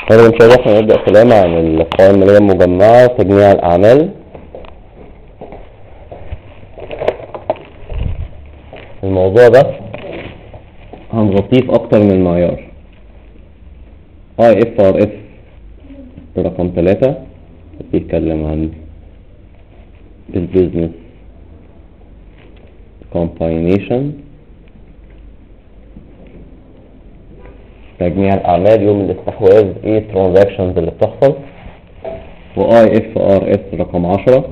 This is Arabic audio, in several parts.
أولا إن شاء الله هنبدأ كلام عن القوائم المالية المجمعة وتجميع الأعمال. الموضوع ده هنغطيه في أكتر من معيار. IFRS رقم 3 بيتكلم عن البيزنس كومباينيشن، تجميع الأعمال يوم الاستحواذ، ايه الترانزاكشنز اللي بتحصل. IFRS رقم 10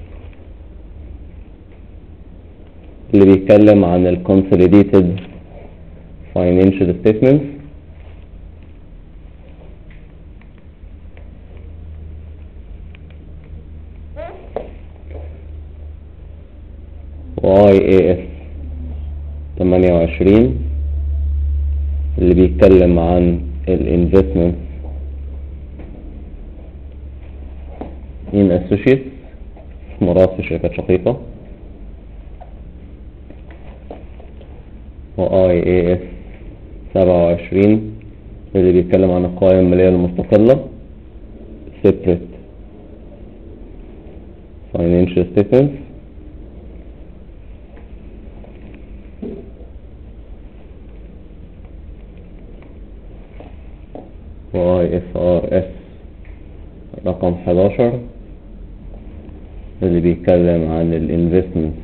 اللي بيتكلم عن ال Consolidated Financial Statements. IAS 28 اللي بيتكلم عن ال Investments in Associates، استثمارات في شركات شقيقة. IAS 27 اللي بيتكلم عن القوائم المالية المستقلة Separate Financial Statements. IFRS رقم 11 اللي بيتكلم عن ال Investments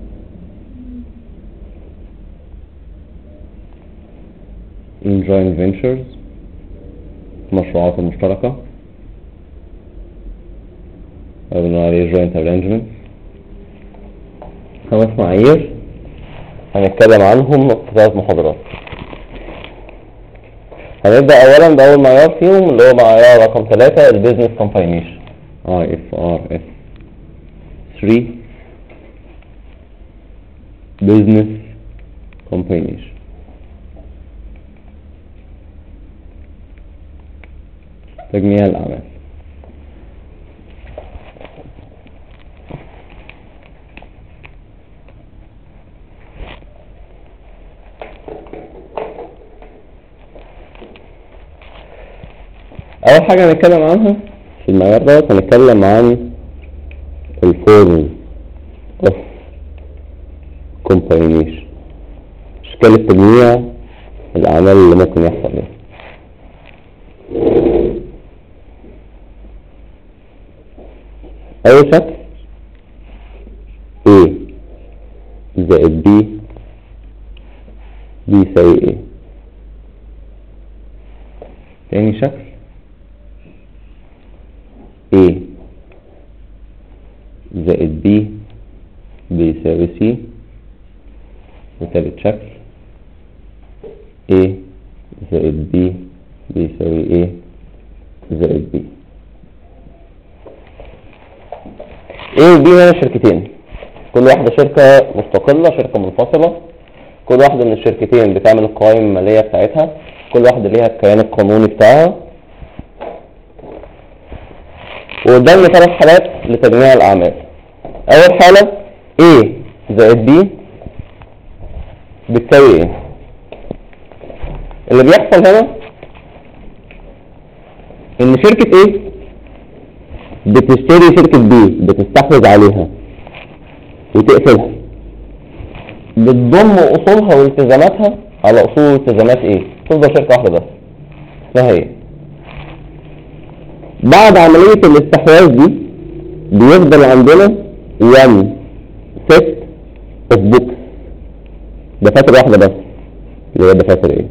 in Joint Ventures، مشروعات المشتركة أو بنقول عليه Joint Arrangements. 5 معايير هنتكلم عنهم في 3 محاضرات. هنبدأ أولا بأول معيار فيهم اللي هو معيار رقم 3 البيزنس كومباينيشن IFRS 3 بيزنس كومباينيشن. تجميع الأعمال. أول حاجة هنتكلم عنها في المعيار دوت هنتكلم عن الفورم of combination، أشكال تجميع الأعمال اللي ممكن يحصل لها. أول شكل A زائد B بيساوي A. تاني شكل A زائد B بيساوي C. وتالت شكل A زائد B بيساوي A زائد B. A و B هنا شركتين، كل واحدة شركة مستقلة، شركة منفصلة. كل واحدة من الشركتين بتعمل القوائم المالية بتاعتها، كل واحدة ليها الكيان القانوني بتاعها. وقدامنا 3 حالات لتجميع الأعمال. أول حالة A زائد B بتساوي ايه؟ اللي بيحصل هنا ان شركة A بتشتري شركة B، بتستحوذ عليها وتقفلها، بتضم اصولها والتزاماتها على اصول والتزامات A، تفضل شركة واحدة بس اسمها ايه. بعد عملية الاستحواذ دي بيفضل عندنا 1 set of books، دفاتر واحدة بس اللي هي دفاتر ايه،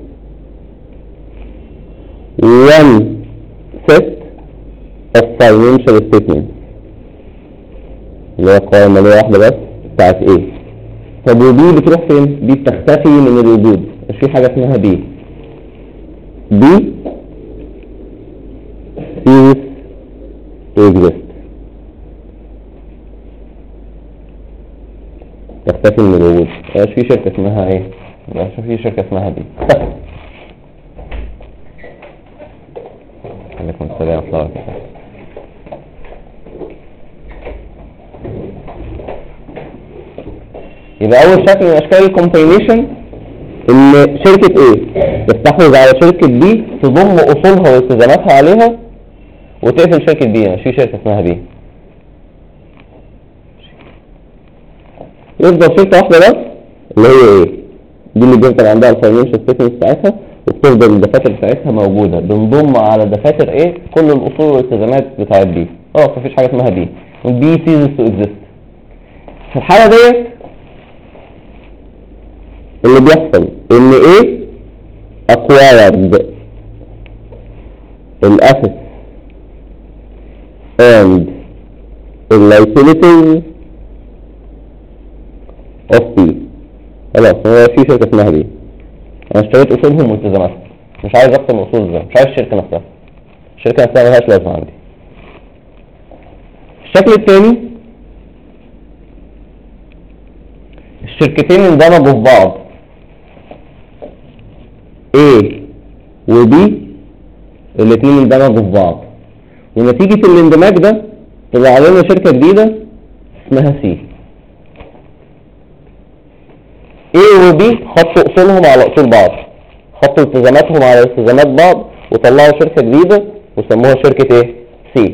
1 set of financial statements اللي هي قوائم مالية واحدة بس بتاعت ايه. طب وبي بتروح فين؟ بي بتختفي من الوجود، مش في حاجة اسمها بي. بي cease to exist، تختفي من الوجود. مش في شركة اسمها ايه، مش في شركة اسمها بي. عليكم السلام ورحمة الله وبركاته. يبقى أول شكل من أشكال الكومباينيشن ان شركة ايه تستحوذ على شركة بي، تضم اصولها والتزاماتها عليها وتقفل شركة بي. مش في شركة اسمها بي، يفضل شركة واحدة بس اللي هي ايه، دي اللي بيفضل عندها الفاينانشال ستيتمنت بتاعتها وبتفضل الدفاتر بتاعتها موجودة، بنضم على دفاتر ايه كل الاصول والالتزامات بتاعت بي. مفيش حاجة اسمها بي، والبي ceases to exist. في الحالة ديت اللي بيحصل ان ايه acquired الاسس and liabilities of B. خلاص هو في شركة اسمها بي، انا اشتريت اصولهم والتزاماتهم، مش عايز اكتر من اصول ازاي، مش عايز الشركة نفسها، الشركة نفسها ملهاش لازمة عندي. الشكل الثاني الشركتين اندمجوا في بعض A و B، الاثنين اندمجوا في بعض، ونتيجة الاندماج ده طلع لنا شركة جديدة اسمها C. A و B حطوا اصولهم على اصول بعض، حطوا التزاماتهم على التزامات بعض، وطلعوا شركة جديدة وسموها شركة ايه؟ C.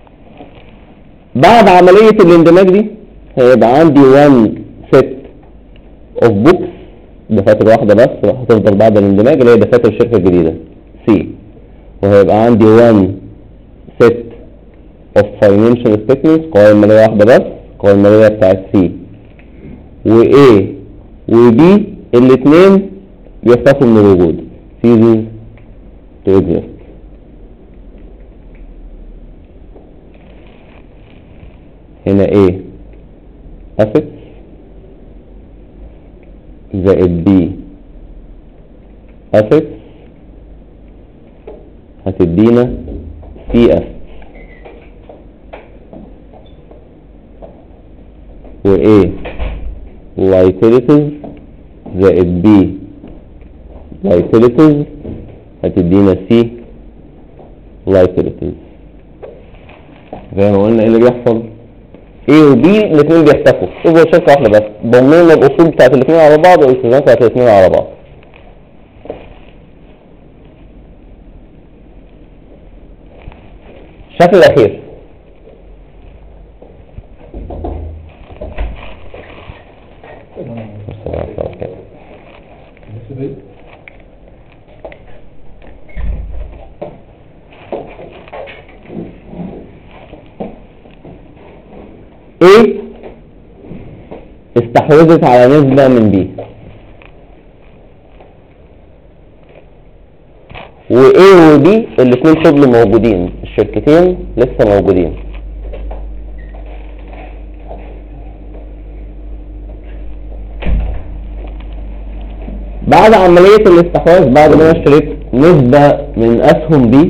بعد عملية الاندماج دي هيبقى عندي one set of books، دفاتر واحدة بس هتفضل بعد الاندماج اللي هي دفاتر الشركة الجديدة C، وهيبقى عندي one set of financial statements، قوائم مالية واحدة بس، قوائم مالية بتاعت C، و A و B الاثنين يختفوا من الوجود ceases to exist. هنا A assets زائد B assets هتدينا C assets، و A liabilities زائد B liabilities هتدينا C liabilities. زي ما قلنا ايه اللي بيحصل؟ A و B الاثنين بيختفوا، تفضل شركة واحدة بس، ضمننا الاصول بتاعت الاثنين على بعض والالتزامات بتاعت الاثنين على بعض. الشكل الاخير A استحوذت على نسبة من B، و A و B الاثنين فضلوا موجودين، الشركتين لسه موجودين. بعد عملية الاستحواذ، بعد ما انا اشتريت نسبة من اسهم B،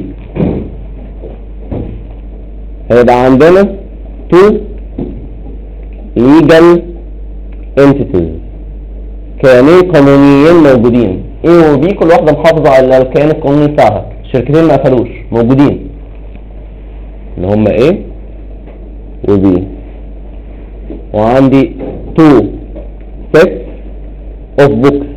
هيبقى عندنا two legal entities، كيانين قانونيين موجودين، A و B كل واحدة محافظة على الكيان القانوني بتاعها، الشركتين ما قفلوش موجودين اللي هم A و B. وعندي two sets of books،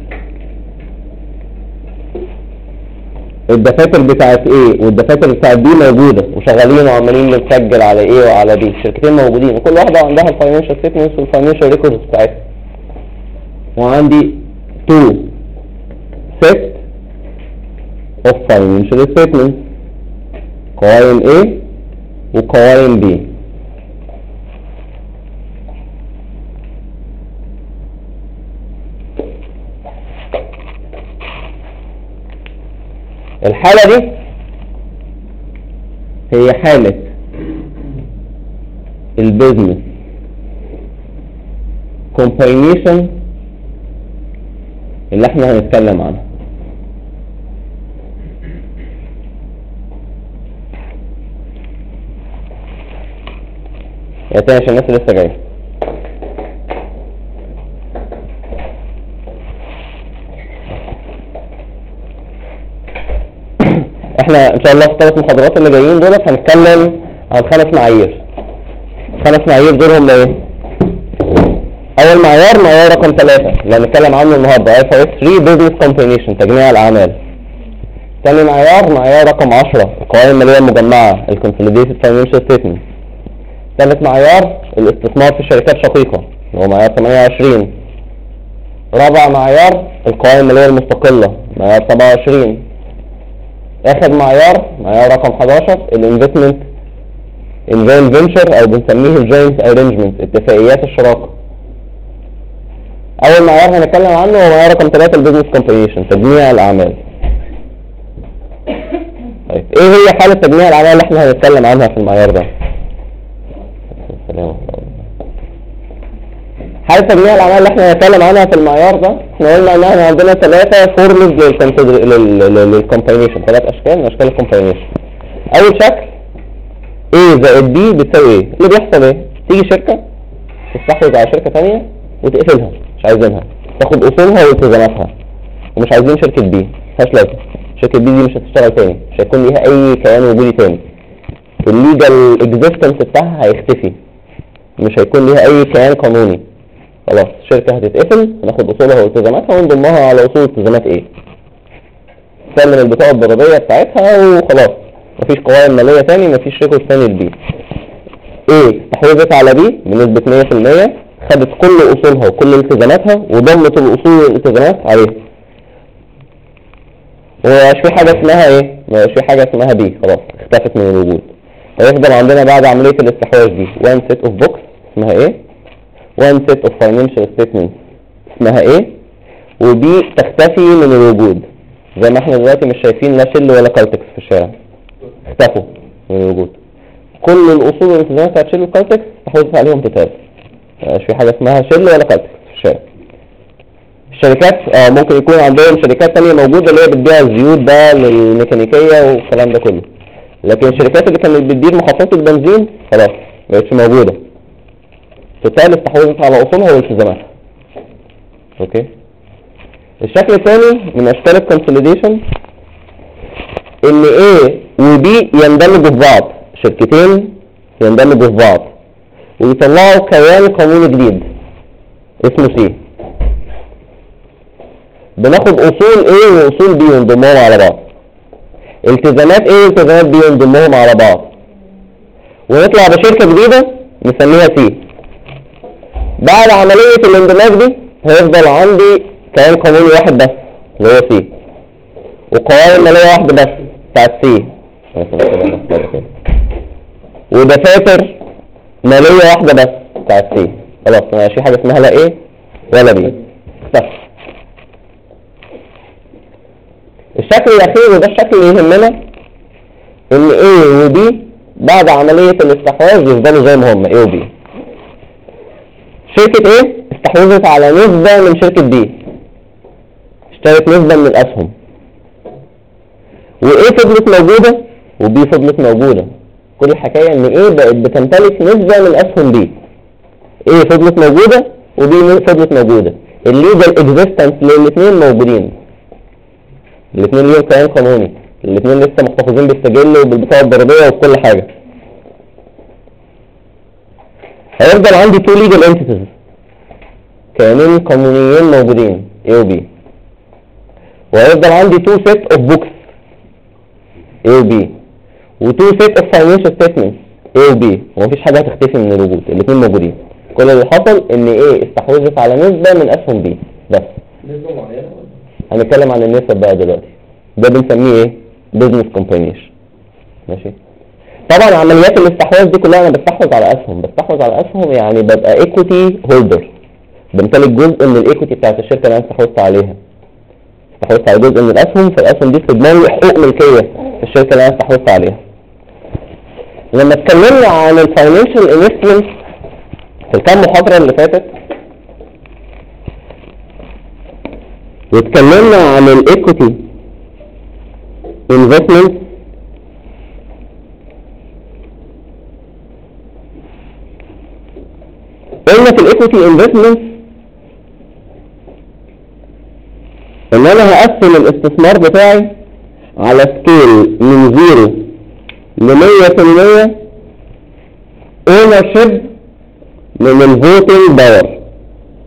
الدفاتر بتاعت A والدفاتر بتاعت B موجودة وشغالين وعمالين نسجل على A وعلى B، الشركتين موجودين وكل واحدة عندها الفاينانشال ستيتمنتس والفاينانشال ريكوردز بتاعتها. وعندي two set of financial statements، قوائم A وقوائم B. الحالة دي هي حالة البيزنس combination اللي احنا هنتكلم عنها. يا تاني عشان الناس لسه جايه. احنا ان شاء الله في الثلاث محاضرات اللي جايين دول هنتكلم عن 5 معايير. 5 معايير دول هم ايه؟ اول معيار رقم 3 اللي هنتكلم عنه النهارده IFRS 3 Business Combination تجميع الاعمال. ثاني معيار رقم 10 القوائم الماليه المجمعه Consolidated Financial Statement. ثالث معيار الاستثمار في شركات شقيقه اللي هو معيار 28. رابع معيار القوائم الماليه المستقله معيار 27. اخر معيار رقم 11 الانفستمنت ان جوينت فينشر او بنسميه الجوينت ارينجمنت اتفاقيات الشراكه. اول معيار هنتكلم عنه هو معيار رقم 3 البيزنس كومبينيشن تجميع الاعمال. طيب ايه هي حاله تجميع الاعمال اللي احنا هنتكلم عنها في المعيار ده؟ حاله تجميع الاعمال اللي احنا هنتكلم عنها في المعيار ده احنا قلنا ان احنا عندنا 3 فورمز للكومبينيشن، 3 اشكال من اشكال الكومبينيشن. اول شكل A زائد B بتساوي ايه؟ اللي بيحصل ايه؟ تيجي شركه تستحوذ على شركه ثانيه وتقفلها، مش عايزينها، تاخد اصولها والتزاماتها ومش عايزين شركه B، مفيهاش لازمه. شركه B دي مش هتشتغل تاني، مش هيكون ليها اي كيان وجودي تاني، الليجال اكزيستنس بتاعها هيختفي، مش هيكون ليها اي كيان قانوني. خلاص الشركه هتتقفل، هناخد اصولها والتزاماتها ونضمها على اصول التزامات ايه، تسلم البطاقه الضريبيه بتاعتها وخلاص، مفيش قوائم ماليه تاني، مفيش ريكورد تاني لبي. ايه استحوذت على بي بنسبه 100%، خدت كل اصولها وكل التزاماتها وضمت الاصول والالتزامات عليها، ومش في حاجه اسمها ايه، مش في حاجه اسمها بي، خلاص اختفت من الوجود. هيفضل عندنا بعد عمليه الاستحواذ دي one set of books اسمها ايه، one set of financial statements اسمها ايه، وبي تختفي من الوجود زي ما احنا دلوقتي مش شايفين لا شل ولا كالتكس في الشارع، اختفوا من الوجود. كل الاصول والالتزامات بتاعت شل وكالتكس استحوذت عليهم تتال، مش في حاجه اسمها شل ولا كالتكس في الشارع. الشركات ممكن يكون عندهم شركات تانية موجودة اللي هي بتبيع الزيوت ده للميكانيكية والكلام ده كله، لكن الشركات اللي كانت بتدير محطات البنزين خلاص مبقتش موجودة، تتال استحوذت على اصولها والتزاماتها. اوكي. الشكل الثاني من اشكال الكونسوليديشن ان A و B يندمجوا في بعض، شركتين يندمجوا في بعض ويطلعوا كيان قانوني جديد اسمه C. بناخد اصول A واصول B ونضمهم على بعض، التزامات A والتزامات B ونضمهم على بعض، ونطلع بشركة جديدة نسميها C. بعد عملية الاندماج دي هيفضل عندي كيان قانوني واحد بس اللي هو C، وقوائم مالية واحدة بس بتاعت C، ودفاتر مالية واحدة بس بتاعت C. خلاص مش في حاجة اسمها لا A ولا B بس. الشكل الأخير وده الشكل اللي يهمنا ان A و B بعد عملية الاستحواذ يفضلوا زي ما هم A و B. شركة A استحوذت على نسبة من شركة B، اشترت نسبة من الأسهم، و A فضلت موجودة و B فضلت موجودة. كل الحكاية ان A بقت بتمتلك نسبة من أسهم B، A فضلت موجودة و B فضلت موجودة. الليجال اكزيستنس للاثنين موجودين، الاثنين ليهم كيان قانوني، الاثنين لسه محتفظين بالسجل وبالبطاقة الضريبية وبكل حاجة. هيفضل عندي two legal entities، كيانين قانونيين موجودين A و B، وهيفضل عندي two set of books A و B، و two set of financial statements A و B، ومفيش حاجة هتختفي من الوجود، الاثنين موجودين. كل اللي حصل ان A استحوذت على نسبة من اسهم B بس. نسبة معينة هنتكلم عن النسب بقى دلوقتي، ده بنسميه ايه؟ بيزنس كومبينيشن. ماشي. طبعا عمليات الاستحواذ دي كلها انا بستحوذ على اسهم، بستحوذ على اسهم يعني ببقى ايكوتي هولدر، بمتلك جزء من الايكوتي بتاعت الشركه اللي انا استحوذت عليها. استحوذت على جزء من الاسهم، فالاسهم دي بتضمن لي حقوق ملكيه في الشركه اللي انا استحوذت عليها. لما اتكلمنا عن الفاينانشال انفستمنت في الكام محاضره اللي فاتت، واتكلمنا عن الايكوتي انفستمنت، قلنا في الايكوتي انفستمنت ان انا هقسم الاستثمار بتاعي على سكيل من 0 ل 100% اونرشيب من الفوتنج باور.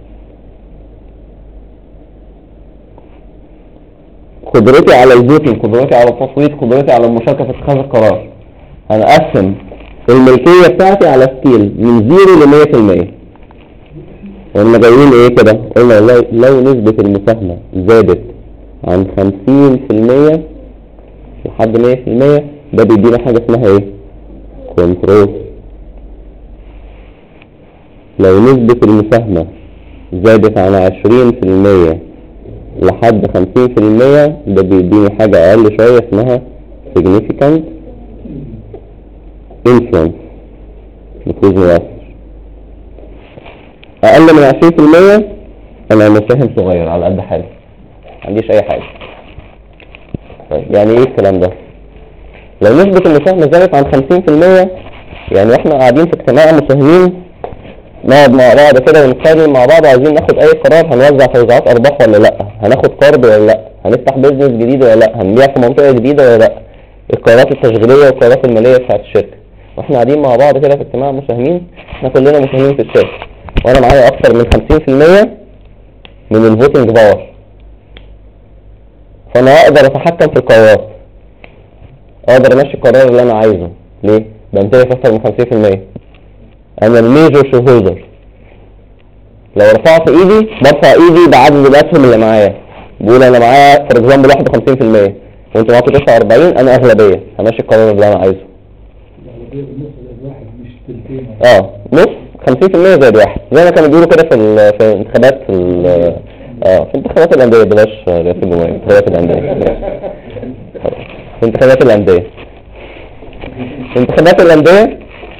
قدرتي على الفوتنج، قدرتي على التصويت، قدرتي على المشاركة في اتخاذ القرار. هنقسم الملكية بتاعتي على سكيل من 0 ل 100%. قلنا جايين ايه كده؟ قلنا لو نسبة المساهمة زادت عن 50% لحد 100% ده بيدينا حاجة اسمها ايه؟ كنترول. لو نسبة المساهمة زادت عن 20% لحد 50% ده بيديني حاجة اقل شوية اسمها significant influence، نفوذ مؤثر. اقل من 20% انا مساهم صغير على قد حالي، ما عنديش اي حاجة. طيب يعني ايه الكلام ده؟ لو نسبة المساهمة زادت عن 50%، يعني احنا قاعدين في اجتماع مساهمين نقعد مع بعض كده ونتكلم مع بعض، عايزين ناخد اي قرار، هنوزع توزيعات ارباح ولا لا، هناخد قرض ولا لا، هنفتح بيزنس جديد ولا لا، هنبيع في منطقة جديدة ولا لا، القرارات التشغيلية والقرارات المالية بتاعت الشركة. واحنا قاعدين مع بعض كده في اجتماع مساهمين، احنا كلنا مساهمين في الشركة، وانا معايا اكتر من 50% من الفوتنج باور، فانا اقدر اتحكم في القرارات، اقدر امشي القرار اللي انا عايزه. ليه؟ بمتلك اكتر من 50%، انا الميجور شير هولدر. لو رفعت ايدي برفع ايدي بعدد الاسهم اللي معايا، بقول انا معايا فور اكزامبل 51% وانتوا معاكم 49، انا اغلبيه، همشي القرار اللي انا عايزه. نص 50% زائد واحد، زي ما كانوا بيقولوا كده في انتخابات في انتخابات الانديه، بلاش رئاسه الجمهوريه، انتخابات الانديه، في انتخابات الانديه. انتخابات الانديه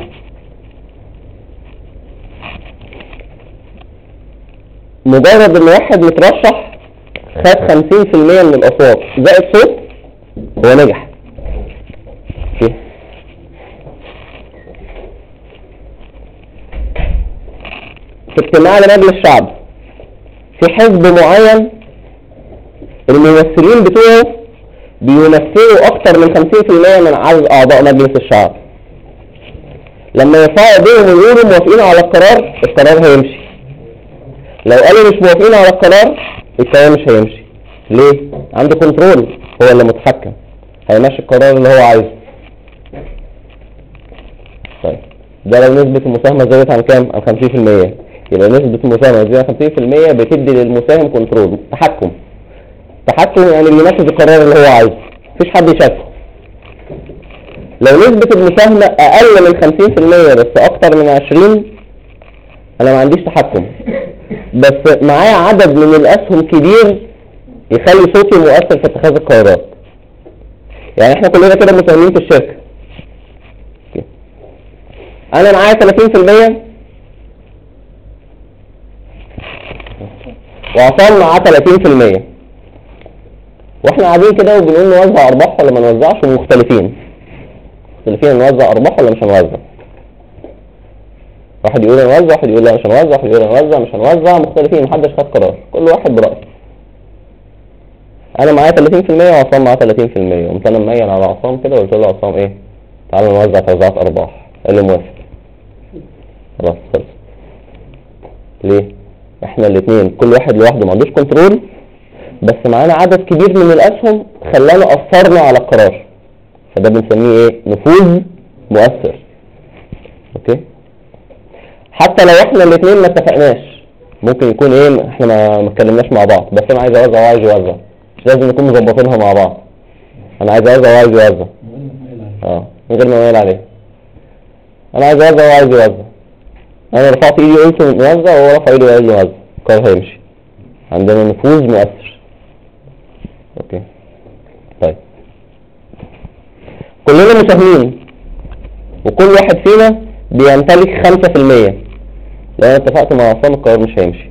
مجرد ان واحد مترشح خد 50% من الاصوات زائد صوت هو نجح. في اجتماع لمجلس الشعب في حزب معين الممثلين بتوعه بيمثلوا اكتر من 50% من عدد اعضاء مجلس الشعب، لما يرفعوا ايديهم ويقولوا موافقين على القرار هيمشي. لو قالوا مش موافقين على القرار مش هيمشي. ليه؟ عنده كنترول، هو اللي متحكم، هيمشي القرار اللي هو عايزه. طيب ده لو نسبة المساهمة زادت عن كام؟ عن 50%. يبقى نسبة المساهمة زادت عن 50% بتدي للمساهم كنترول، تحكم يعني بينفذ القرار اللي هو عايزه، مفيش حد يشاركه. لو نسبة المساهمة اقل من 50% بس اكتر من 20، انا ما عنديش تحكم، بس معايا عدد من الاسهم كبير يخلي صوتي مؤثر في اتخاذ القرارات. يعني احنا كلنا كده مساهمين في الشركة، انا معايا 30% وعصام معاه 30%، واحنا قاعدين كده وبنقول نوزع ارباح ولا ما نوزعش، ومختلفين نوزع ارباح ولا مش هنوزع. واحد يقول نوزع، واحد يقول لا مش هنوزع، واحد يقول نوزع مش هنوزع، مختلفين، محدش خد قرار، كل واحد برأيه. انا معايا 30% وعصام معاه 30%، قمت انا مميل على عصام كده وقلت له عصام ايه، تعالى نوزع توزيعات ارباح. قال لي موافق. خلاص خلص. ليه؟ احنا الاثنين كل واحد لوحده ما عندوش كنترول، بس معانا عدد كبير من الاسهم خلانا اثرنا على القرار، فده بنسميه ايه؟ نفوذ مؤثر. اوكي؟ حتى لو احنا الاثنين ما اتفقناش، ممكن يكون ايه، احنا ما اتكلمناش مع بعض، بس انا عايز اوزع وعايز يوزع، مش لازم نكون مظبطينها مع بعض. انا عايز اوزع وعايز يوزع، من غير ما اميل عليه. انا عايز اوزع وعايز يوزع، انا رفعت ايدي وقلت نوزع وهو رفع ايده وقال نوزع، القرار هيمشي. عندنا نفوذ مؤثر. اوكي طيب، كلنا مساهمين وكل واحد فينا بيمتلك 5%. لو انا اتفقت مع عصام القرار مش هيمشي.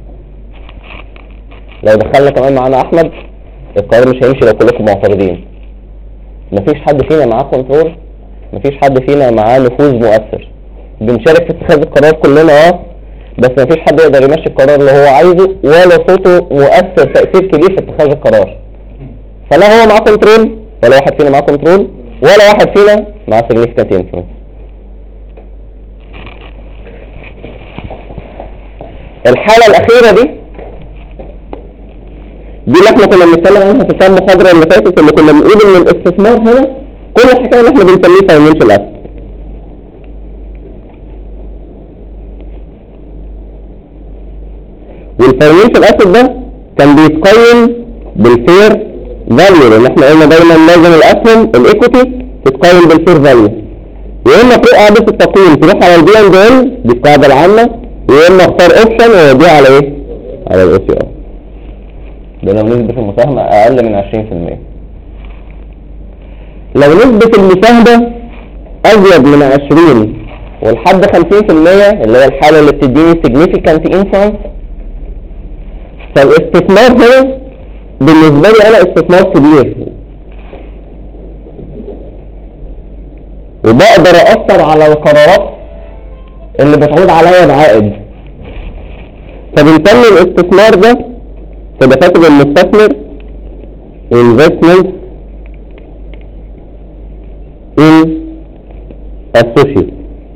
لو دخلنا كمان معانا احمد القرار مش هيمشي لو كلكم معترضين. مفيش حد فينا معاه كنترول، مفيش حد فينا معاه نفوذ مؤثر. بنشارك في اتخاذ القرار كلنا بس مفيش حد يقدر يمشي القرار اللي هو عايزه، ولا صوته مؤثر تأثير كبير في اتخاذ القرار. فلا هو معاه كنترول، ولا واحد فينا معاه كنترول، ولا واحد فينا معاه significant influence. الحالة الأخيرة دي دي اللي احنا كنا بنتكلم عنها في كام محاضره اللي فاتت، اللي كنا بنقول ان الاستثمار هنا كل الحكايه اللي احنا بنسميه فاينانشال اسيت. والفاينانشال اسيت ده كان بيتقيم بالفير فاليو، لان احنا قلنا دايما لازم الاسهم الايكوتي تتقيم بالفير فاليو. يا اما فوق قاعده التقييم تروح على البي اند ال دي القاعده العامه، ويا اما اختار اوبشن ووديها على ايه؟ على الاو سي ار. ده لو نسبه المساهمه اقل من 20%. لو نسبه المساهمه ازيد من 20 ولحد 50% اللي هي الحاله اللي بتديني significant influence، فالاستثمار هنا بالنسبه لي انا استثمار كبير، وبقدر اثر على القرارات اللي بتعود عليا بعائد. فبنسمي الاستثمار ده في دفاتر المستثمر investment in associates،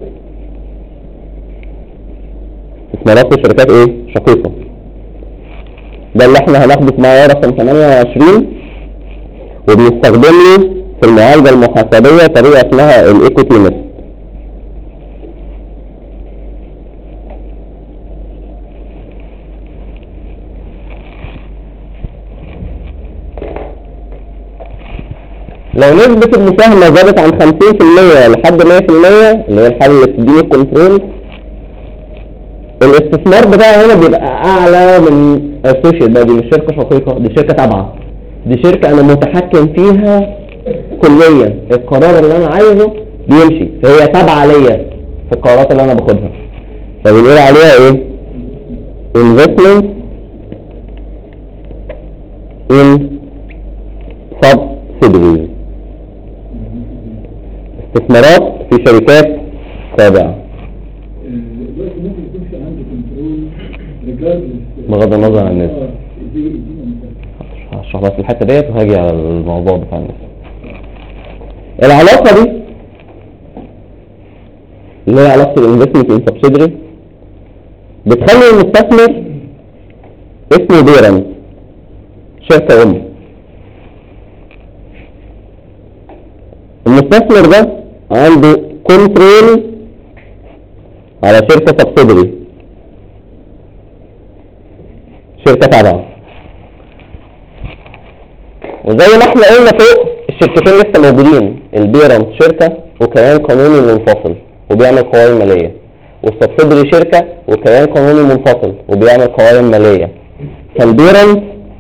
استثمارات في شركات ايه؟ شقيقة. ده اللي احنا هناخده في معايا رقم 28، وبنستخدم له في المعالجة المحاسبية طريقة اسمها الايكوتي ميثود. لو نسبة المساهمة زادت عن 50% لحد 100% اللي هي الحالة اللي بتديني الكنترول، الاستثمار بتاعي هنا بيبقى اعلى من اسوشيت. بقى دي مش شركة شقيقة، دي شركة تابعة، دي شركة انا متحكم فيها كليا، القرار اللي انا عايزه بيمشي، فهي تابعة ليا في القرارات اللي انا باخدها، فبنقول عليها ايه؟ investment in subsidiaries، استثمارات في شركات تابعة. بغض النظر عن الناس، هشرح بس الحته ديت وهاجي على الموضوع بتاع الناس. العلاقه دي اللي هي علاقه الانفستمنت ان سبسيدري بتخلي المستثمر اسمه بيرنت، شركه ام. المستثمر ده عنده كنترول على شركه سبسيدري، شركة تابعة. وزي ما احنا قلنا فوق، الشركتين لسه موجودين، البيرنت شركة وكيان قانوني منفصل وبيعمل قوائم مالية، والسبسيدري شركة وكيان قانوني منفصل وبيعمل قوائم مالية. فالبيرنت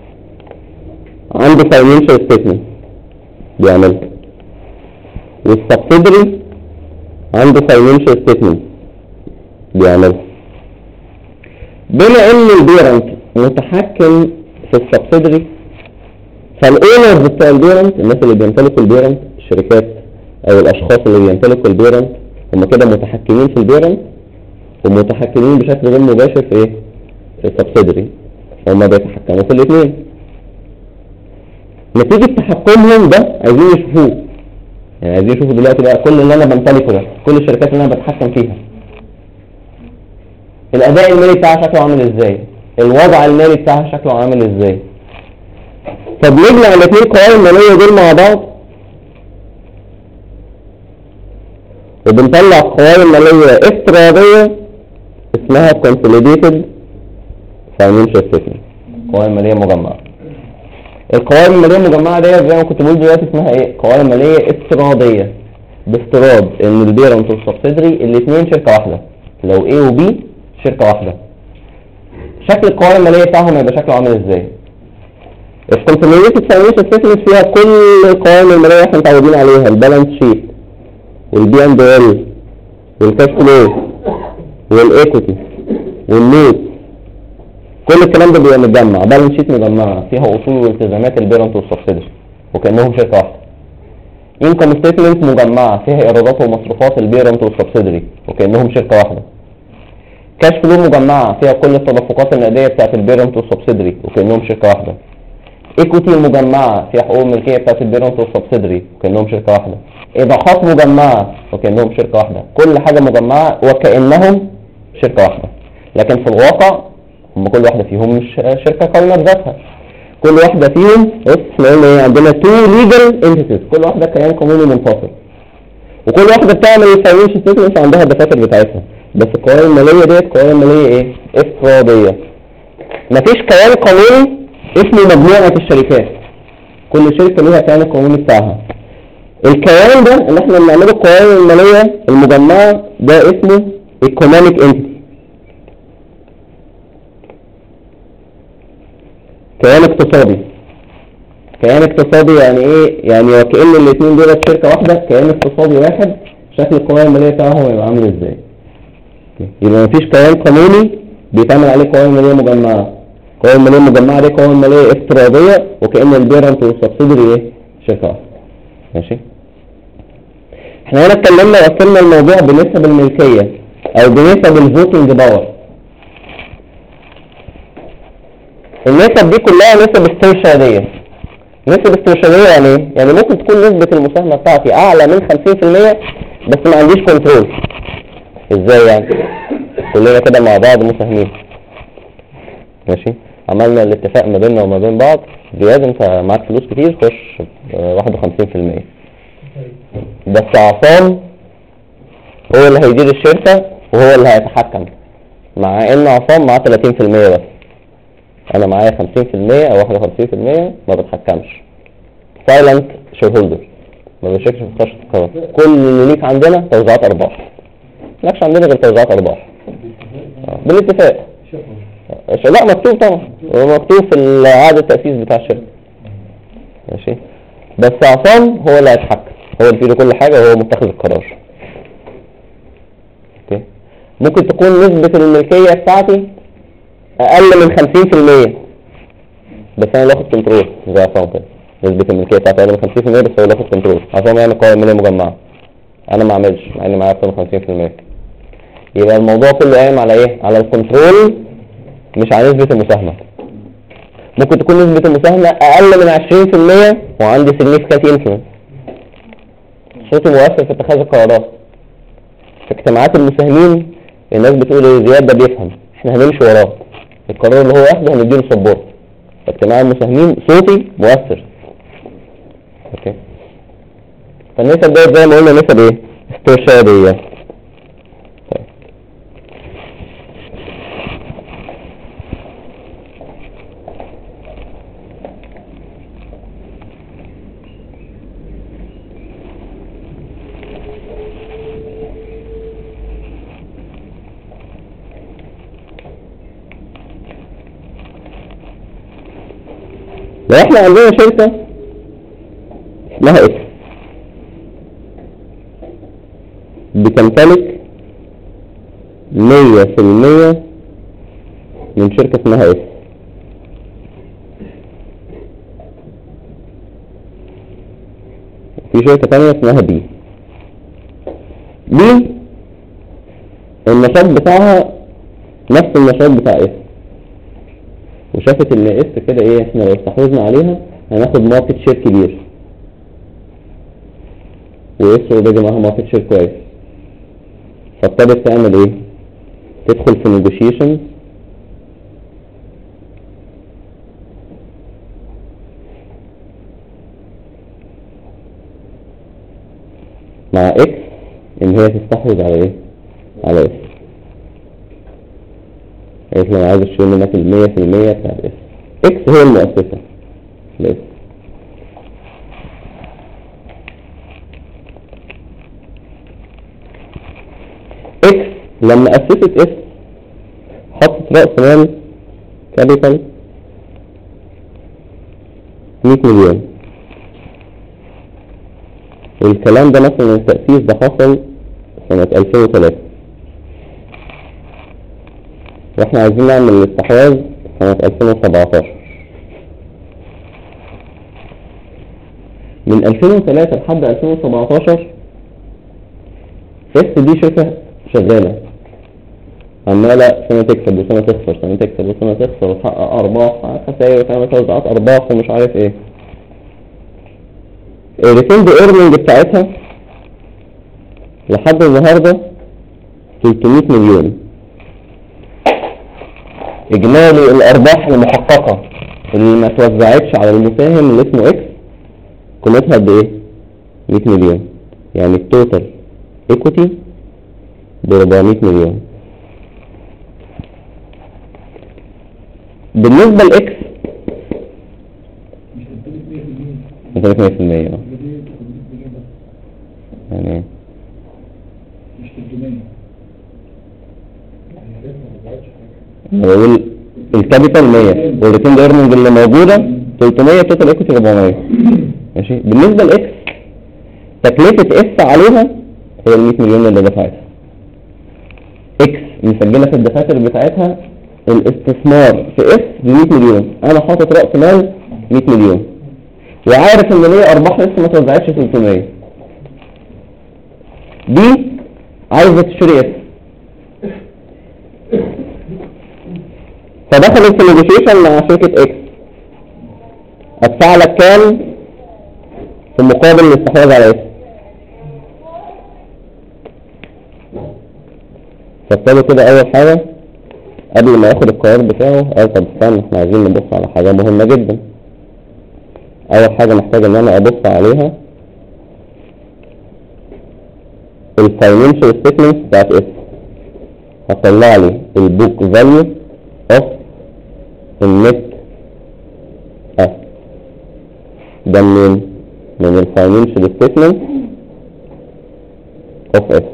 عنده فاينانشال ستيتمنت بيعملها، والسبسيدري عنده فاينانشال ستيتمنت بيعملها. بما ان البيرنت متحكم في السبسيدري، فالاونرز بتاع البيرنت، الناس اللي بيمتلكوا البيرنت، الشركات او الاشخاص اللي بيمتلكوا البيرنت، هم كده متحكمين في البيرنت ومتحكمين بشكل غير مباشر في ايه؟ في السبسيدري. هم بيتحكموا في الاثنين. نتيجة تحكمهم ده عايزين يشوفوه، يعني عايزين يشوفوا دلوقتي بقى كل اللي انا بمتلكه ده، كل الشركات اللي انا بتحكم فيها، الاداء المالي بتاعها شكله عامل ازاي، الوضع المالي بتاعها شكله عامل ازاي. فبنجمع الاثنين قوائم ماليه دول مع بعض، وبنطلع قوائم ماليه افتراضيه اسمها consolidated financial statement، قوائم ماليه مجمعه. القوائم الماليه المجمعه دي زي ما كنت بقول دلوقتي اسمها ايه؟ قوائم ماليه افتراضيه، بافتراض ان البيرنت والسبسيدري الاثنين شركه واحده، لو A و B شركه واحده. شكل القوائم الماليه بتاعهم هيبقى شكله عامل ازاي؟ الكونسوليديتد فاينانشال ستيتمنت فيها كل القوائم الماليه احنا متعودين عليها، البالانس شيت والبي اند ال والكاش فلو والايكوتي والنوت، كل الكلام ده بيبقى متجمع، بالانس شيت مجمعه فيها اصول والتزامات البيرنت والسبسيدري وكانهم شركه واحده. انكم ستيتمنت مجمعه فيها ايرادات ومصروفات البيرنت والسبسيدري وكانهم شركه واحده. كاش فلو مجمعه فيها كل التدفقات النقديه بتاعت البيرنت والسبسيدري وكانهم شركه واحده. ايكوتي مجمعه فيها حقوق الملكيه بتاعت البيرنت والسبسيدري وكانهم شركه واحده. اضافات مجمعه وكانهم شركه واحده، كل حاجه مجمعه وكانهم شركه واحده. لكن في الواقع هم كل واحده فيهم مش شركه قائمه بذاتها، كل واحدة فيهم بص احنا قلنا ايه، عندنا 2 legal entities، كل واحدة كيان قانوني منفصل، وكل واحدة بتعمل الفاينانشال ستيتمنتس عندها الدفاتر بتاعتها. بس القوائم المالية ديت قوائم مالية ايه؟ افتراضية. مفيش كيان قانوني اسمه مجموعة الشركات، كل شركة ليها كيان القانوني بتاعها. الكيان ده اللي احنا بنعمله القوائم المالية المجمعة ده اسمه economic entity، كيان اقتصادي. كيان اقتصادي يعني ايه؟ يعني وكأن الاثنين دول شركة واحدة، كيان اقتصادي واحد. شكل القوائم المالية بتاعهم هيبقى عامل ازاي؟ يبقى مفيش كيان قانوني بيتعمل عليه قوائم مالية مجمعة. القوائم المالية المجمعة دي قوائم مالية افتراضية، وكأن البيرنت والسبسيدري ايه؟ شركة واحدة. ماشي؟ احنا هنا اتكلمنا وقسمنا الموضوع بنسب الملكية او بنسب الفوتنج باور. النسب دي كلها نسب استرشادية. نسب استرشادية يعني ايه؟ يعني ممكن تكون نسبة المساهمة بتاعتي اعلى من 50% بس ما عنديش كنترول. ازاي يعني؟ كلنا كده مع بعض مساهمين، ماشي، عملنا الاتفاق ما بيننا وما بين بعض، زياد انت معاك فلوس كتير خش 51%، بس عصام هو اللي هيدير الشركة وهو اللي هيتحكم، مع ان عصام معاه 30% بس، انا معايا 50% او 51% ما بتحكمش. سايلنت شير هولدر، ما بشاركش في خشة القرار. كل اللي ليك عندنا توزيعات ارباح، مالكش عندنا غير توزيعات ارباح بالاتفاق. لا مكتوب طبعا، مكتوب في عقد التأسيس بتاع الشركة، ماشي، بس عصام هو اللي هيتحكم، هو اللي فيه كل حاجة وهو متخذ القرار. اوكي، ممكن تكون نسبة الملكية بتاعتي اقل من 50% بس انا اللي واخد كنترول زي عصام كده. نسبة الملكية بتاعتي اقل من 50% بس هو اللي واخد كنترول. عصام يعني قوائم مالية مجمعة، انا ما اعملش مع اني معايا 52%. يبقى الموضوع كله قايم على ايه؟ على الكنترول مش على نسبة المساهمة. ممكن تكون نسبة المساهمة اقل من 20% وعندي significant influence، صوتي مؤثر في اتخاذ القرارات. في اجتماعات المساهمين الناس بتقول ايه؟ زياد ده بيفهم، احنا هنمشي وراه، القرار اللي هو ياخده هنديله سبورت. في اجتماع المساهمين صوتي مؤثر. اوكي، فالنسب ديت زي ما قلنا نسب ايه؟ استرشادية. لو احنا عندنا شركة اسمها اكس بتمتلك 100% من شركة اسمها اس، في شركة تانية اسمها بي. بي النشاط بتاعها نفس النشاط بتاع اس، وشافت ان اس كده ايه، احنا لو استحوذنا عليها هناخد ماركت شير كبير، واس اوريدي معاها ماركت شير كويس، فابتدت تعمل ايه؟ تدخل في نيجوشيشن مع اكس ان هي تستحوذ على ايه؟ على اس. قالت لي انا عايز اشتري منك 100% بتاعت اس. اكس هي المؤسسة لاس. اكس لما اسست اس حطت رأس مال كابيتال 100 مليون. الكلام ده مثلا التأسيس ده حصل سنة 2003، واحنا عايزين نعمل الاستحواذ سنة 2017. من 2003 لحد 2017 اس دي شركة شغالة عمالة سنة تكسب وسنة تخسر، سنة تكسب وسنة تخسر، وتحقق أرباح خسائر وتعمل توزيعات أرباح ومش عارف ايه. الريتيند ايرنينج بتاعتها لحد النهاردة 300 مليون. اجمالي الارباح المحققة اللي ما توزعتش على المساهم اللي اسمه اكس قيمتها قد ايه؟ 100 مليون. يعني التوتال ايكوتي ب 400 مليون. بالنسبة لاكس مش 100% يعني مش 300 انا بقول الكابيتال 100 والريتين ايرنينج اللي موجودة 300 توتال ايكوتي 400. ماشي. بالنسبة لاكس تكلفة اس عليها هي ال 100 مليون اللي دفعتها. اكس مسجلة في الدفاتر بتاعتها الاستثمار في اس ب 100 مليون، انا حاطط رأس مال 100 مليون وعارف ان ليه ارباح لسه ما توزعتش 300. دي عايزة تشتري اس، فدخلت في نيجوشيشن مع شركة اكس، ادفع لك كام في مقابل الاستحواذ على اس؟ فابتدوا كده اول حاجة قبل ما ياخد القرار بتاعه قال طب استنى احنا عايزين نبص على حاجة مهمة جدا. اول حاجة محتاج ان انا ابص عليها الفاينانشال ستيتمنتس بتاعت اس. هطلع لي البوك فاليو اوف النت اس ده منين؟ من الفاينانشال ستيتمنتس اوف اس.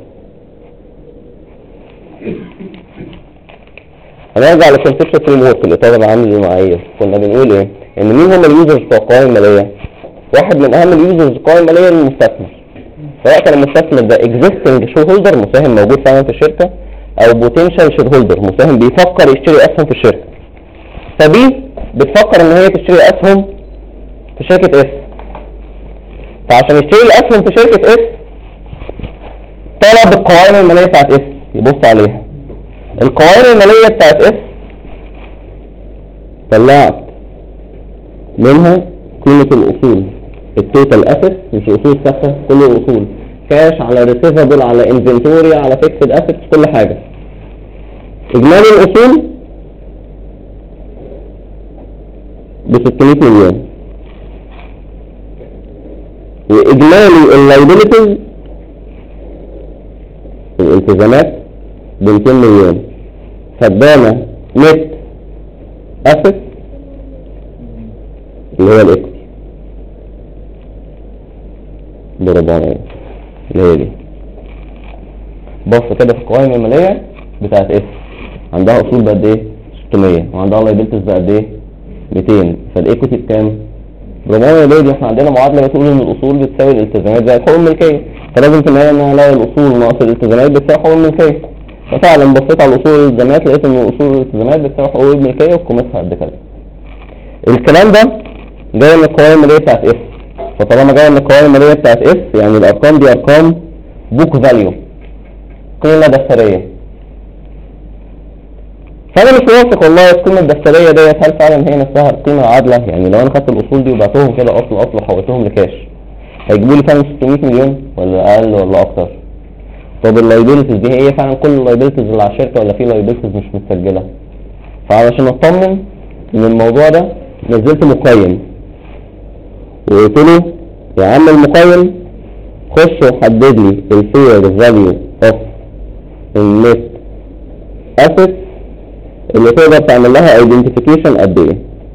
هنرجع للكونسبشن فريم ورك الاطار العام للمعايير. كنا بنقول ايه؟ ان مين هم اليوزرز بتوع القوائم الماليه؟ واحد من اهم اليوزرز القوائم الماليه المستثمر، سواء كان المستثمر ده اكزيستنج شير هولدر مساهم موجود فعلا في الشركه او بوتنشال شير هولدر مساهم بيفكر يشتري اسهم في الشركه. فدي بتفكر ان هي تشتري اسهم في شركه اس، فعشان يشتري الاسهم في شركه اس طلب القوائم الماليه بتاعت اس يبص عليها. القوائم الماليه بتاعت اس طلعت منها قيمه الاصول، التوتال اسيت مش اصول ثابته، كل الاصول، كاش على ريسيفبل على انفنتوري على فيكسد اسيتس كل حاجه. اجمالي الاصول ب 600 مليون واجمالي اللايبيليتيز الالتزامات ب 200 مليون، فادانا نت اسيت اللي هو الايكوتي ب 400 اللي هي دي. بص كده في القوائم الماليه بتاعت اس عندها اصول بقد ايه؟ 600 وعندها لايبيلتيز بقد ايه؟ 200، فالايكوتي بكام؟ ب 400. ليه دي؟ احنا عندنا معادله بتقول ان الاصول بتساوي الالتزامات زي الحقوق الملكيه، فلازم في النهايه ان انا الاقي الاصول ناقص الالتزامات بتساوي حقوق الملكيه. ففعلا بصيت على الاصول والالتزامات لقيت ان الاصول والالتزامات بتساوي حقوق الملكيه وقيمتها قد كده. الكلام ده جاي من القوائم الماليه بتاعت اس، فطالما جاي من القوائم الماليه بتاعت اس يعني الارقام دي ارقام بوك فاليو، قيمه دفتريه. فانا مش واثق والله القيمه الدفتريه ديت هل فعلا هي نفسها القيمه العادله. يعني لو انا خدت الاصول دي وبعتهم كده اصل وحولتهم لكاش هيجيبوا لي فعلا 600 مليون ولا اقل ولا اكتر؟ طب اللايبيلتيز دي هي فعلا كل اللايبيلتيز اللي على الشركه ولا في لايبيلتيز مش متسجله؟ فعلشان اطمن من الموضوع ده نزلت مقيم وقلت له يا عم المقيم خش وحدد لي الفير فاليو اوف النت اسيت اللي تقدر تعمل لها ايدنتيفيكيشن قد ايه.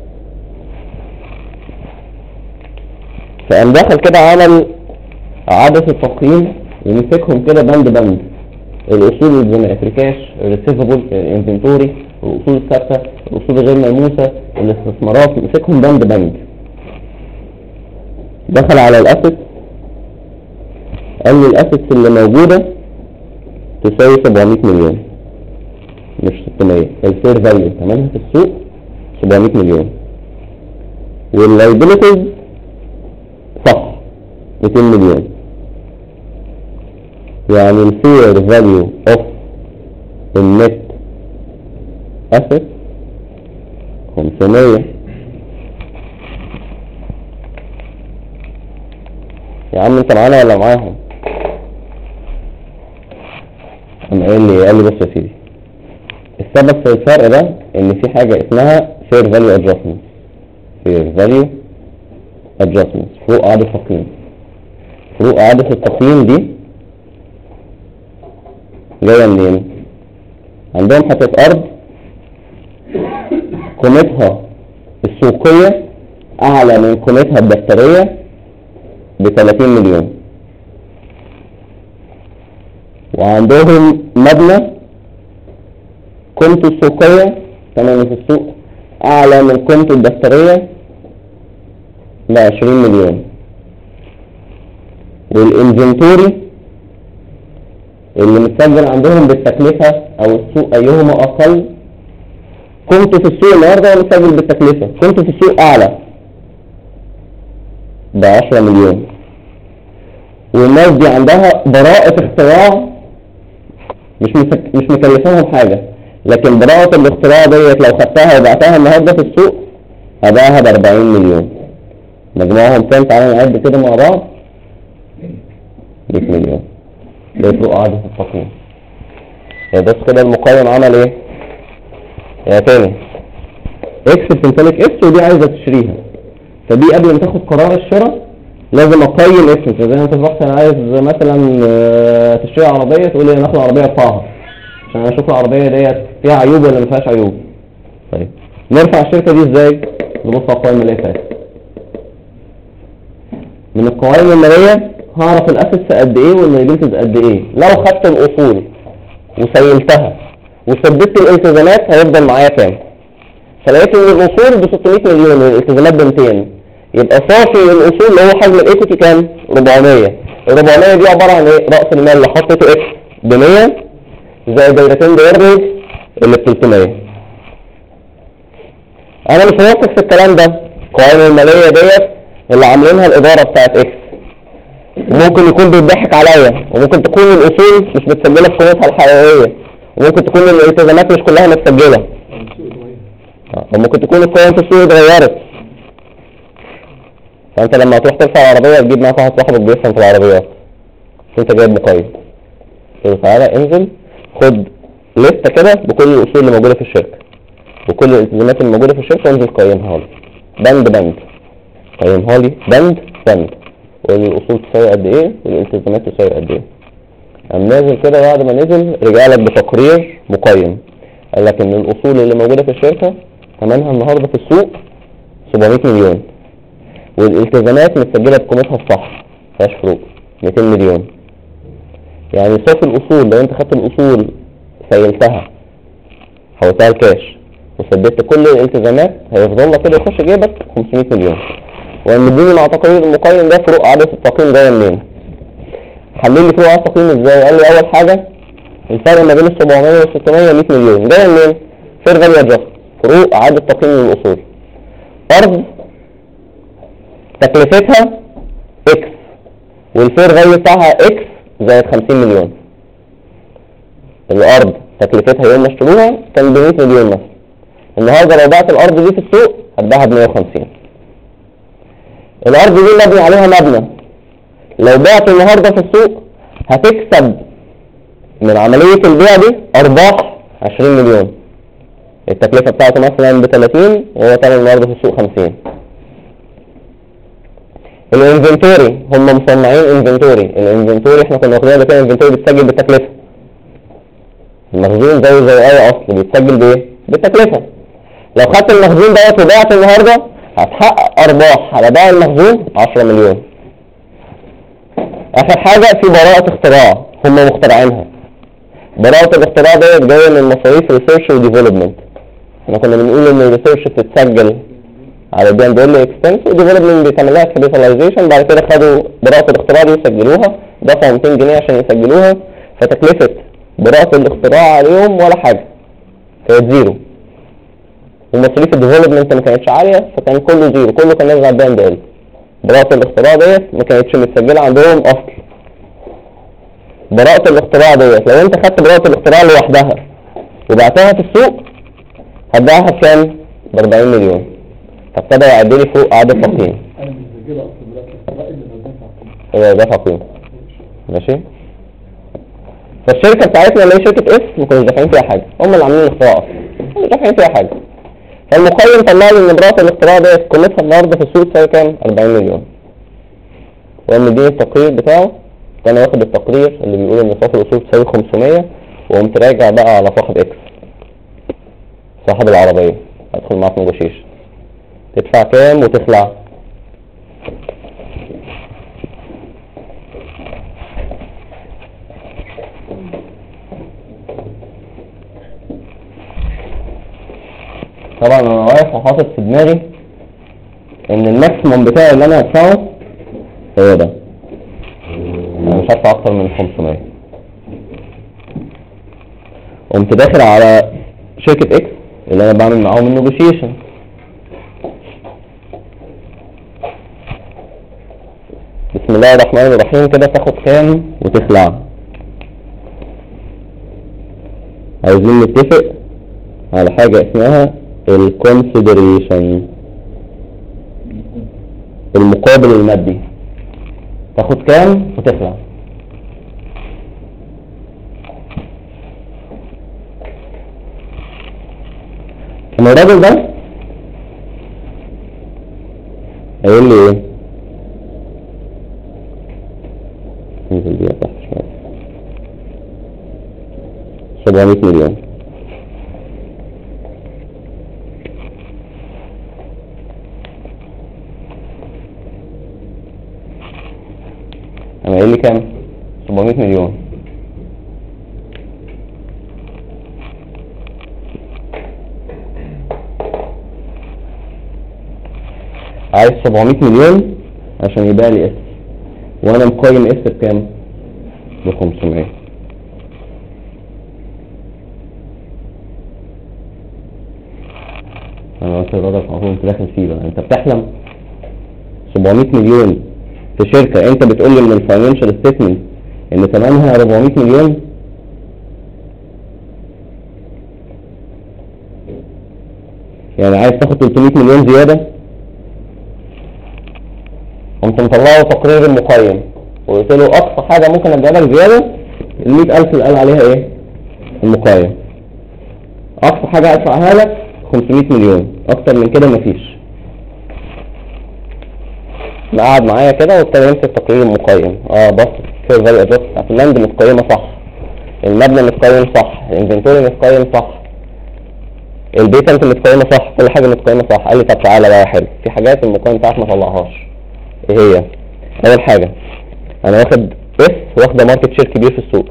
فقام داخل كده عمل عدسة التقييم ومسكهم كده بند بند، الاصول والالتزامات، الكاش، الريسيفبل، الانفنتوري، الاصول الثابته، الاصول الغير ملموسه، الاستثمارات، مسكهم بند بند. دخل على الاسيت قال لي الاسيتس اللي موجوده تساوي 700 مليون مش 600، الفير فاليو ثمنها في السوق 700 مليون، واللايبيليتيز صح 200 مليون، يعني الفير فاليو اوف النت اسيت 500. يا عم انت معانا ولا معاهم؟ قال لي بص يا سيدي، السبب في الفرق ده ان في حاجه اسمها فير فاليو ادجستمنت. fair value adjustments، فروق إعادة تقييم. فروق إعادة التقييم دي جاية منين؟ عندهم حتة أرض قيمتها السوقية أعلى من قيمتها الدفترية ب30 مليون، وعندهم مبنى قيمته السوقية ثمنه في السوق أعلى من قيمته الدفترية ب20 مليون، والإنفنتوري اللي متسجل عندهم بالتكلفة أو السوق أيهما أقل، قيمته في السوق النهارده متسجل بالتكلفة، قيمته في السوق أعلى ب10 مليون، والناس دي عندها براءة اختراع مش مكلفهم حاجة، لكن براءة الاختراع ديت لو خدتها وبعتها النهارده في السوق هباعها ب40 مليون. مجموعهم كام؟ تعالوا نعد كده مع بعض. 100 مليون. ده فروق إعادة التقييم. يا بس كده المقيم عمل ايه؟ يا تاني اكس بتمتلك اكس ودي عايزة تشتريها، فدي قبل ما تاخد قرار الشراء لازم اقيم اكس. زي ما انت رحت انا عايز مثلا تشتري عربية، تقول لي انا اخد عربية ارفعها عشان اشوف العربية ديت فيها عيوب ولا ما فيهاش عيوب. طيب نرفع الشركة دي ازاي؟ نبص على القوائم المالية بتاعتها. من القوائم المالية هعرف الاسس قد ايه واللايبيلتيز قد ايه. لو خدت الاصول وسيلتها وسددت الالتزامات هيفضل معايا كام؟ فلقيت ان الاصول ب 600 مليون والالتزامات ب 200، يبقى صافي الاصول اللي هو حجم الايكوتي كام؟ 400. ال 400 دي عباره عن ايه؟ راس المال اللي حطيته اكس ب 100 زائد دايرتين دايرز اللي ب 300. انا مش واثق في الكلام ده. القوائم الماليه ديت اللي عاملينها الاداره بتاعت اكس، ممكن يكون بيضحك عليا، وممكن تكون الاصول مش متسجله في قيمتها الحقيقيه، وممكن تكون الالتزامات مش كلها متسجله، وممكن تكون القيم في السوق اتغيرت. فانت لما تروح ترفع العربيه تجيب معاك واحد صاحبك بيفهم في العربيات، انت جايب مقيم، تقول تعالى انزل خد لسته كده بكل الاصول اللي موجوده في الشركه وكل الالتزامات اللي موجوده في الشركه وانزل قيمها لي بند بند، قيمها لي بند بند، وقول لي الاصول تساوي قد ايه والالتزامات تساوي قد ايه. قام نازل كده بعد ما نزل رجع لك بتقرير مقيم قال لك ان الاصول اللي موجوده في الشركه ثمنها النهارده في السوق 700 مليون، والالتزامات متسجله بقيمتها الصح مفيهاش فروق 200 مليون. يعني صافي الاصول لو انت خدت الاصول سيلتها حولتها الكاش وسددت كل الالتزامات هيفضل لك كده يخش جيبك 500 مليون. ومديني مع تقرير المقيم ده فروق إعادة التقييم جايه منين؟ حلل لي فروق إعادة التقييم ازاي؟ قال لي اول حاجه الفرق ما بين ال 700 وال 600 100 مليون جايه منين؟ فير فاليو ادجستمنت، فروق إعادة تقييم للاصول. ارض تكلفتها اكس والفير فاليو بتاعها اكس زائد 50 مليون. الارض تكلفتها يوم ما اشتروها كان ب 100 مليون مثلا، النهارده لو بعت الارض دي في السوق هتباعها ب 150. الارض دي مبني عليها مبنى، لو بعت النهارده في السوق هتكسب من عمليه البيع دي ارباح 20 مليون. التكلفه بتاعته مثلا ب 30 وهو ثمن النهارده في السوق 50. الانفنتوري هم مصنعين انفنتوري، الانفنتوري احنا كنا واخدين كده انفنتوري بيتسجل بالتكلفه. المخزون زي اي اصل بيتسجل بايه؟ بالتكلفه. لو خدت المخزون دوت وبعت النهارده هتحقق ارباح على بيع المخزون 10 مليون. اخر حاجه في براءه اختراع هم مخترعينها. براءه الاختراع ديت جايه من مصاريف ريسيرش وديفلوبمنت. احنا كنا بنقول ان الريسيرش بتتسجل على البي اند ال اكسبنس وديفلوبمنت بيتعمل لها كابيتاليزيشن، بعد كده خدوا براءه الاختراع دي وسجلوها، دفعوا 200 جنيه عشان يسجلوها، فتكلفه براءه الاختراع عليهم ولا حاجه، كانت زيرو. ومصاريف الديفلوبمنت ما كانتش عاليه فكان كله زيرو، كله كان نازل على البي اند ال. براءه الاختراع ديت ما كانتش متسجله عندهم اصل. براءه الاختراع ديت لو انت خدت براءه الاختراع لوحدها وبعتها في السوق هتبيعها بكام؟ ب 40 مليون. فابتدى يعد لي فوق إعادة تقييم. انا مش بجيبها اصلا براءة الاختراع اللي هو دفع قيمة. ماشي؟ فالشركة بتاعتنا اللي هي شركة اس ما كانوش دافعين فيها حاجة، هم اللي عاملين الاختراع اصلا، هم مش دافعين فيها حاجة. فالمقيم طلع لي ان براءة الاختراع ديت قيمتها النهارده في السوق تساوي كام؟ 40 مليون. وقام مديني التقرير بتاعه، فانا واخد التقرير اللي بيقول ان صافي الاصول تساوي 500، وقمت راجع بقى على صاحب اكس، صاحب العربية، ادخل معاه في نيجوشيشن. تدفع كام وتخلع؟ طبعا انا واقف وحاطط في دماغي ان الماكسيموم بتاعي اللي انا هدفعه هو ده، انا مش هدفع اكتر من 500. قمت داخل على شركة اكس اللي انا بعمل معاهم النيجوشيشن، بسم الله الرحمن الرحيم كده، تاخد كام وتخلع. عايزين نتفق على حاجة اسمها الكونسيدريشن، المقابل المادي، تاخد كام وتخلع. اما الراجل ده هيقول لي ايه؟ ننزل بيها تحت شوية، 700 مليون. انا قايل لي كام؟ 700 مليون. عايز 700 مليون عشان يبقى لي اس، وانا مقيم اس بكام؟ ب 500. انا قلت للراجل على طول انت داخل فيه بقى، انت بتحلم 700 مليون في شركة انت بتقول لي من الفاينانشال ستيتمنت ان ثمنها 400 مليون. يعني عايز تاخد 300 مليون زيادة. قمت مطلعه تقرير المقيم وقلت له اقصى حاجة ممكن اديها لك زيادة ال 100,000 اللي قال عليها ايه؟ المقيم. اقصى حاجة ادفعها لك 500 مليون، اكتر من كده مفيش. قعد معايا كده وابتدى يمسك تقرير المقيم. بص فير فاليو ادجست بتاعت اللاند متقيمة صح، المبنى متقيم صح، الانفنتوري متقيم صح، البيتنت متقيمة صح، كل حاجة متقيمة صح. قال لي طب تعالى بقى يا حلو، في حاجات المقيم بتاعك ما طلعهاش. ايه هي؟ اول حاجة انا واخد اس، واخدة ماركت شير كبير في السوق.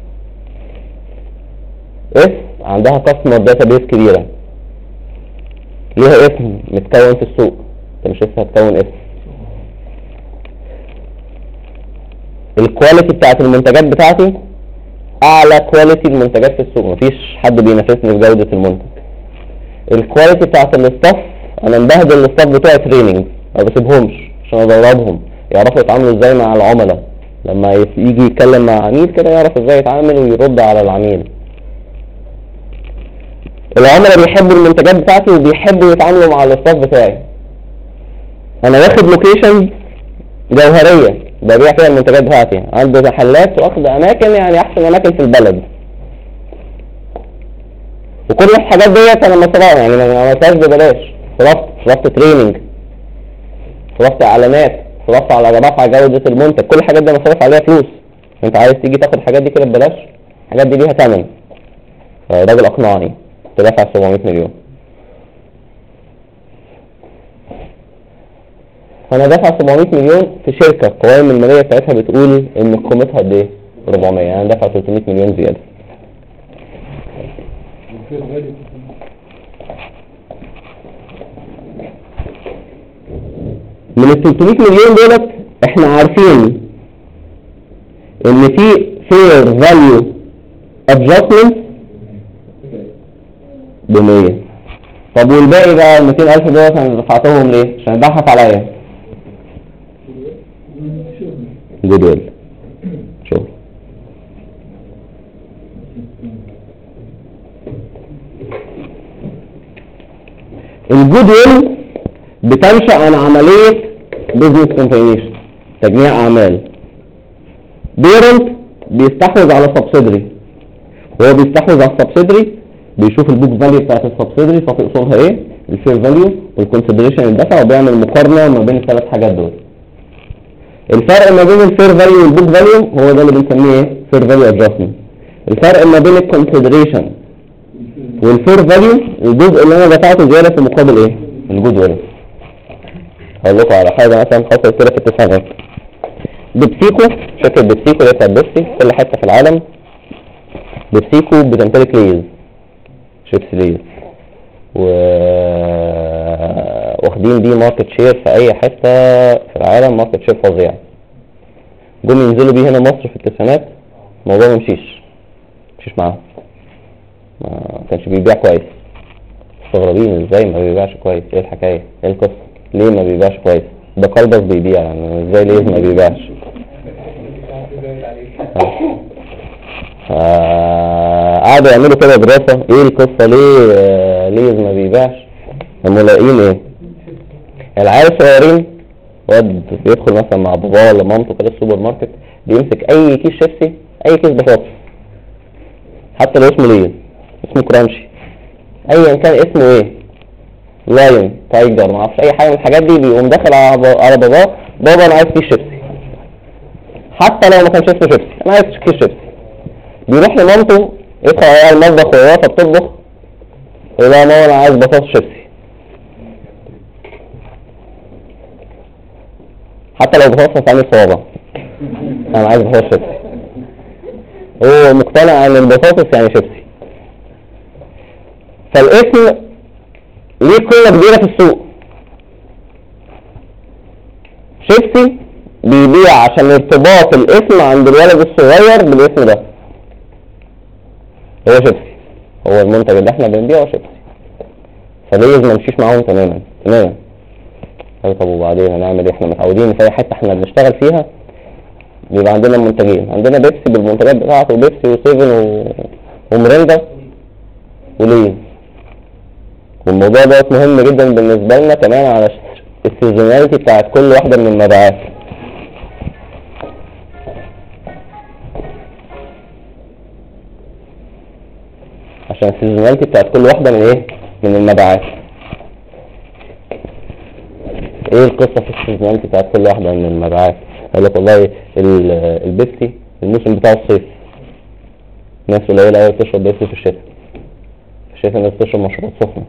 اس عندها كاستمر داتا بيس كبيرة، ليها اسم متكون في السوق، انت مش لسه هتكون اسم. الكواليتي بتاعت المنتجات بتاعتي اعلى كواليتي المنتجات في السوق، مفيش حد بينافسني في جودة المنتج. الكواليتي بتاعت الاستاف، انا مبهدل الاستاف بتوعي تريننج، ما بسيبهمش عشان ادربهم يعرفوا يتعاملوا ازاي مع العملاء، لما يجي يتكلم مع عميل كده يعرف ازاي يتعامل ويرد على العميل. العملاء بيحبوا المنتجات بتاعتي وبيحبوا يتعاملوا مع الاستاف بتاعي. انا واخد لوكيشن جوهرية ببيع فيها المنتجات بتاعتي، عنده محلات واخد اماكن يعني احسن اماكن في البلد، وكل الحاجات ديت انا مصرفها، يعني ما عملتهاش ببلاش. صرفت تريننج، صرفت اعلانات، صرفت على رفع جودة المنتج، كل الحاجات دي انا صرف عليها فلوس. انت عايز تيجي تاخد الحاجات دي كده ببلاش؟ الحاجات دي ليها ثمن. الراجل اقنعني، تدفع 700 مليون. فانا دافع 700 مليون في شركة القوائم المالية بتاعتها بتقول ان قيمتها قد ايه؟ 400. انا دافع 300 مليون زيادة. من ال 300 مليون دولت احنا عارفين ان في fair value adjustment ب 100. طب والباقي بقى ال 200,000 دولت انا دفعتهم ليه؟ عشان يضحك عليا. جدول شوف الجودويل بتنشأ عن عملية بيزنس كومبينيشن، تجميع اعمال. بيرنت بيستحوذ على سبسيدري، وهو بيستحوذ على السبسيدري بيشوف البوك فاليو بتاعت السبسيدري صافي اصولها ايه، الفير فاليو والكونسيدريشن الدفع، وبيعمل مقارنه ما بين الثلاث حاجات دول. الفرق ما بين الفير فاليو والبوك فاليو هو ده اللي بنسميه ايه؟ فير فاليو ادجستمنت. الفرق ما بين الكونسيدريشن والفير فاليو الجزء اللي انا دفعته زياده في مقابل ايه؟ الجود ويل. هقول لكم على حاجه مثلا حصلت كده في التسعينات. بيبسيكو، شركه بيبسيكو اللي بتاعت بيبسي في كل حته في العالم. بيبسيكو بتمتلك ليز، شيبسي ليز، واخدين بيه ماركت شير في اي حته في العالم، ماركت شير فظيع. جم ينزلوا بيه هنا مصر في التسعينات، الموضوع ما مشيش معاهم، ما كانش بيبيع كويس. مستغربين ازاي ما بيبيعش كويس، ايه الحكايه، ايه القصه، ليه ما بيبيعش كويس؟ ده كلبس بيبيع، يعني ازاي ليه ما بيبيعش؟ قعدوا يعملوا كده دراسه، ايه القصه، ليه ما بيبيعش؟ هم لاقيين ايه؟ العيال الصغيرين، واد بيدخل مثلا مع باباه ولا مامته كده السوبر ماركت، بيمسك اي كيس شيبسي، اي كيس بطاطس، حتى لو اسمه ليه، اسمه كرانشي، ايا كان اسمه ايه، لاين، تايجر، ما اعرفش اي حاجه من الحاجات دي، بيقوم داخل على باباه، بابا انا عايز كيس شيبسي، حتى لو ما كانش اسمه شيبسي، انا عايز كيس شيبسي. بيروح لمامته، يدخل عليها المطبخ وهي واقفه بتطبخ، يقول لها ماما انا عايز بطاطس شيبسي، حتى لو بطاطس هتعمل صوابع، انا عايز بطاطس شيبسي. هو مقتنع ان البطاطس يعني شيبسي. فالاسم ليه قيمه كبيره في السوق. شيبسي بيبيع عشان ارتباط الاسم عند الولد الصغير بالاسم ده، هو شيبسي، هو المنتج اللي احنا بنبيعه شيبسي. فليه ما نمشيش معاهم تماما. طب وبعدين هنعمل ايه؟ احنا متعودين في اي حته احنا بنشتغل فيها بيبقى عندنا منتجين، عندنا بيبسي بالمنتجات بتاعته، بيبسي وسيفن ومريندا وليه. والموضوع ده مهم جدا بالنسبه لنا كمان على السيزوناليتي بتاعت كل واحده من المبيعات. عشان السيزوناليتي بتاعت كل واحده من ايه؟ من المبيعات. ايه القصه في السيزوناليتي بتاعت كل واحده من المبيعات؟ اقول لك والله البيبسي الموسم بتاع الصيف، ناس قليله قوي بتشرب بيبسي في الشتاء. في الشتاء الناس بتشرب مشروبات سخنه.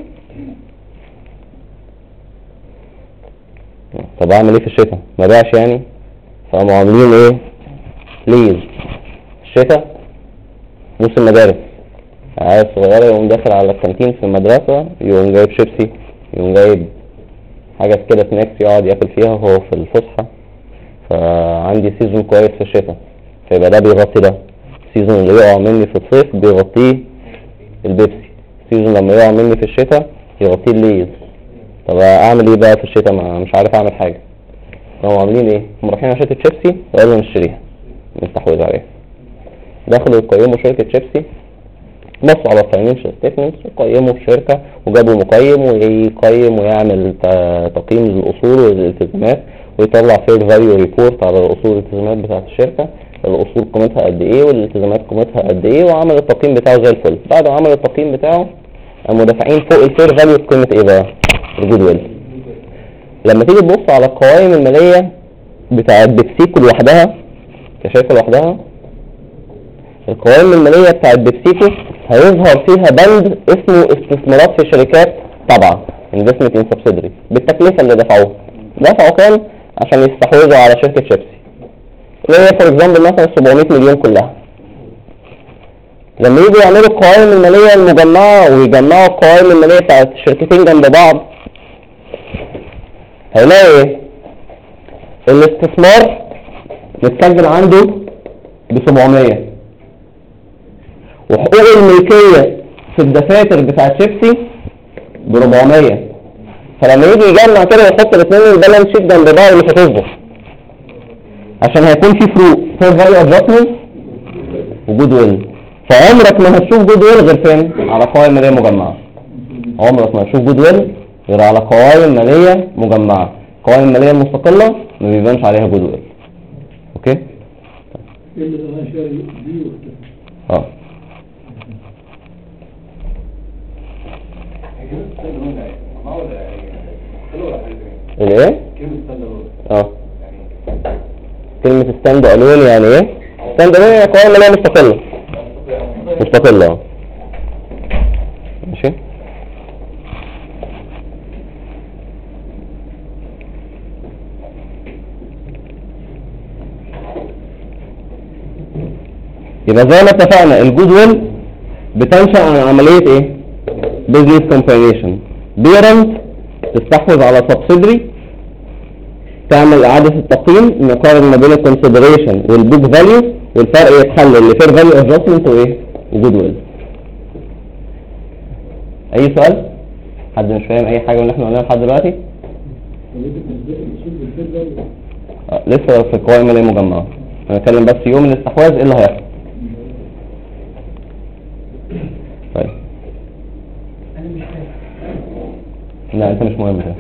طب اعمل ايه في الشتاء؟ ما بيعش يعني؟ فقاموا عاملين ايه؟ ليز الشتاء موسم مدارس، عيال صغيره يقوم داخل على الكانتين في المدرسه، يقوم جايب شيبسي، يقوم جايب حاجه كده سناكس يقعد ياكل فيها وهو في الفسحه. فعندي سيزون كويس في الشتاء، فيبقى ده بيغطي ده. السيزون اللي يقع مني في الصيف بيغطيه البيبسي، السيزون لما يقع مني في الشتاء يغطيه الليز. طب اعمل ايه بقى في الشتاء؟ مش عارف اعمل حاجه. هم عاملين ايه؟ هم رايحين على شركه شيبسي وقالوا نشتريها، نستحوذ عليها. دخلوا يقيموا شركه شيبسي، بصوا على الفاينانشال ستيتمنتس وقيموا الشركه، وجابوا مقيم ويقيم ويعمل تقييم للاصول والالتزامات، ويطلع فير فاليو ريبورت على الاصول والالتزامات بتاعه الشركه، الاصول قيمتها قد ايه والالتزامات قيمتها قد ايه، وعمل التقييم بتاعه زي الفل. بعد ما عمل التقييم بتاعه قاموا دافعين فوق الفير فاليو قيمه ايه بقى؟ الجود ويل. لما تيجي تبص على القوائم الماليه بتاعه بيبسيكو لوحدها كشركه لوحدها، القوائم الماليه بتاعه بيبسيكو هيظهر فيها بند اسمه استثمارات في شركات تابعه، investment in subsidiary، بالتكلفه اللي دفعوا كام عشان يستحوذوا على شركه شيبسي، اللي هي فور اكزامبل مثلا 700 مليون كلها. لما يجوا يعملوا القوائم الماليه المجمعه ويجمعوا القوائم الماليه بتاعت الشركتين جنب بعض، هيلاقوا ايه؟ الاستثمار متسجل عنده ب 700، وحقوق الملكيه في الدفاتر بتاعت شيبسي ب 400. فلما يجي يجمع كده ويحط الاثنين البالانس شيت جنب بعض مش هتظبط، عشان هيكون في فروق، فير فاليو ادجستمنت وجود ويل. فعمرك ما هتشوف جود ويل غير فين؟ على قوائم ماليه مجمعه. عمرك ما هتشوف جود ويل غير على قوائم ماليه مجمعه. القوائم الماليه المستقله ما بيبانش عليها جود ويل. اوكي؟ اه الايه؟ كلمة ستاند الون كلمة ستاند الون يعني ايه؟ ستاند الون يعني قوائم مالية مستقلة مستقلة ماشي. يبقى زي ما اتفقنا الجود ويل بتنشأ عن عملية ايه؟ بيزنس كومباينيشن. بيرنت تستحوذ على سبسيدري، تعمل اعادة التقييم، نقارن ما بين الكونسيدريشن والبوك فاليو، والفرق يتحل اللي فير فاليو ادجستمنت وايه؟ وجود ويل. اي سؤال؟ حد مش فاهم اي حاجة من اللي احنا قلناها لحد دلوقتي؟ لسه في القوائم المالية المجمعة. هنتكلم بس يوم الاستحواذ ايه اللي هيحصل. طيب لا انت مش مهم ده.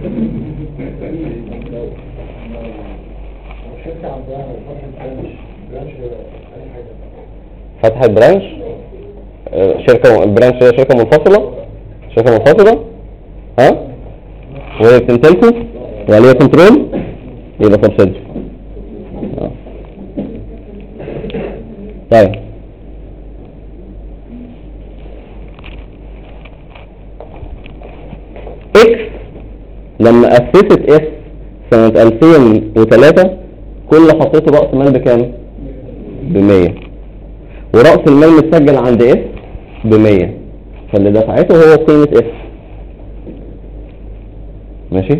فتحت برانش شركة، البرانش هي شركة منفصلة، شركة منفصلة ها، وهي بتمتلكه وعليها كنترول، يبقى سبسيدي. طيب اكس لما اسست اس سنة 2003 كل حطيته رأس المال بكام؟ ب100، ورأس المال متسجل عند اس ب100، فاللي دفعته هو قيمة اس. ماشي.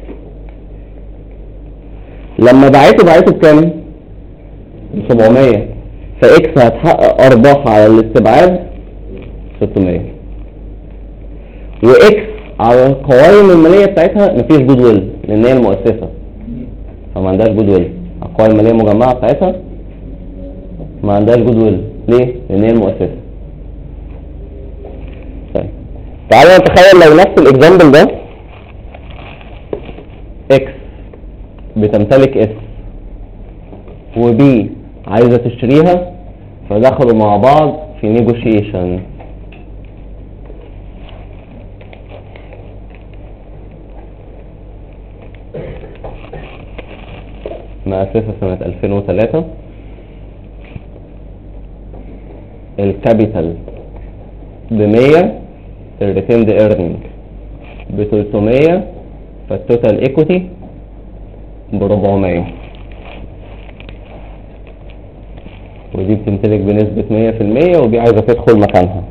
لما باعته بكام؟ ب700، فاكس هتحقق ارباح على الاستبعاد 600، واكس على القوائم المالية بتاعتها مفيش جود ويل لان هي المؤسسة، فما عندهاش جود ويل. على القوائم المالية المجمعة بتاعتها ما عندهاش جود ويل. ليه؟ لان هي المؤسسة. طيب تعالوا نتخيل لو نفس الاكزامبل ده اكس بتمتلك اس وبي عايزة تشتريها، فدخلوا مع بعض في نيجوشيشن. مؤسسة سنة 2003، الكابيتال ب100، الريتيند ايرنينج ب300، فالتوتال ايكوتي ب400، ودي بتمتلك بنسبة 100% ودي عايزة تدخل مكانها.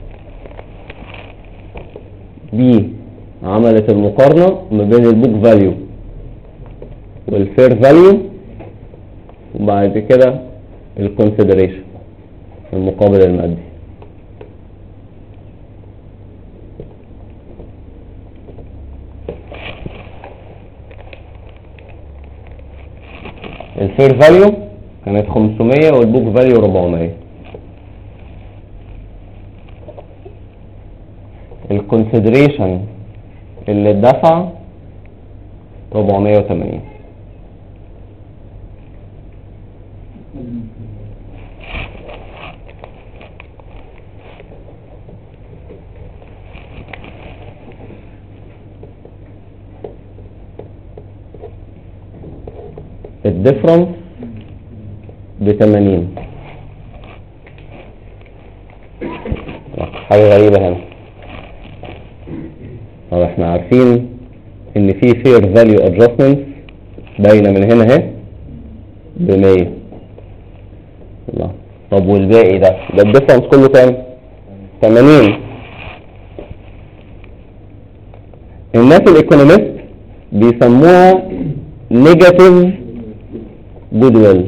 دي عملت المقارنة ما بين البوك فاليو والفير فاليو، وبعد كده الكونسيدريشن المقابل المادي. الفير فاليو كانت 500 والبوك فاليو 400. الكونسيدريشن اللي اتدفع 480. الديفرنس ب80. حاجة غريبة هنا. طب احنا عارفين ان في fair value adjustments باينة من هنا اهي ب100. الله. طب والباقي ده الديفرنس كله كام؟ 80. الناس الايكونوميست بيسموها نيجاتيف جودويل،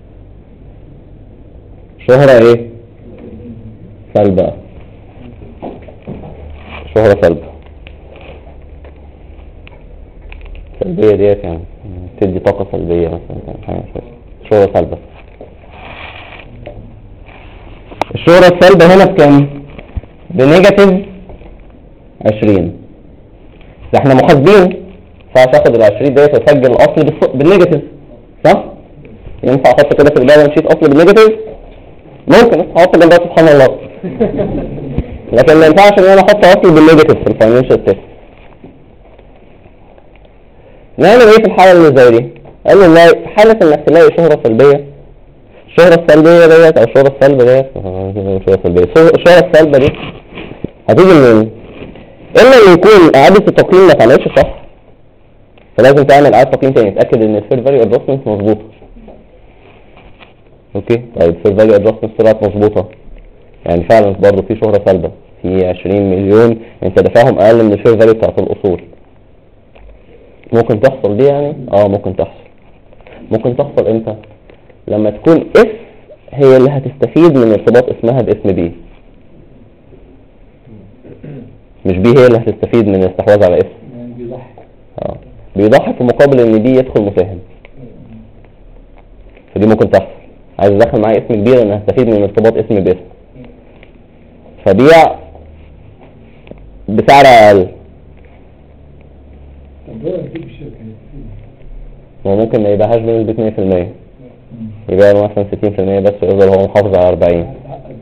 شهرة ايه؟ سلبة، شهرة سلبة. سلبية ديت يعني تدي طاقة سلبية مثلا، شهرة سلبة. الشهرة السلبة هنا بكام؟ بنيجاتيف 20. ده احنا محاسبين، فعش اخد ال20 ديت واسجل الاصل بالنيجاتيف، صح؟ ينفع احط كده في البالانس شيت اصل بالنيجاتيف؟ ممكن احط جنبها سبحان الله. لكن ما ينفعش ان انا احط اصل بالنيجاتيف في الفاينانشال ستيت. نعمل ايه في الحالة اللي زي دي؟ قال له والله في حالة انك تلاقي شهرة سلبية، الشهرة السلبية ديت او الشهرة السلبة ديت الشهرة السلبة دي هتيجي منين؟ الا ان يكون اعادة التقييم ما اتعملتش صح، فلازم تعمل اعادة تقييم تاني تتأكد ان الفير فاليو ادجستمنت مظبوطة. اوكي طيب الفير فاليو ادجستمنت طلعت مظبوطة، يعني فعلا برضه في شهرة سلبة، في 20 مليون انت دافعهم اقل من الفير فاليو بتاعت الاصول. ممكن تحصل دي يعني؟ ممكن تحصل. ممكن تحصل امتى؟ لما تكون اف هي اللي هتستفيد من ارتباط اسمها باسم بي، مش بي هي اللي هتستفيد من الاستحواذ على اف. بيضحي في مقابل ان بي يدخل مساهم، فدي ممكن تحصل. عايز ادخل معايا اسم كبير انا هستفيد من ارتباط اسم باسم، فبيع بسعر اقل. وممكن ما يبيعهاش بنسبة 100%، يبيع مثلا 60% بس ويفضل هو محافظ على 40.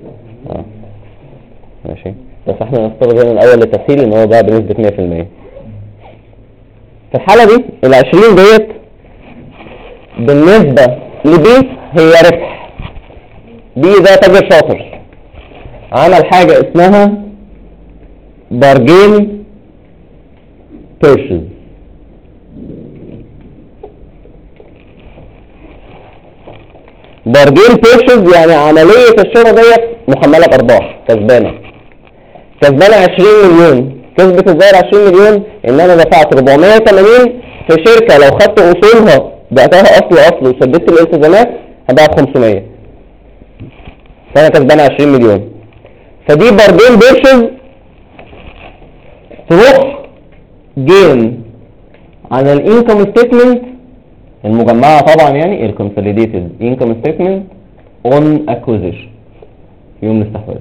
ماشي، بس احنا نفترض هنا الاول للتسهيل ان هو باع بنسبة 100%. في الحالة دي ال20 ديت بالنسبة لبي هي ربح. بي ده تاجر شاطر، عمل حاجة اسمها بارجين بيرشز. بارجين بيرشز يعني عملية الشراء ديت محملة بأرباح، كسبانة 20 مليون. كسبت ازاي 20 مليون؟ ان انا دفعت 480 في شركة لو خدت اصولها بعتها اصل وسددت الالتزامات هبقى 500، فانا كسبانة 20 مليون. فدي بارجين بيرشز تروح جين على الانكم ستيتمنت المجمعة طبعا، يعني الكونسوليديتد انكم ستيتمنت اون اكوزيشن يوم الاستحواذ.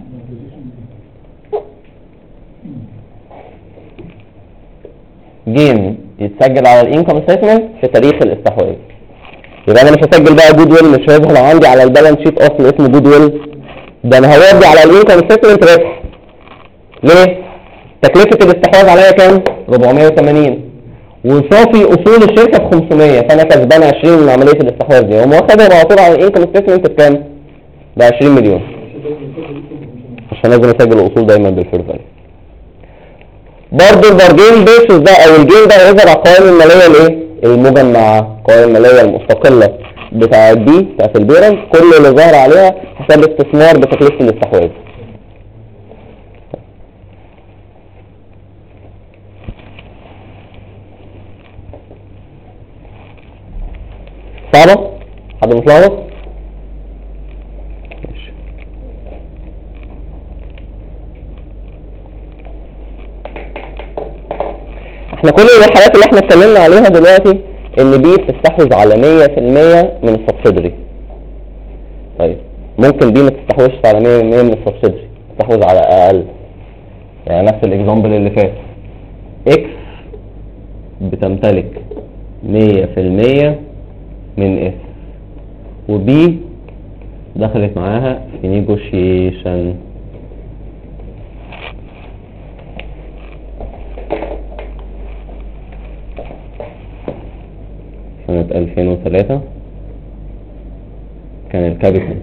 جين يتسجل على الانكم ستيتمنت في تاريخ الاستحواذ. يبقى انا مش هسجل بقى جود ويل، مش هيظهر عندي على البالانس شيت اصل اسمه جود ويل، ده انا هودي على الانكم ستيتمنت ربح. ليه؟ تكلفة الاستحواذ عليا كام؟ 480 وصافي اصول الشركة ب 500، فانا كسبان 20 من عملية الاستحواذ دي، وما واخدها على طول على الانكم ستيتمنت بكام؟ ب 20 مليون. عشان لازم اسجل الاصول دايما بالفير فاليو. برضه البارجين بيرشز ده او الجين ده هيظهر على القوائم المالية الايه؟ المجمعة، القوائم المالية المستقلة بتاعت دي بتاعت البيرنت، كل اللي ظهر عليها حساب استثمار بتكلفة الاستحواذ. صعبة؟ حد متلخبط؟ ماشي. احنا كل الحاجات اللي احنا اتكلمنا عليها دلوقتي ان بي بتستحوذ على 100% من السبسيدري. طيب ممكن بي ما تستحوذش على 100% من السبسيدري، تستحوذ على اقل. يعني نفس الاكزامبل اللي فات، اكس بتمتلك 100% من اف، وبي دخلت معاها في نيجوشيشن. سنة 2003 كان الكابيتال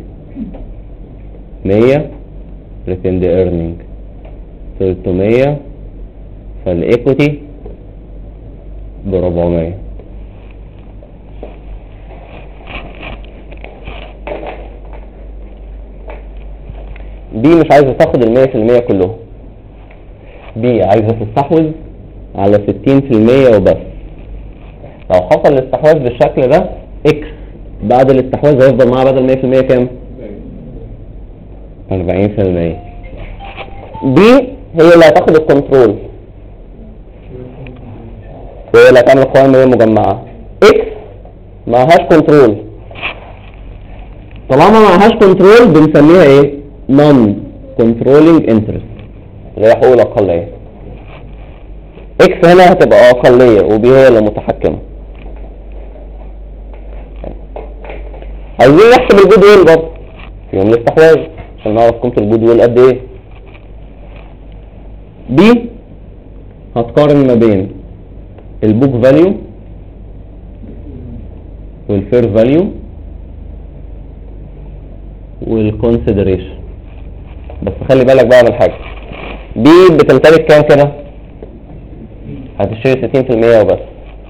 100 ريتيند ايرنينج 300، فالايكوتي ب 400. دي مش عايزة تاخد 100% كلهم، دي عايزة تستحوذ على 60% وبس. لو حصل الاستحواذ بالشكل ده، اكس بعد الاستحواذ هيفضل معاه بدل 100% كام؟ 40%. دي هي اللي هتاخد الكنترول، وهي اللي هتعمل القوائم المالية المجمعة. اكس معهاش كنترول، طالما معهاش كنترول بنسميها ايه؟ نون كنترولينج انترست، اللي هي حقوق الاقلية. اكس هنا هتبقى اقلية وبي هي اللي متحكمة. عايزين نحسب الجود ويل برضه في يوم الاستحواذ عشان نعرف قيمة الجود ويل قد ايه. بي هتقارن ما بين البوك فاليو والفير فاليو والكونسيدريشن. بس خلي بالك بقى من حاجه، دي بتمتلك كام كده؟ هتشتري 60% وبس.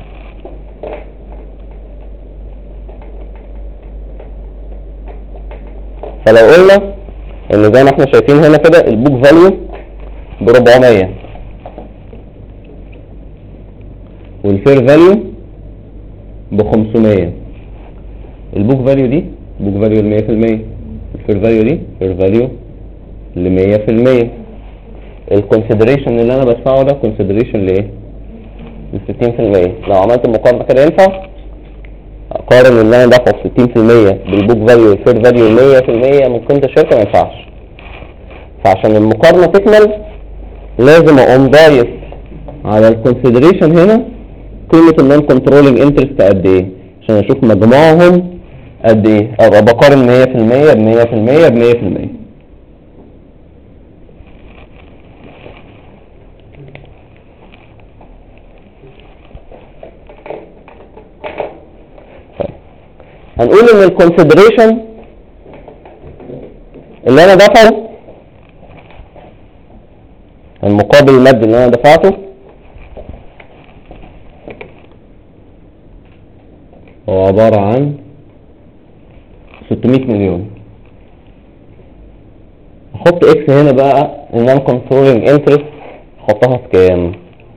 فلو قلنا ان زي ما احنا شايفين هنا كده البوك فاليو ب400 والفير فاليو ب500، البوك فاليو دي بوك فاليو ل100%، الفير فاليو دي فير فاليو ل100%. الكونسيدريشن اللي انا بدفعه ده كونسيدريشن لايه؟ ل60%. لو عملت المقارنه كده ينفع اقارن ان انا دافعه 60% بالبوك فاليو والفير فاليو 100% من قيمه الشركه؟ ما ينفعش. فعشان المقارنه تكمل لازم اقوم ضايف على الكونسيدريشن هنا قيمه النون كنترولينج انترست قد ايه، عشان اشوف مجموعهم قد ايه، ابقى بقارن 100% ب100% ب100%. هنقول ان الكونسيدريشن اللي انا دفعه، المقابل المادي اللي انا دفعته، هو عبارة عن 600 مليون. احط اكس هنا بقى النون كنترولينج انترست، احطها في كام؟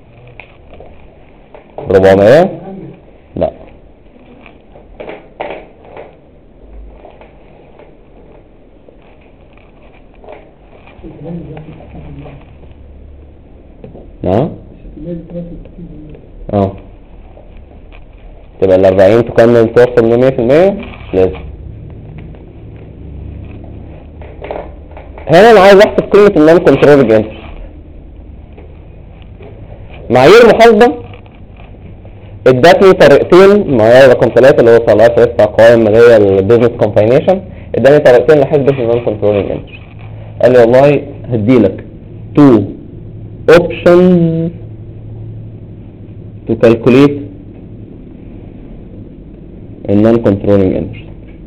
400؟ لا، نعم تبقى ال40 تكمل توصل ل100%؟ مش لازم. هنا انا عايز احسب قيمة النون كنترولينج انترست. معايير محاسبة ادتني طريقتين، معايير رقم 3 اللي هو صلاحية ثلاث قوائم اللي هي البيزنس كومباينيشن، اداني طريقتين لحسبة النون كنترولينج انترست. قال لي والله هديلك 2 options to calculate a non-controlling interest.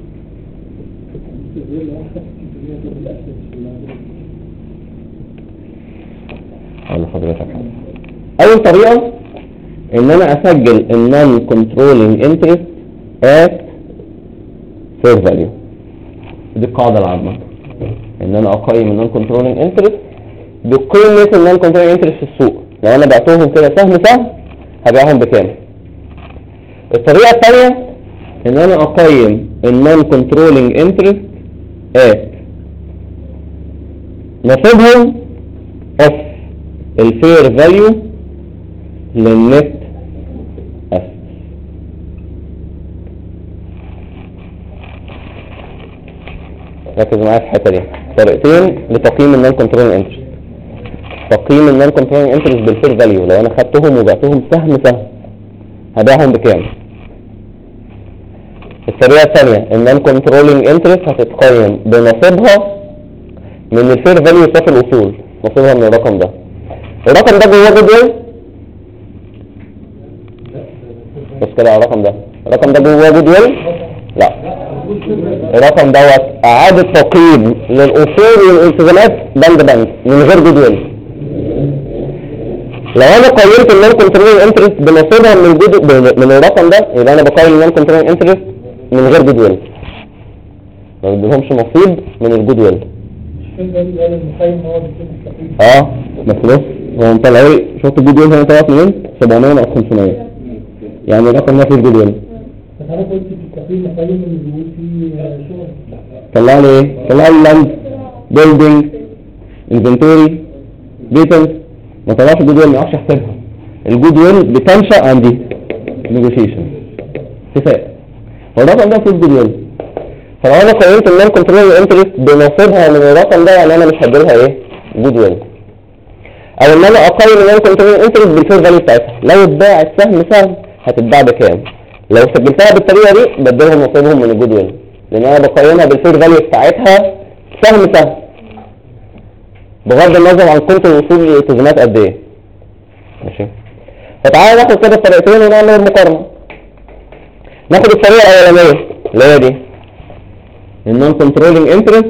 أقول لحضرتك أول طريقة إن أنا أسجل ال non-controlling interest at fair value. دي القاعدة العامة، إن أنا أقيم ال non-controlling interest بقيمة ال non-controlling interest في السوق. لو أنا بعتهم كده سهم هبيعهم بكام؟ الطريقة الثانية ان انا اقيم النون كنترولينج انترست at نصيبهم اوف الفير فاليو للنت اسيتس. ركزوا معايا في الحته دي، طريقتين لتقييم النون كنترولينج انترست. تقييم النون كنترولينج انترست بالفير فاليو، لو انا خدتهم وبعتهم سهم هبيعهم بكام؟ الطريقة الثانية النون كنترولينج انترست هتتقيم بنصيبها من الفير فاليو بتاعت الاصول، نصيبها من الرقم ده. الرقم ده جواه جدول؟ بص كده على الرقم ده، الرقم ده جواه جدول؟ لا، الرقم دوت اعادة تقييم للاصول والالتزامات بند بند من غير جدول. لو انا قيمت النون كنترولينج انترست بنصيبها من الرقم ده، يبقى انا بقيم النون كنترولينج انترست من غير جدول، ما بديلهمش نصيب من الجدول. بس هو انت لو شفت الجدول هنا طلعت منين؟ 700 او 500، يعني الرقم ده في الجدول. طلع لي ايه؟ طلع لي لاند، بيلدينج، انفنتوري، ديتلز، ما طلعش الجدول، ما يعرفش يحسبها. الجدول بتنشأ عندي نيجوشيشن، اتفاق، والرقم ده في الجدول. فلو انا قيمت النون كنترولينج انترست بنصيبها من الرقم ده، يعني انا مش هديلها ايه؟ جدول. او ان انا اقيم النون كنترولينج انترست بالفير فاليو بتاعتها، لو اتباعت سهم هتتباع بكام؟ لو سجلتها بالطريقه دي بديلهم نصيبهم من الجدول، لان انا بقيمها بالفير فاليو بتاعتها سهم بغض النظر عن قيمه الوصول للالتزامات قد ايه. ماشي، فتعالى ناخد كده الطريقتين ونعمل المقارنه. ناخد الطريقة الأولانية اللي هي دي النون كنترولينج انترست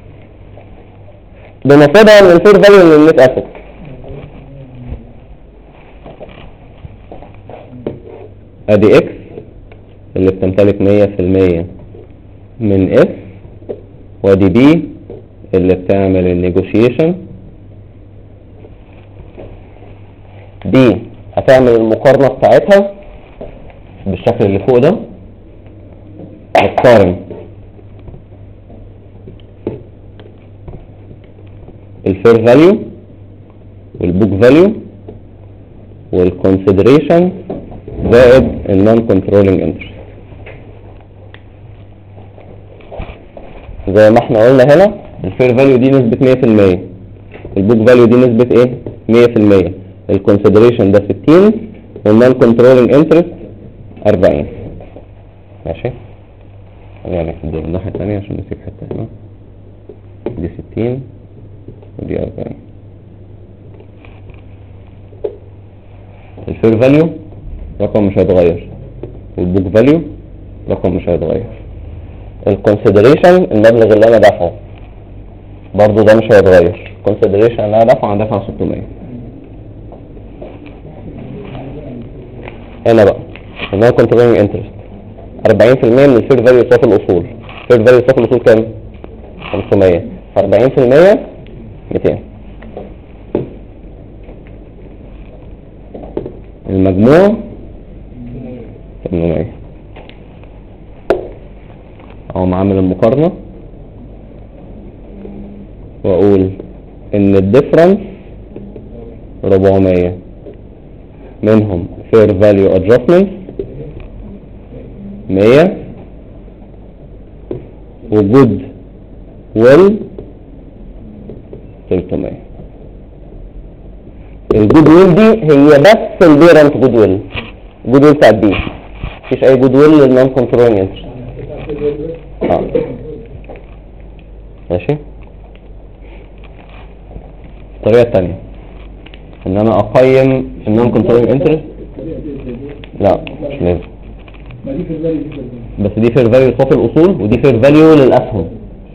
بناخدها من الفير فاليو من النت اسيت. ادي اكس اللي بتمتلك 100% من اف، وادي بي اللي بتعمل النيجوشيشن. دي هتعمل المقارنة بتاعتها بالشكل اللي فوق ده، هتقارن الفير فاليو والبوك فاليو والكونسيدريشن زائد النون كنترولينج انترست. زي ما احنا قلنا هنا الفير فاليو دي نسبة 100%، البوك فاليو دي نسبة ايه 100%، الكونسيدريشن ده 60 والنون كنترولينج انترست 40. ماشي، خلينا نكتب دول الناحية التانية عشان نسيب حتة هنا. دي 60 ودي 40. الفير فاليو رقم مش هيتغير، والبوك فاليو رقم مش هيتغير. الكونسيدريشن المبلغ اللي انا دافعه برضو ده مش هيتغير، الكونسيدريشن اللي انا دافعه 600. هنا بقى النون كنترولينج انترست 40% من الفير فاليو صافي الاصول. الفير فاليو صافي الاصول كام؟ 500. 40% 200. المجموع 800. اقوم عامل المقارنة واقول ان الديفرنس 400 منهم fair value adjustment 100 وجود ويل 300. الجود ويل دي هي بس البيرنت جود ويل، جود ويل بتاعت بي، مفيش اي جود ويل للنون كنترولينج انترست. ماشي. الطريقة التانية ان انا اقيم النون كنترولينج انترست. لا مش لازم، بس دي فير فاليو صافي الاصول ودي فير فاليو للاسهم.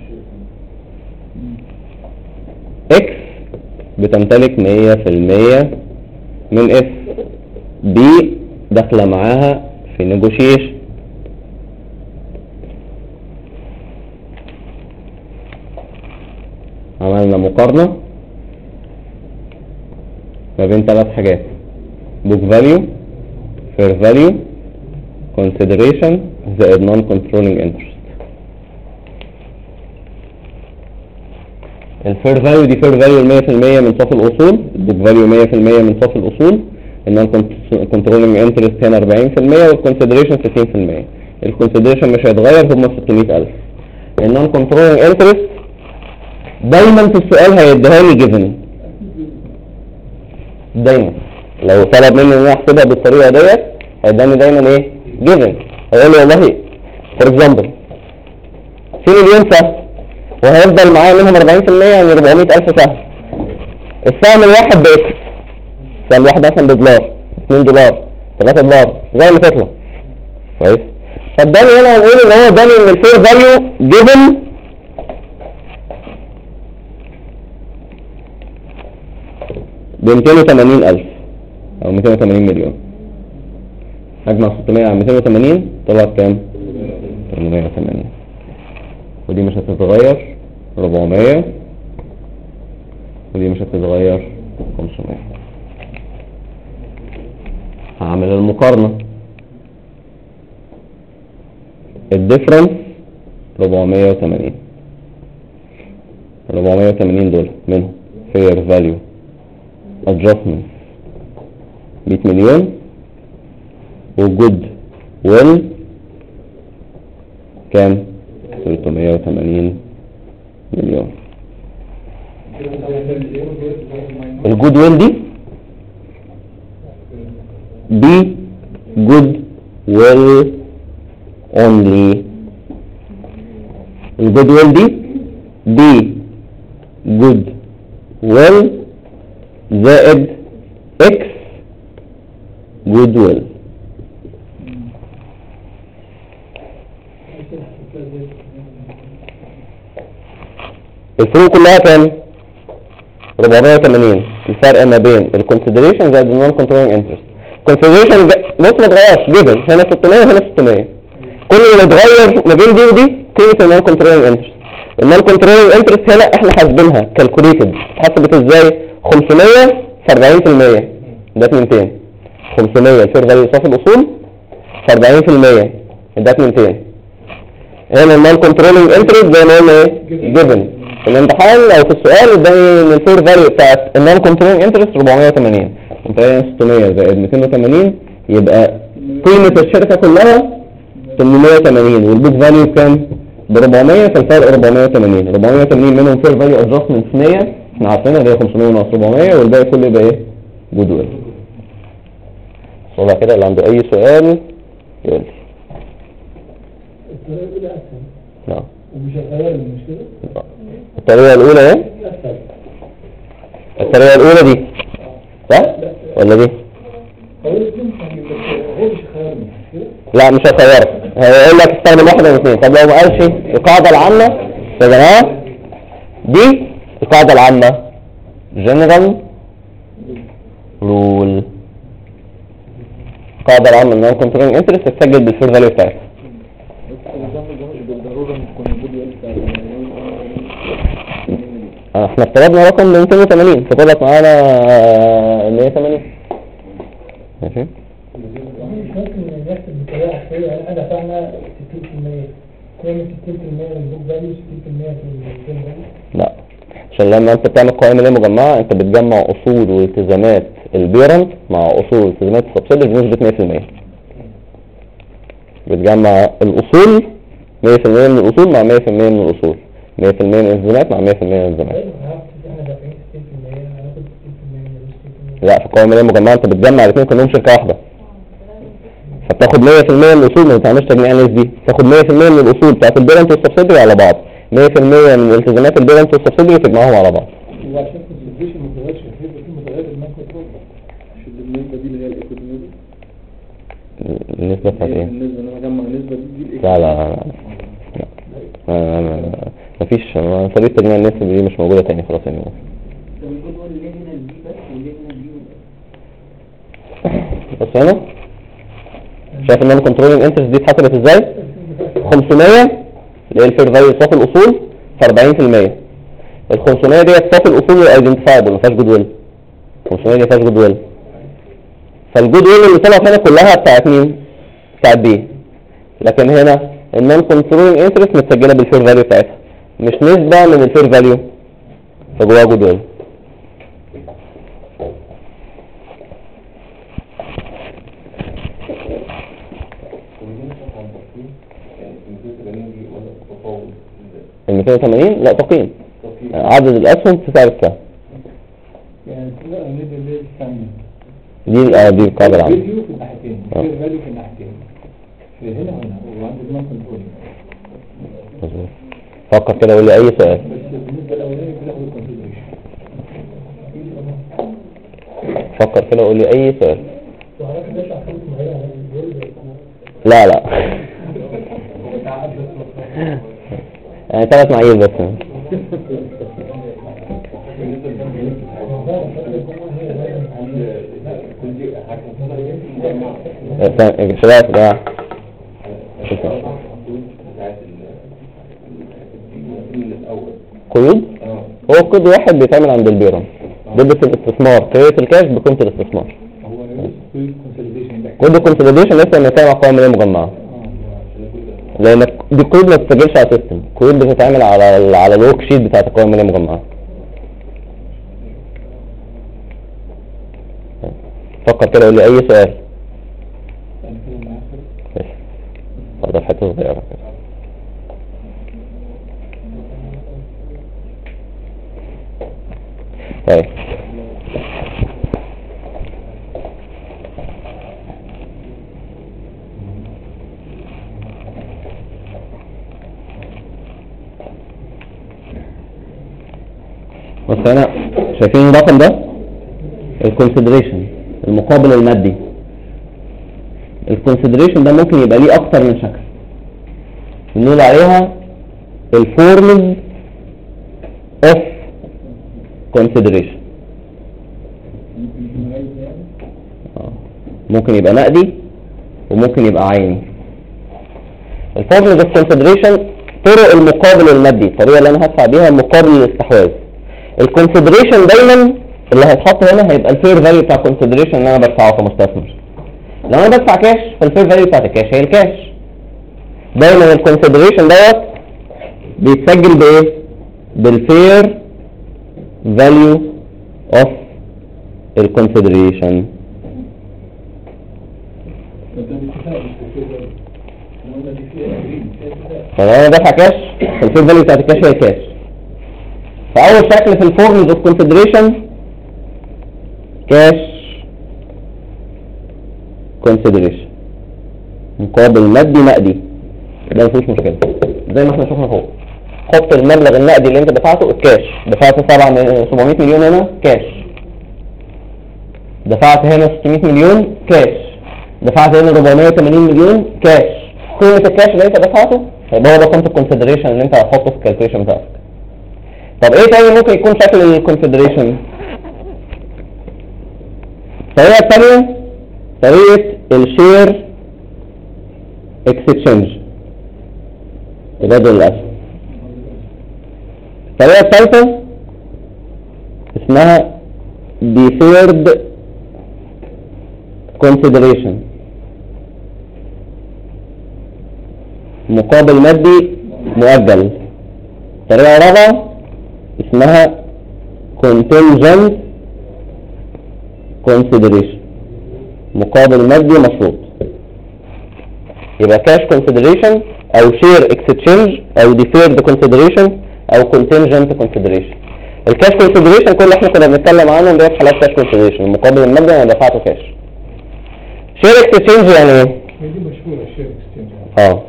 اكس بتمتلك 100% من اف، بي داخله معاها في نيجوشيشن. عملنا مقارنة ما بين 3 حاجات: book value, fair value, consideration زائد non controlling interest. الفير فاليو دي فير فاليو 100% من صافي الاصول، البوك فاليو 100% من صافي الاصول، النون كنترولينج انترست هنا 40% والكونسيدريشن 60%. الكونسيدريشن مش هيتغير، هم 600,000. النون كنترولينج انترست دايما في السؤال هيديها لي جيفن، دايما لو طلب مني ان انا احسبها بالطريقه ديت هيداني دايما ايه جيفن. هيقول لي والله فور اكزامبل في مليون سهم وهيفضل معايا منهم 40% يعني 400,000 سهم. السهم الواحد باكس، السهم الواحد مثلا بدولار، 2 دولار، 3 دولار زي ما تطلع كويس. فاداني هنا هنقول ان هو اداني ان الفير فاليو جيفن ب 280,000 او 280 مليون. اجمع 600 على 280 طلعت كام؟ 880. ودي مش هتتغير 400 ودي مش هتتغير 500. هعمل المقارنة. الديفرنس 480 دول منهم فير فاليو adjustment 100 مليون وجود ويل كام؟ 380 مليون. الجود ويل دي بي جود ويل اونلي. الجود ويل دي بي جود ويل زائد اكس جود ويل. الفروق كلها كام؟ 480. الفرق ما بين الكونسيدريشن زائد النون كنترولينج انترست. كونسيدريشن بص ما اتغيرش جدا، هنا 600 وهنا 600. كل اللي اتغير ما بين دي ودي قيمه النون كنترولينج انترست. النون كنترولينج انترست هنا احنا حاسبينها كالكوليتد، اتحسبت ازاي؟ 500 في 40% ادت 200. 500 الفير فاليو صافي الاصول في 40% ادت 200. هنا النون كنترولينج انترست زي ما قلنا ايه؟ جيفن. في الامتحان او في السؤال اداني ان الفير فاليو بتاعت النون كنترولينج انترست 480. متهيألي 600 زائد 280 يبقى قيمة الشركة كلها 880 والبوك فاليو كام؟ ب 400. فالفرق 480. 480 منهم فير فاليو ادجستمنت 100 احنا عارفينها اللي هي 500 ناقص 400 والباقي كله يبقى ايه؟ جود ويل. والله كده اللي عنده اي سؤال يقول لي. الطريقة الأولى أسهل نعم. ومش هتغير مش كده؟ الطريقة الأولى ايه؟ أسهل. الطريقة الأولى دي صح؟ ولا دي؟ هو الاثنين يعني هو مش هيخيرني مش كده؟ لا مش هيخيرك، هيقول لك استخدم واحدة من الاثنين. طب لو ما قالش القاعدة العامة يا جماعة دي القاعدة العامة جنرال رول. القاعدة العامة ان non controlling interest تتسجل بالفير فاليو بتاعتها. احنا افترضنا رقم 280 فطلعت معانا 180. ماشي. مش ممكن نحسب بطريقة عشوائية. يعني احنا دفعنا 60%، كام 60% من البوك فاليو 60% في الفير فاليو؟ لا، عشان لما انت بتعمل قوائم مالية مجمعة انت بتجمع اصول والتزامات البيرنت مع اصول والتزامات السبسيدري بنسبة 100%. بتجمع الاصول 100% من الاصول مع 100% من الاصول، 100% من الالتزامات مع 100% من الالتزامات. احنا دافعين 60% هناخد 60% من 60%. لا، في القوائم المالية المجمعة انت بتجمع الاثنين كلهم شركة واحدة، فبتاخد 100% من الاصول، ما بتعملش تجميع نسبي، تاخد 100% من الاصول بتاعت البيرنت والسبسيدري على بعض، 100% من التزامات البيرنت والسبسيدري تجمعهم على بعض. هو عشان الكونسنتريشن ما تغيرش هيبقى في متغير المان كنترول. مش النسبة دي اللي هي الايكويفالنت؟ النسبة بتاعت ايه؟ النسبة اللي انا بجمع النسبة دي لا لا لا لا مفيش طريقة تجميع النسب دي مش موجودة تاني خلاص يعني. بس هنا شايف ان الكنترولينج انترست دي اتحسبت ازاي؟ 500 اللي هي الفير فاليو صافي الاصول في 40%. ال 500 دي صافي الاصول والايدنتيفايبل ما فيهاش جود ويل. 500 دي ما فيهاش جود ويل، فالجود ويل اللي طلعت هنا كلها بتاعت مين؟ بتاعت بي. لكن هنا النون كنترولينج انترست متسجله بالفير فاليو بتاعتها، مش نسبه من الفير فاليو فجواها جود ويل. ال 280 لا تقييم عدد الاسهم في سعر السهم. يعني كده النسبة اللي هي الثانية دي القاعده العامه. فاليو في الناحيتين، الفير فاليو في الناحيتين، في هنا وهنا وعند المان كنترول. مظبوط. فكر كده وقول لي اي سؤال. بس بالنسبة الأولانية بناخد الكونسيدريشن. فكر كده وقول لي اي سؤال. وعرفت ده عشان معايا على الجول. لا لا يعني 3 معايير بس. شباب يا جماعه قيود. هو قيد واحد بيتعمل عند البيرم ضد الاستثمار، قيمة الكاش بقيمة الاستثمار. قيد الكونسوليديشن لسه بنتكلم على قوائم مالية مجمعة، لان دي قيود ما بتسجلش على سيستم، قيود بتتعمل على الورك شيت بتاعت القوائم المالية مجمعة. فكر كده قول لي اي سؤال. هذا حته صغيره كده. طيب بص هنا شايفين الرقم ده الكونسيدريشن المقابل المادي. الكونسيدريشن ده ممكن يبقى ليه اكتر من شكل، بنقول عليها الفورمز of consideration. ممكن يبقى نقدي وممكن يبقى عيني. الفورمز اوف كونسيدريشن طرق المقابل المادي، الطريقه اللي انا هدفع بيها مقابل الاستحواذ. الكونسيدريشن دايما اللي هيتحط هنا هيبقى الفير فاليو بتاع الكونسيدريشن اللي انا بدفعه كمستثمر. لو انا بدفع كاش فالفير فاليو بتاعت الكاش هي الكاش. دايما الكونسيدريشن دوت بيتسجل بايه؟ بالفير فاليو اوف الكونسيدريشن. فلو انا دافع كاش الفير فاليو بتاعت الكاش هي الكاش. فاول شكل في الفورمز اوف كونسيدريشن كاش كونسيدريشن، مقابل مادي نقدي، ده مفيش مشكله زي ما احنا شفنا فوق. حط المبلغ النقدي اللي انت دفعته الكاش، دفعت 700 مليون هنا كاش، دفعت هنا 600 مليون كاش، دفعت هنا 480 مليون كاش. قيمه الكاش اللي انت دفعته هيبقى هو ده قيمه الكونسيدريشن اللي انت هتحطه في الكالكوليشن بتاعتك. طب ايه تاني ممكن يكون شكل الكونسيدريشن؟ الطريقه الثانيه طريقه الشير اكسشينج، تبادل الاسهم. الطريقه الثالثه اسمها deferred consideration، مقابل مادي مؤجل. الطريقه الرابعه اسمها contingent consideration، مقابل مادي مشروط. يبقى cash consideration او share exchange او deferred consideration او contingent consideration. الكاش consideration كل اللي احنا كنا بنتكلم عنه ده في حالات cash consideration، المقابل المادي انا دفعته كاش. share exchange يعني ايه؟ دي مشهوره الشير اكسشينج.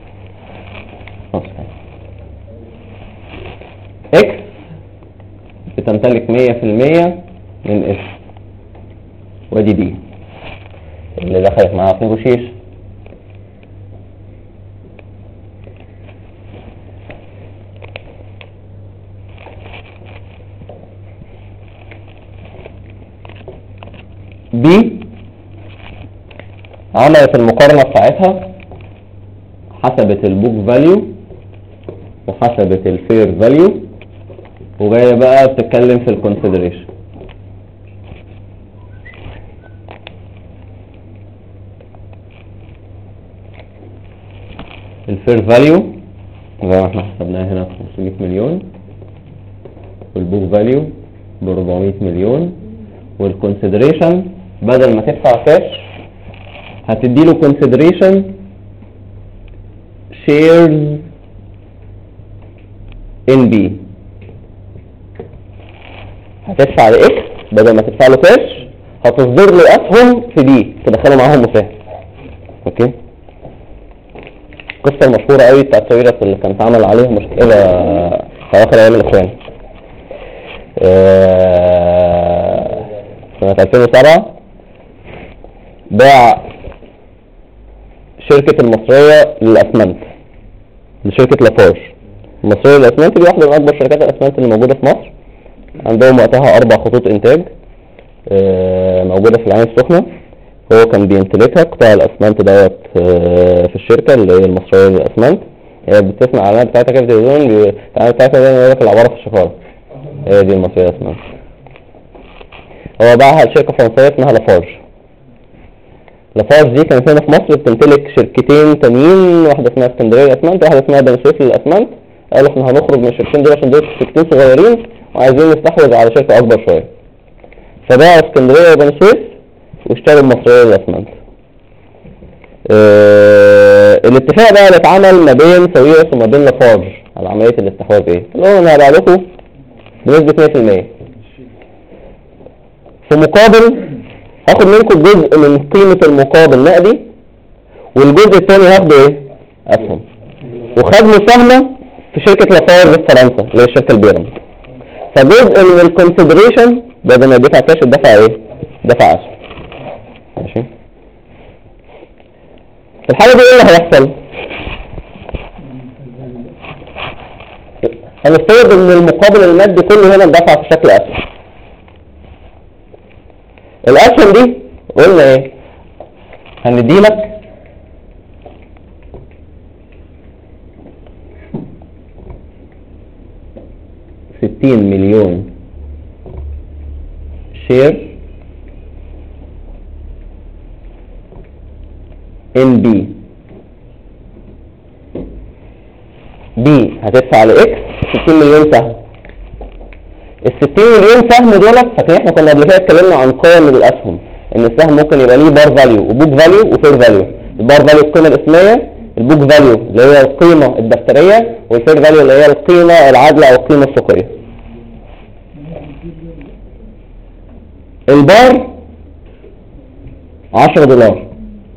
اكس بتمتلك 100% من اس، ودي دي اللي دخلت معاها في نيجوشيشن. بي عملت المقارنة بتاعتها، حسبت البوك فاليو وحسبت الفير فاليو، وجاية بقى بتتكلم في الكونسيدريشن. الفير فاليو زي ما احنا حسبناها هنا 500 مليون، والبوك فاليو ب 400 مليون، والكونسيدريشن بدل ما تدفع كاش هتديله كونسيدريشن شيرز ان بي. هتدفع لاكس بدل ما تدفع له كاش، هتصدر له اسهم في بي تدخله معاهم مساهم. اوكي، القصه المشهوره قوي بتاعت سويرس اللي كانت عمل عليها مشكله في اخر ايام الاخوان سنه 2007. باع شركه المصريه للاسمنت لشركه لافارج. المصريه للاسمنت دي واحده من اكبر شركات الاسمنت اللي موجوده في مصر، عندهم وقتها 4 خطوط انتاج موجوده في العين السخنه. هو كان بيمتلكها، قطاع الاسمنت دوت في الشركه اللي هي المصريه للاسمنت. هي بتسمع الاعلانات بتاعتها كده في التلفزيون، الاعلانات بتاعتها زي ما يقول لك العباره في الشفاره، هي دي المصريه للاسمنت. هو باعها لشركه فرنسيه اسمها لافارج. لافارج دي كانت هنا في مصر بتمتلك شركتين تانيين، واحده اسمها اسكندريه الاسمنت وواحده اسمها بني سويف للاسمنت. قالوا احنا هنخرج من الشركتين دول عشان دول شركتين صغيرين وعايزين نستحوذ على شركه اكبر شويه. فباعوا اسكندريه وبني سويف واشتروا المصريه للاسمنت. الاتفاق بقى اللي اتعمل ما بين سويرس وما بين لافارج على عمليه الاستحواذ ايه؟ اللي هو انا هبيع لكم بنسبه 100%، في مقابل هاخد منكم جزء من قيمه المقابل نقدي، والجزء الثاني هاخده ايه؟ اسهم. وخد مساهمه في شركه لافارج في فرنسا اللي هي الشركه البيراميد. فجزء من الكونسيدريشن بدل ما يدفع كاش دفع ايه؟ دفع اسهم. ماشي. في الحالة دي ايه اللي هيحصل؟ هنفترض ان المقابل المادي كله هنا اندفع في شكل اسهم. الاسهم دي قلنا ايه؟ هنديلك 60 مليون شير ان بي. بي هتدفع لاكس 60 مليون سهم. ال 60 مليون سهم دولت، فاكرين احنا كنا قبل كده اتكلمنا عن قيم الاسهم، ان السهم ممكن يبقى ليه بار فاليو وبوك فاليو وفير فاليو. البار فاليو القيمه الاسميه، البوك فاليو اللي هي القيمه الدفتريه، والفير فاليو اللي هي القيمه العادله او القيمه السوقيه. البار 10 دولار،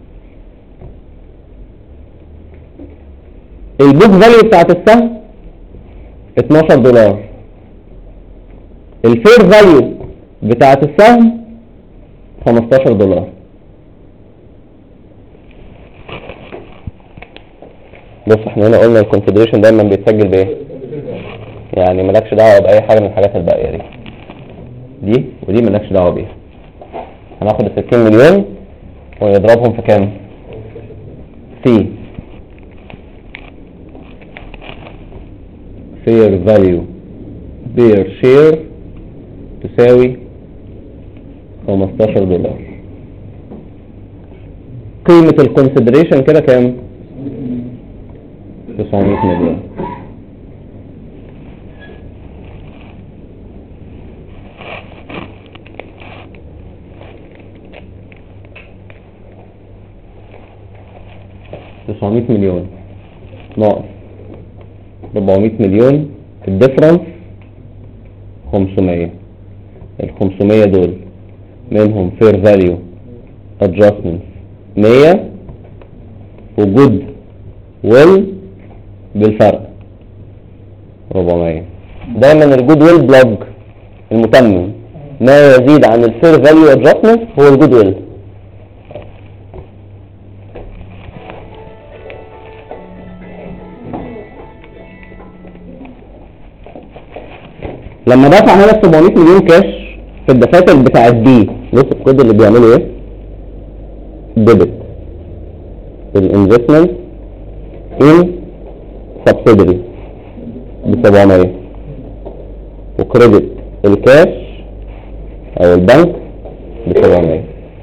البوك فاليو بتاعت السهم 12 دولار، الفير فاليو بتاعت السهم 15 دولار. بص احنا هنا قلنا الكونسيدريشن دايما بيتسجل بايه؟ يعني مالكش دعوه باي حاجه من الحاجات الباقيه دي ودي مالكش دعوه بيها. هناخد ال 60 مليون ونضربهم في كام؟ سي فير فاليو بير شير تساوي 15 دولار. قيمة الكونسيدريشن كده كام؟ 900 مليون. مليون ناقص 400 مليون، الديفرنس 500. ال 500 دول منهم فير فاليو ادجستمنت 100 وجود ويل بالفرق 400. دايما الجود ويل بلوج المتمم، ما يزيد عن الفير فاليو ادجستمنت هو الجود ويل. لما دفع هنا 700 مليون كاش في الدفاتر بتاعت دي، بص الكود اللي بيعملوا ايه؟ ديبت الانفستمنت ان سبسيدري ب 700 وكريدت الكاش او البنك ب 700.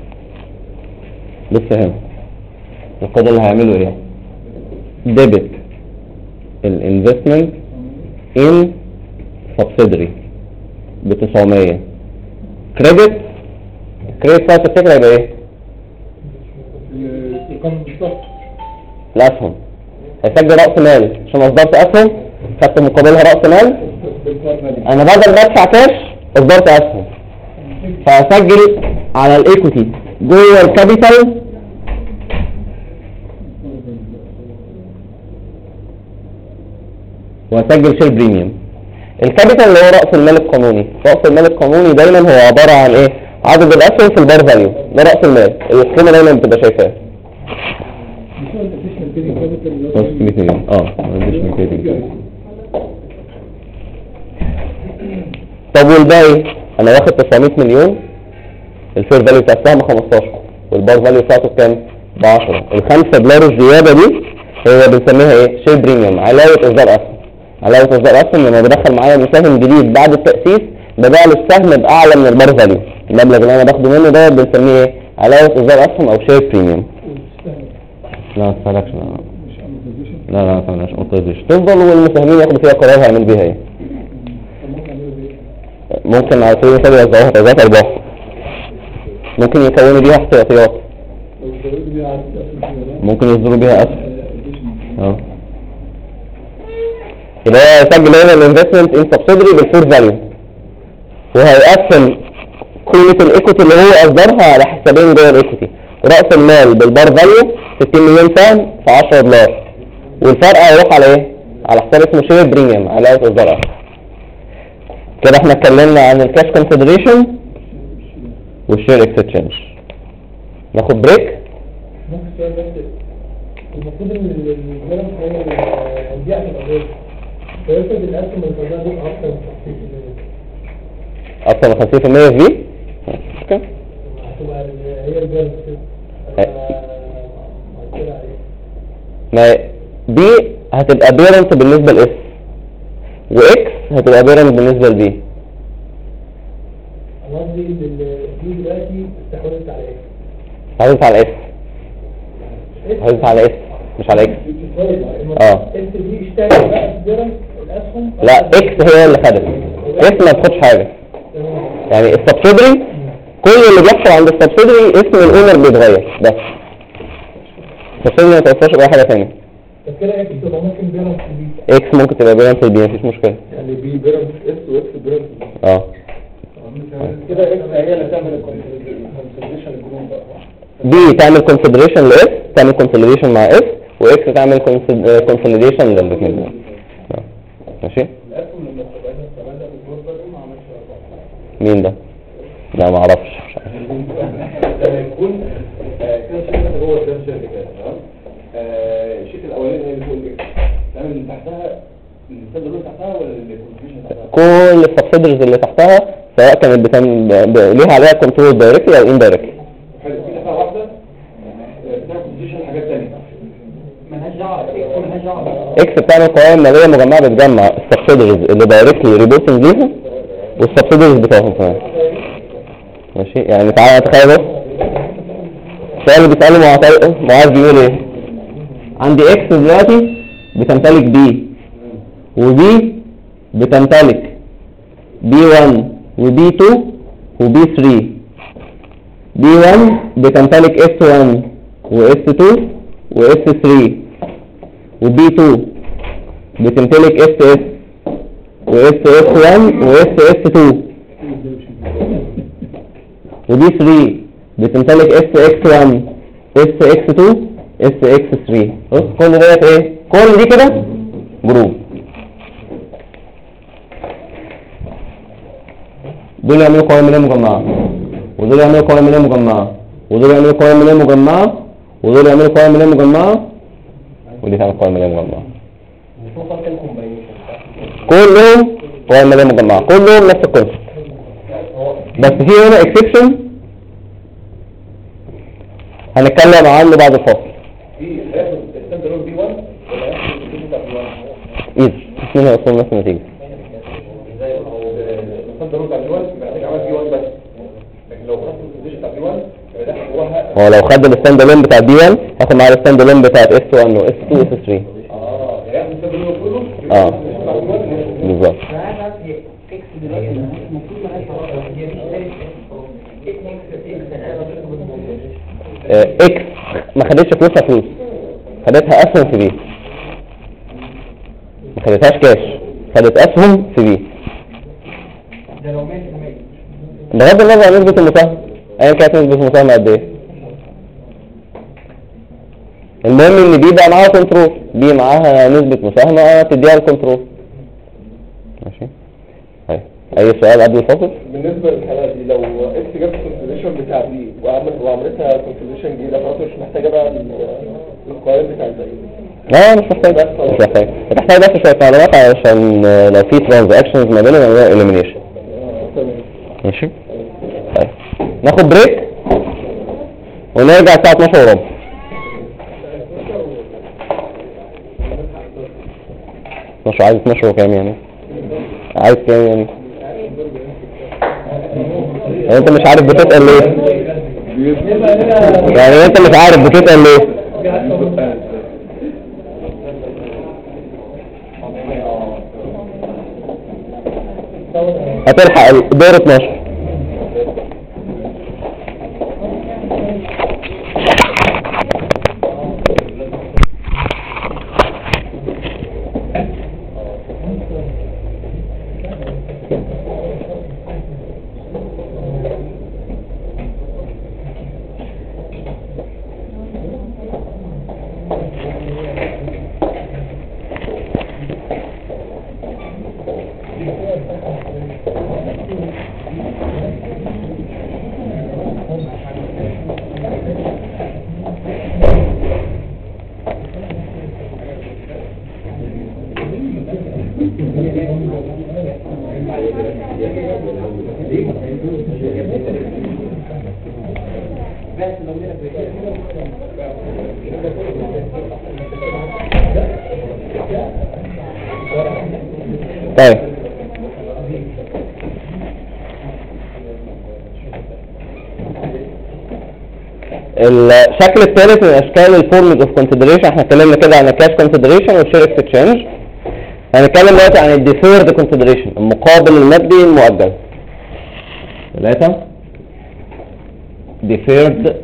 بص هنا الكود اللي هيعملوا ايه؟ ديبت الانفستمنت ان سبسيدري ب 900 كريدت بتاعت الفكرة يبقى ايه؟ الاسهم. هيسجل رأس مال عشان اصدرت اسهم خدت مقابلها رأس مال. انا بدل ما ادفع كاش اصدرت اسهم، فهسجل على الايكوتي جوه الكابيتال وهسجل شير بريميوم. الكابيتال اللي هو رأس المال القانوني. رأس المال القانوني دايما هو عبارة عن ايه؟ عدد الاسهم في البار فاليو، ده رأس المال الحكومة دايما بتبقى شايفاه. 600 مليون طب والباقي انا واخد 900 مليون، الفير فاليو بتاع السهم 15 والبار فاليو بتاعته بكام؟ ب 10. ال5 دولار الزيادة دي هو بنسميها ايه؟ شير بريميوم، علاوة اصدار اسهم. علاوة اصدار اسهم لما بدخل معايا مساهم جديد بعد التأسيس ببيع السهم بأعلى من البار فاليو. المبلغ اللي انا باخده منه ده بنسميه ايه؟ علاوة اصدار اسهم او شير بريميوم. لا ما تسألكش. لا مش اوتوزيشن، تفضل والمساهمين ياخدوا فيها قرار هيعمل بيها ايه. ممكن على سبيل المثال يوزعوها توزيعات ارباح، ممكن يكونوا بيها احتياطيات، ممكن يصدروا بيها اسهم. يبقى هو يسجل هنا الانفستمنت ان سبسيدري بالفور فاليو، وهيقسم قيمة الايكوتي اللي هو اصدرها على حسابين جوه الايكوتي. رأس المال بالبار فاليو 60 مليون سهم في 10 دولار، والفرق هيروح على ايه؟ على حساب اسمه شير بريميوم علاوة اصدار اسهم. كده احنا اتكلمنا عن الكاش كونسيدريشن والشير اكستشينج. ناخد بريك. ممكن السؤال بس المفروض ان الجرم هو البيع في القضيه فيفرض الأسهم الفضاء دي اكتر أكتر من 50%. من 50% في بي. اوكي. هتبقى هي الجالس كده. مؤثرة عليه. ما بي هتبقى بيرنت بالنسبة لاس، واكس هتبقى بيرنت بالنسبة لبي. أنا قصدي إن دي دلوقتي استحوذت على إيه؟ هتدوس على اس، هتدوس على اس مش على اكس. إنت دي اشتغل بقى في درجة الأسهم. لا اكس هي اللي خدت، اس ما بتاخدش حاجة. يعني السبسيدري كل اللي بيحصل عند السبسيدري اسم الاونر بيتغير بس، السبسيدري ما تأثرش بأي حاجة تانية. طب كده اكس تبقى ممكن بيرنت بي. اكس ممكن تبقى بيرنت البي مفيش مشكلة. يعني بي بيرنت اس واكس بيرنت بي. كده اكس هي اللي تعمل الكونسوليديشن الجروب بقى. بي تعمل كونسيدريشن لاس، تعمل كونسوليديشن مع اس، واكس تعمل كونسوليديشن للاثنين دول. ماشي. الاسهم لما استبعدها بالجروب ده ما عملش اربعه. مين ده؟ لا ما اعرفش. لما يكون كده شركه جوه كده شركه كده تمام. الشركه الاولانيه هي اللي فوق الاكس تعمل اللي تحتها الستاند اللي تحتها ولا الكونفيجن تحتها؟ كل السبسيدريز اللي تحتها سواء كانت ليها عليها كنترول دايركتلي او اندايركتلي. حلو في تحتها واحده بتاعت كونفيجن حاجات ثانيه مالهاش دعوه مالهاش دعوه. اكس بتعمل قوائم ماليه مجمعه بتجمع السبسيدريز اللي دايركتلي ريبورتنج ليها والسبسيدريز بتاعهم كمان. ماشي. يعني تعالى تخيل بس السؤال اللي بيسأله معاذ بيقول ايه؟ عندي اكس دلوقتي بتمتلك بي، وبي بتمتلك بي 1 وبي 2 وبي 3. بي 1 بتمتلك اس 1 واس 2 واس 3، وبي 2 بتمتلك اس اس واس اس 1 واس اس 2، ودي 3 بتمتلك اس اكس 1 اس اكس 2 اس اكس 3. بص كل ديت ايه؟ كل دي كده جروب. دول يعملوا قوائم ماليه مجمعه، ودول يعملوا قوائم ماليه مجمعه، ودول يعملوا قوائم ماليه مجمعه، ودول يعملوا قوائم ماليه مجمعه، ودي تعمل قوائم ماليه مجمعه. كلهم قوائم ماليه مجمعه، كلهم نفس الكونسيبت. بس في هنا اكسبشن هنتكلم عنه بعد الفاصل. في هياخد الستاند الون بي 1 ولا هياخد الكونفيجن بتاع بي 1؟ اذا الاثنين هيوصلوا نفس النتيجه. ازاي هو الستاند الون بتاع بي 1 يبقى محتاج عمل بي 1 بس، لكن لو خدت الكونفيجن بتاع بي 1 يبقى داخل جواها. هو لو خد الستاند الون بتاع بي 1 هاخد معاه الستاند الون بتاعت اس 1 واس 2 واس 3. هياخد الستاند الون كله. بالظبط. اكس دلوقتي المفروض ما اكس ما خدتش فلوسها فلوس، خدتها اسهم في بي، ما خدتهاش كاش، خدت اسهم في بي. ده لو 100%. بغض النظر عن نسبة المساهمة ايا كانت نسبة المساهمة قد ايه، المهم ان بي بقى معاها كنترول، بي معاها نسبة مساهمة تديها الكنترول. ماشي. طيب اي سؤال قبل الفاصل؟ بالنسبه للحالات دي لو اكس جابت الكونفيجن بتاع بي وعملتها كونفيجن جديده خلاص مش محتاجه بقى القوائم بتاع الباقيين. لا مش محتاج، مش محتاج، هتحتاج بس شوية معلومات علشان لو في ترانزاكشنز ما بينهم يعملوا اليمينيشن. ماشي. طيب ناخد بريك ونرجع الساعة 12 وربع. 12 عايز 12 وكام يعني؟ عايز كام يعني؟ انت مش عارف بتسأل ليه؟ يعني انت مش عارف بتسأل ليه؟ هتلحق الدور 12. طيب الشكل الثالث من اشكال الفورمز اوف كونسيدريشن، احنا اتكلمنا كده عن الكاش كونسيدريشن والشير اكسشينج. هنتكلم دلوقتي عن الديفيرد كونسيدريشن، المقابل المادي المؤجل. 3 deferred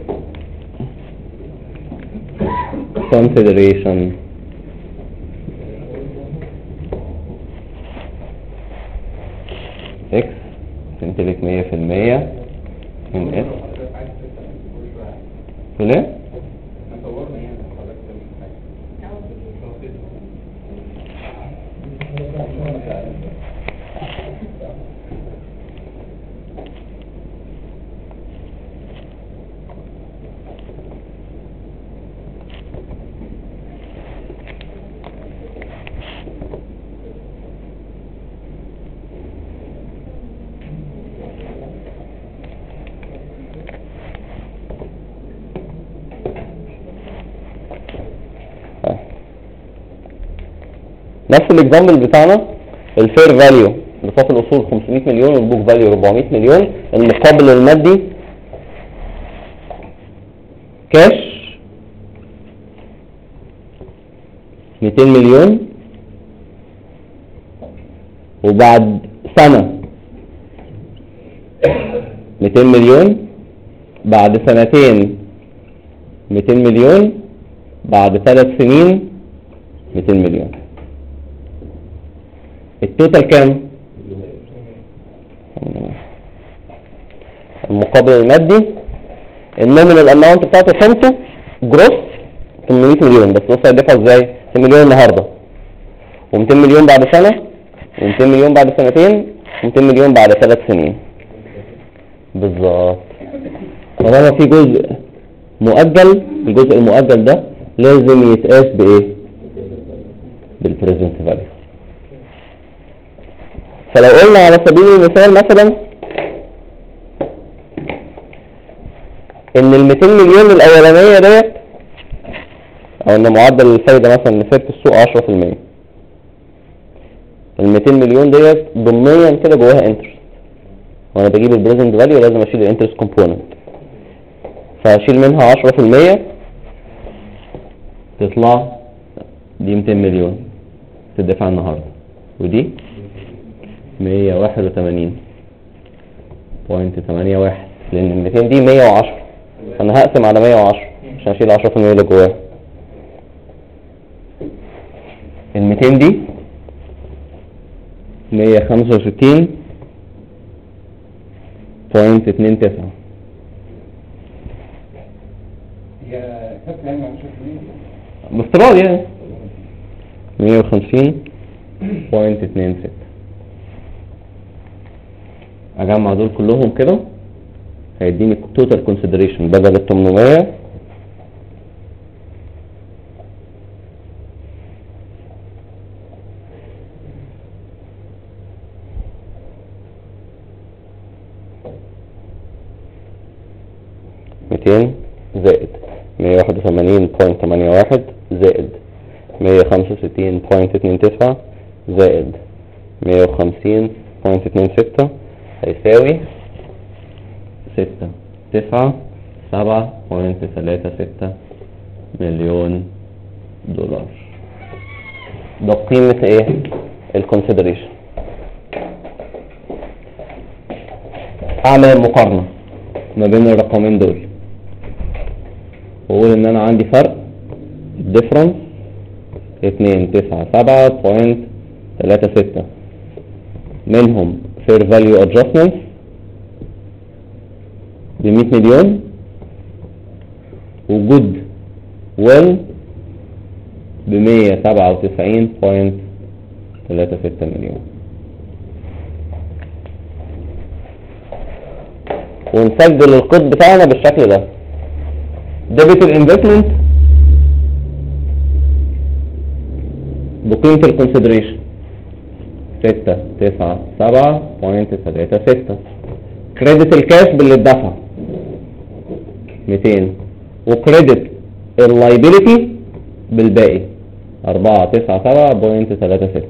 consideration. X تمتلك 100% من S. ليه؟ نفس الاكزامبل بتاعنا، الفير فاليو لصافي الاصول 500 مليون والبوك فاليو 400 مليون. المقابل المادي كاش 200 مليون، وبعد سنة 200 مليون، بعد سنتين 200 مليون، بعد 3 سنين 200 مليون. التوتال كام؟ المقابل المادي النومينال اماونت بتاعته خمسه جروس 800 مليون، بس بص هيدفع ازاي؟ 200 مليون النهارده، و200 مليون بعد سنه، و200 مليون بعد سنتين، و200 مليون بعد 3 سنين. بالظبط. طالما في جزء مؤجل، الجزء المؤجل ده لازم يتقاس بايه؟ بالبريزنت فاليو. فلو قلنا على سبيل المثال مثلا ان ال 200 مليون الاولانيه ديت، او ان معدل الفايده مثلا نسبه السوق 10%، ال 200 مليون ديت ضمنيا كده جواها انترست، وانا بجيب البريزنت فاليو لازم اشيل الانترست كومبوننت، فهشيل منها 10% تطلع دي 200 مليون تدفع النهارده، ودي 181.81، لان ال 200 دي 110، انا هقسم على 110 عشان اشيل 10% اللي جواها. ال 200 دي 165.29. هي كانت يعني 10% بافتراض يعني 150.26. اجمع دول كلهم كده هيديني توتال كونسيدريشن بدل ال 800 200 زائد 181.81 زائد 165.29 زائد 150.26 هيساوي 6.9.36 مليون دولار. ده قيمة ايه؟ الكونسيدريشن. اعمل مقارنة ما بين الرقمين دول واقول ان انا عندي فرق الديفرنس 297.36 منهم fair value adjustments ب 100 مليون وجود ويل ب 197.36 مليون. ونسجل القيد بتاعنا بالشكل ده. ديبت الانفستمنت بقيمة الكونسيدريشن 697.36. كريدت الكاش باللي اتدفع 200، وكريدت اللايبيليتي بالباقي 497.36.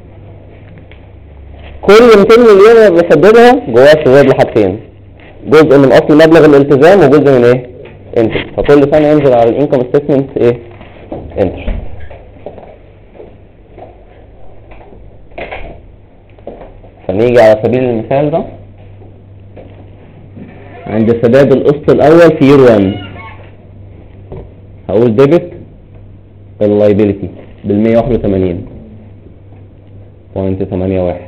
كل 200 مليون بنحددها جواها شهود لحاجتين، جزء من اصل مبلغ الالتزام وجزء من ايه؟ انترست. فكل سنه ينزل على الانكم ستيتمنت ايه؟ انترست. فنيجي على سبيل المثال ده عند سداد القسط الاول في يير 1 هقول ديبت اللايبيليتي بال 181.81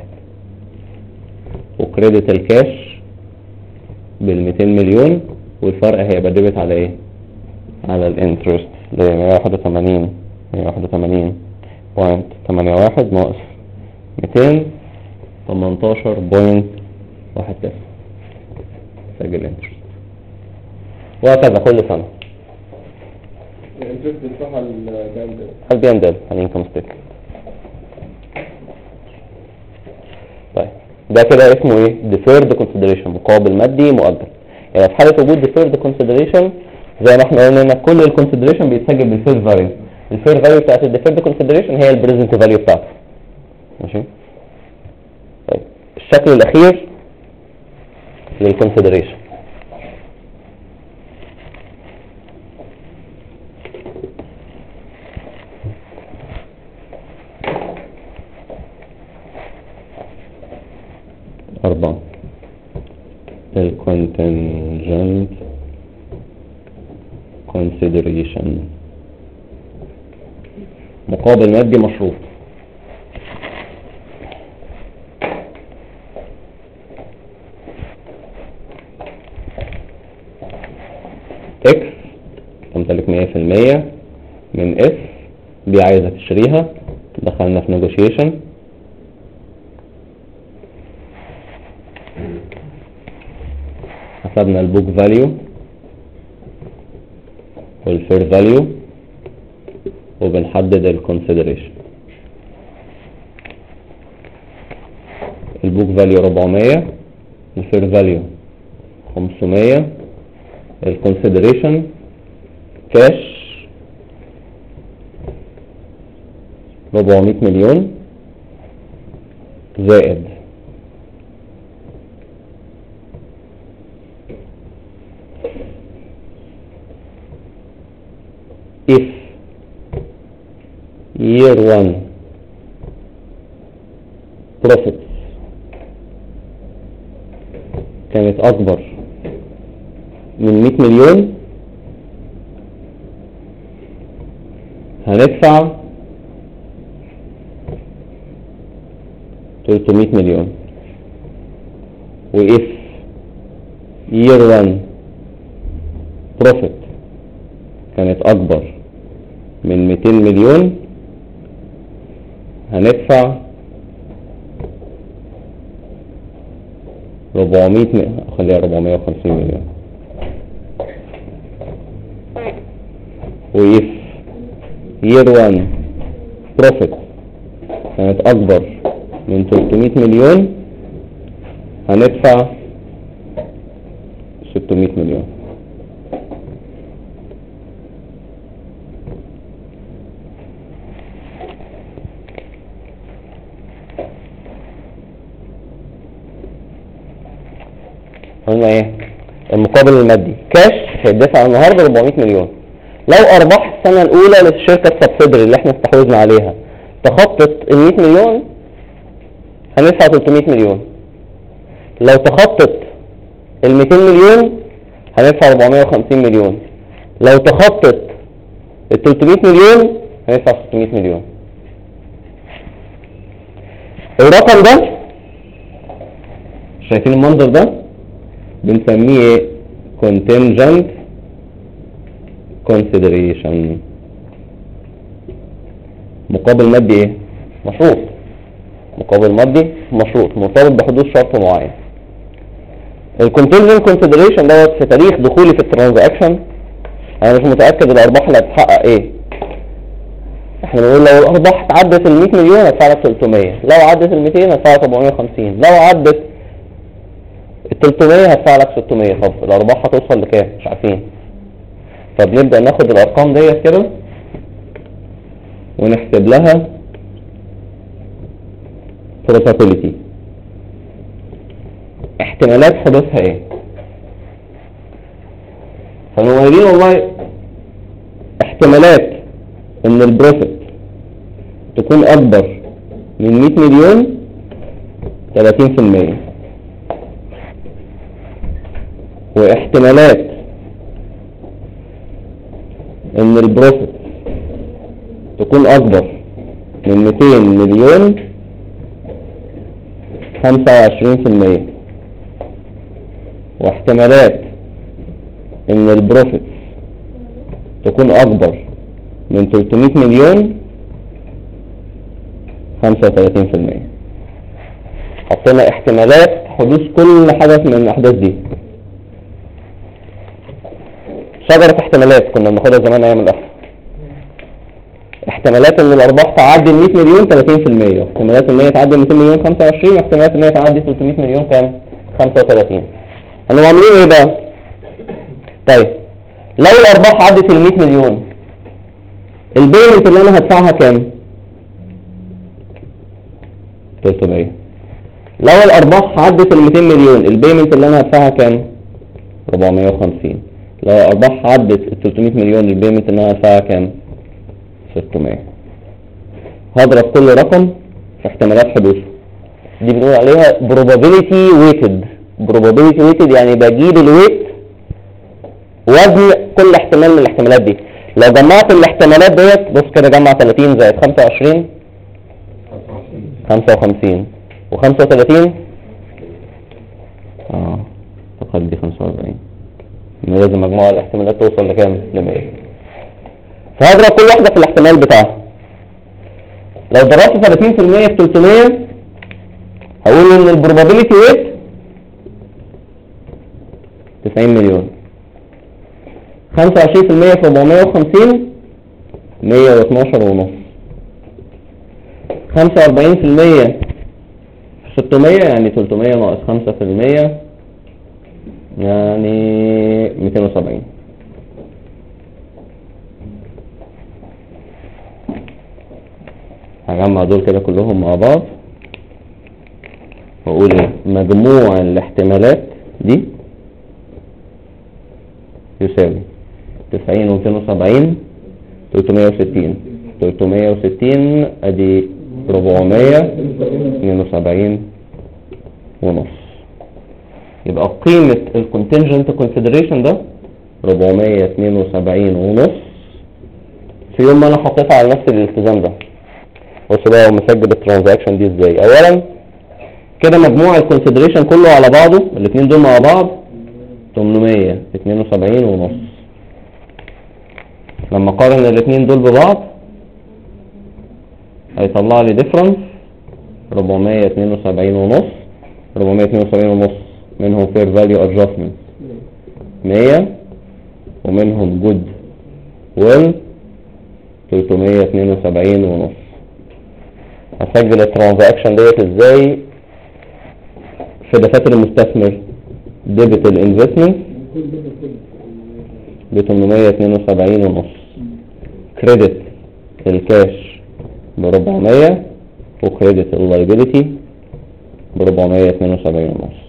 وكريدت الكاش بال 200 مليون، والفرق هيبقى ديبت على ايه؟ على الانترست اللي هي 181.81 ناقص 218.1 سجل انترست، وهكذا كل سنة. الانترست بتروح على البي ام على الانكم ستيتمنت. طيب ده كده اسمه ايه؟ deferred consideration، مقابل مادي مؤجل. يعني في حالة وجود deferred consideration زي ما احنا قلنا ان كل الكونسيدريشن بيتسجل بالفير فاليو. الفير فاليو بتاعت الديفيرد كونسيدريشن هي البريزنت فاليو بتاعته. ماشي؟ طيب الشكل الاخير للكونسيدريشن الكونتنجنت consideration، مقابل مادي مشروط. اكس تمتلك 100% من اف، دي عايزة تشتريها، دخلنا في negotiation، حسبنا البوك فاليو والفير فاليو وبنحدد الكونسيدريشن. البوك فاليو 400، الفير فاليو 500، الكونسيدريشن كاش 400 مليون زائد if year 1 profits كانت أكبر من 100 مليون هندفع 300 مليون، و if year 1 profit كانت أكبر من 200 مليون هندفع 450 مليون، و if year 1 profit كانت أكبر من 300 مليون هندفع 600 مليون. قلنا ايه؟ المقابل المادي كاش هيدفع النهارده 400 مليون. لو ارباح السنه الاولى للشركه السبسيدري اللي احنا استحوذنا عليها تخطت ال 100 مليون هندفع 300 مليون. لو تخطت ال 200 مليون هندفع 450 مليون. لو تخطت ال 300 مليون هندفع 600 مليون. الرقم ده شايفين المنظر ده بنسميه contingent consideration، مقابل مادي ايه؟ مشروط. مقابل مادي مشروط مرتبط بحدوث شرط معين. الcontingent consideration دوت في تاريخ دخولي في الترانزاكشن انا مش متأكد الارباح اللي هتتحقق ايه، احنا بنقول لو الارباح عدت ال 100 مليون هدفع لك 300، لو عدت ال 200 هدفع لك 450، لو عدت ال 300 هدفع لك 600. طب الارباح هتوصل لكام؟ مش عارفين. فبنبدأ ناخد الارقام ديت كده ونحسب لها probability، احتمالات حدوثها ايه. فنقولين والله احتمالات ان البروفيت تكون اكبر من 100 مليون 30%، واحتمالات ان البروفيت تكون اكبر من 200 مليون 25%، واحتمالات ان البروفيت تكون اكبر من 300 مليون 35%. حطينا احتمالات حدوث كل حدث من الاحداث دي. شجرة احتمالات كنا بناخدها زمان ايام الاحصاء. احتمالات ان الارباح تعدي ال 100 مليون 30%، واحتمالات ان هي تعدي 200 مليون 25%، واحتمالات ان هي تعدي 300 مليون كام؟ 35. هنبقى عاملين ايه بقى؟ طيب لو الارباح عدت ال 100 مليون البيمنت اللي انا هدفعها كام؟ 300. لو الارباح عدت ال 200 مليون البيمنت اللي انا هدفعها كام؟ 450. لو الارباح عدت ال 300 مليون البيمنت اللي انا هدفعها كام؟ 600. هضرب كل رقم في احتمالات حدوثه، دي بنقول عليها probability weighted. probability weighted يعني بجيب الويت وزن كل احتمال من الاحتمالات دي. لو جمعت الاحتمالات ديت بص كده، جمع 30 زائد 25 55 و35 تقل دي 45. لازم مجموع الاحتمالات توصل لكام؟ ل 100. فهضرب كل واحدة في الاحتمال بتاعها. لو ضربت 30% في 300 هقول ان البروبابيلتي ويت 90 مليون. 25% في 450 112 ونص. 45% في 600 يعني 300 ناقص 5% يعني 270. هجمع دول كده كلهم مع بعض واقول مجموع الاحتمالات دي يساوي 90 و270 360 360 ادي 472 ونص. يبقى قيمة الكونتنجنت كونسيدريشن ده 472 ونص في يوم ما انا حطيتها على نفس الالتزام ده. بص بقى مسجل الترانزاكشن دي ازاي. اولا كده مجموع الكونسيدريشن كله على بعضه الاثنين دول مع بعض 872 ونص. لما قارن الاثنين دول ببعض هيطلع لي ديفرنس 472 ونص. 472 ونص منهم فير فاليو ادجستمنت 100 ومنهم جود ويل 372 ونص. هسجل الترانزاكشن ديت ازاي في دفاتر المستثمر. ديبت الانفستمنت ب 872 ونص، كريدت الكاش ب 400 وكريدت اللايبيليتي ب 472 ونص.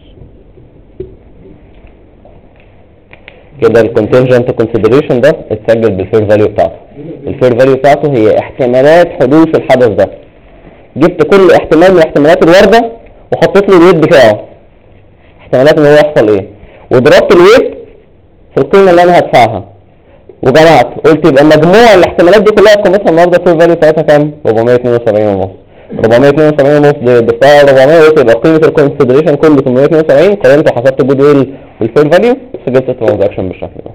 كده الكونتنجنت كونسيدريشن ده اتسجل بالفير فاليو بتاعته. الفير فاليو بتاعته هي احتمالات حدوث الحدث ده. جبت كل احتمال من الاحتمالات الواردة وحطيت له الويت بتاعه، احتمالات ان هو يحصل ايه، وضربت الويت في القيمة اللي انا هدفعها وجمعت قلت يبقى مجموع الاحتمالات دي كلها قيمتها النهارده الفير فاليو بتاعتها كام؟ 472 ونص. 472 ونص دي ضفتها 400 يبقى قيمة الكونسيدريشن كله 872. قارنت وحسبت الجود ويل والفير فاليو سجلت الترانزاكشن بالشكل ده.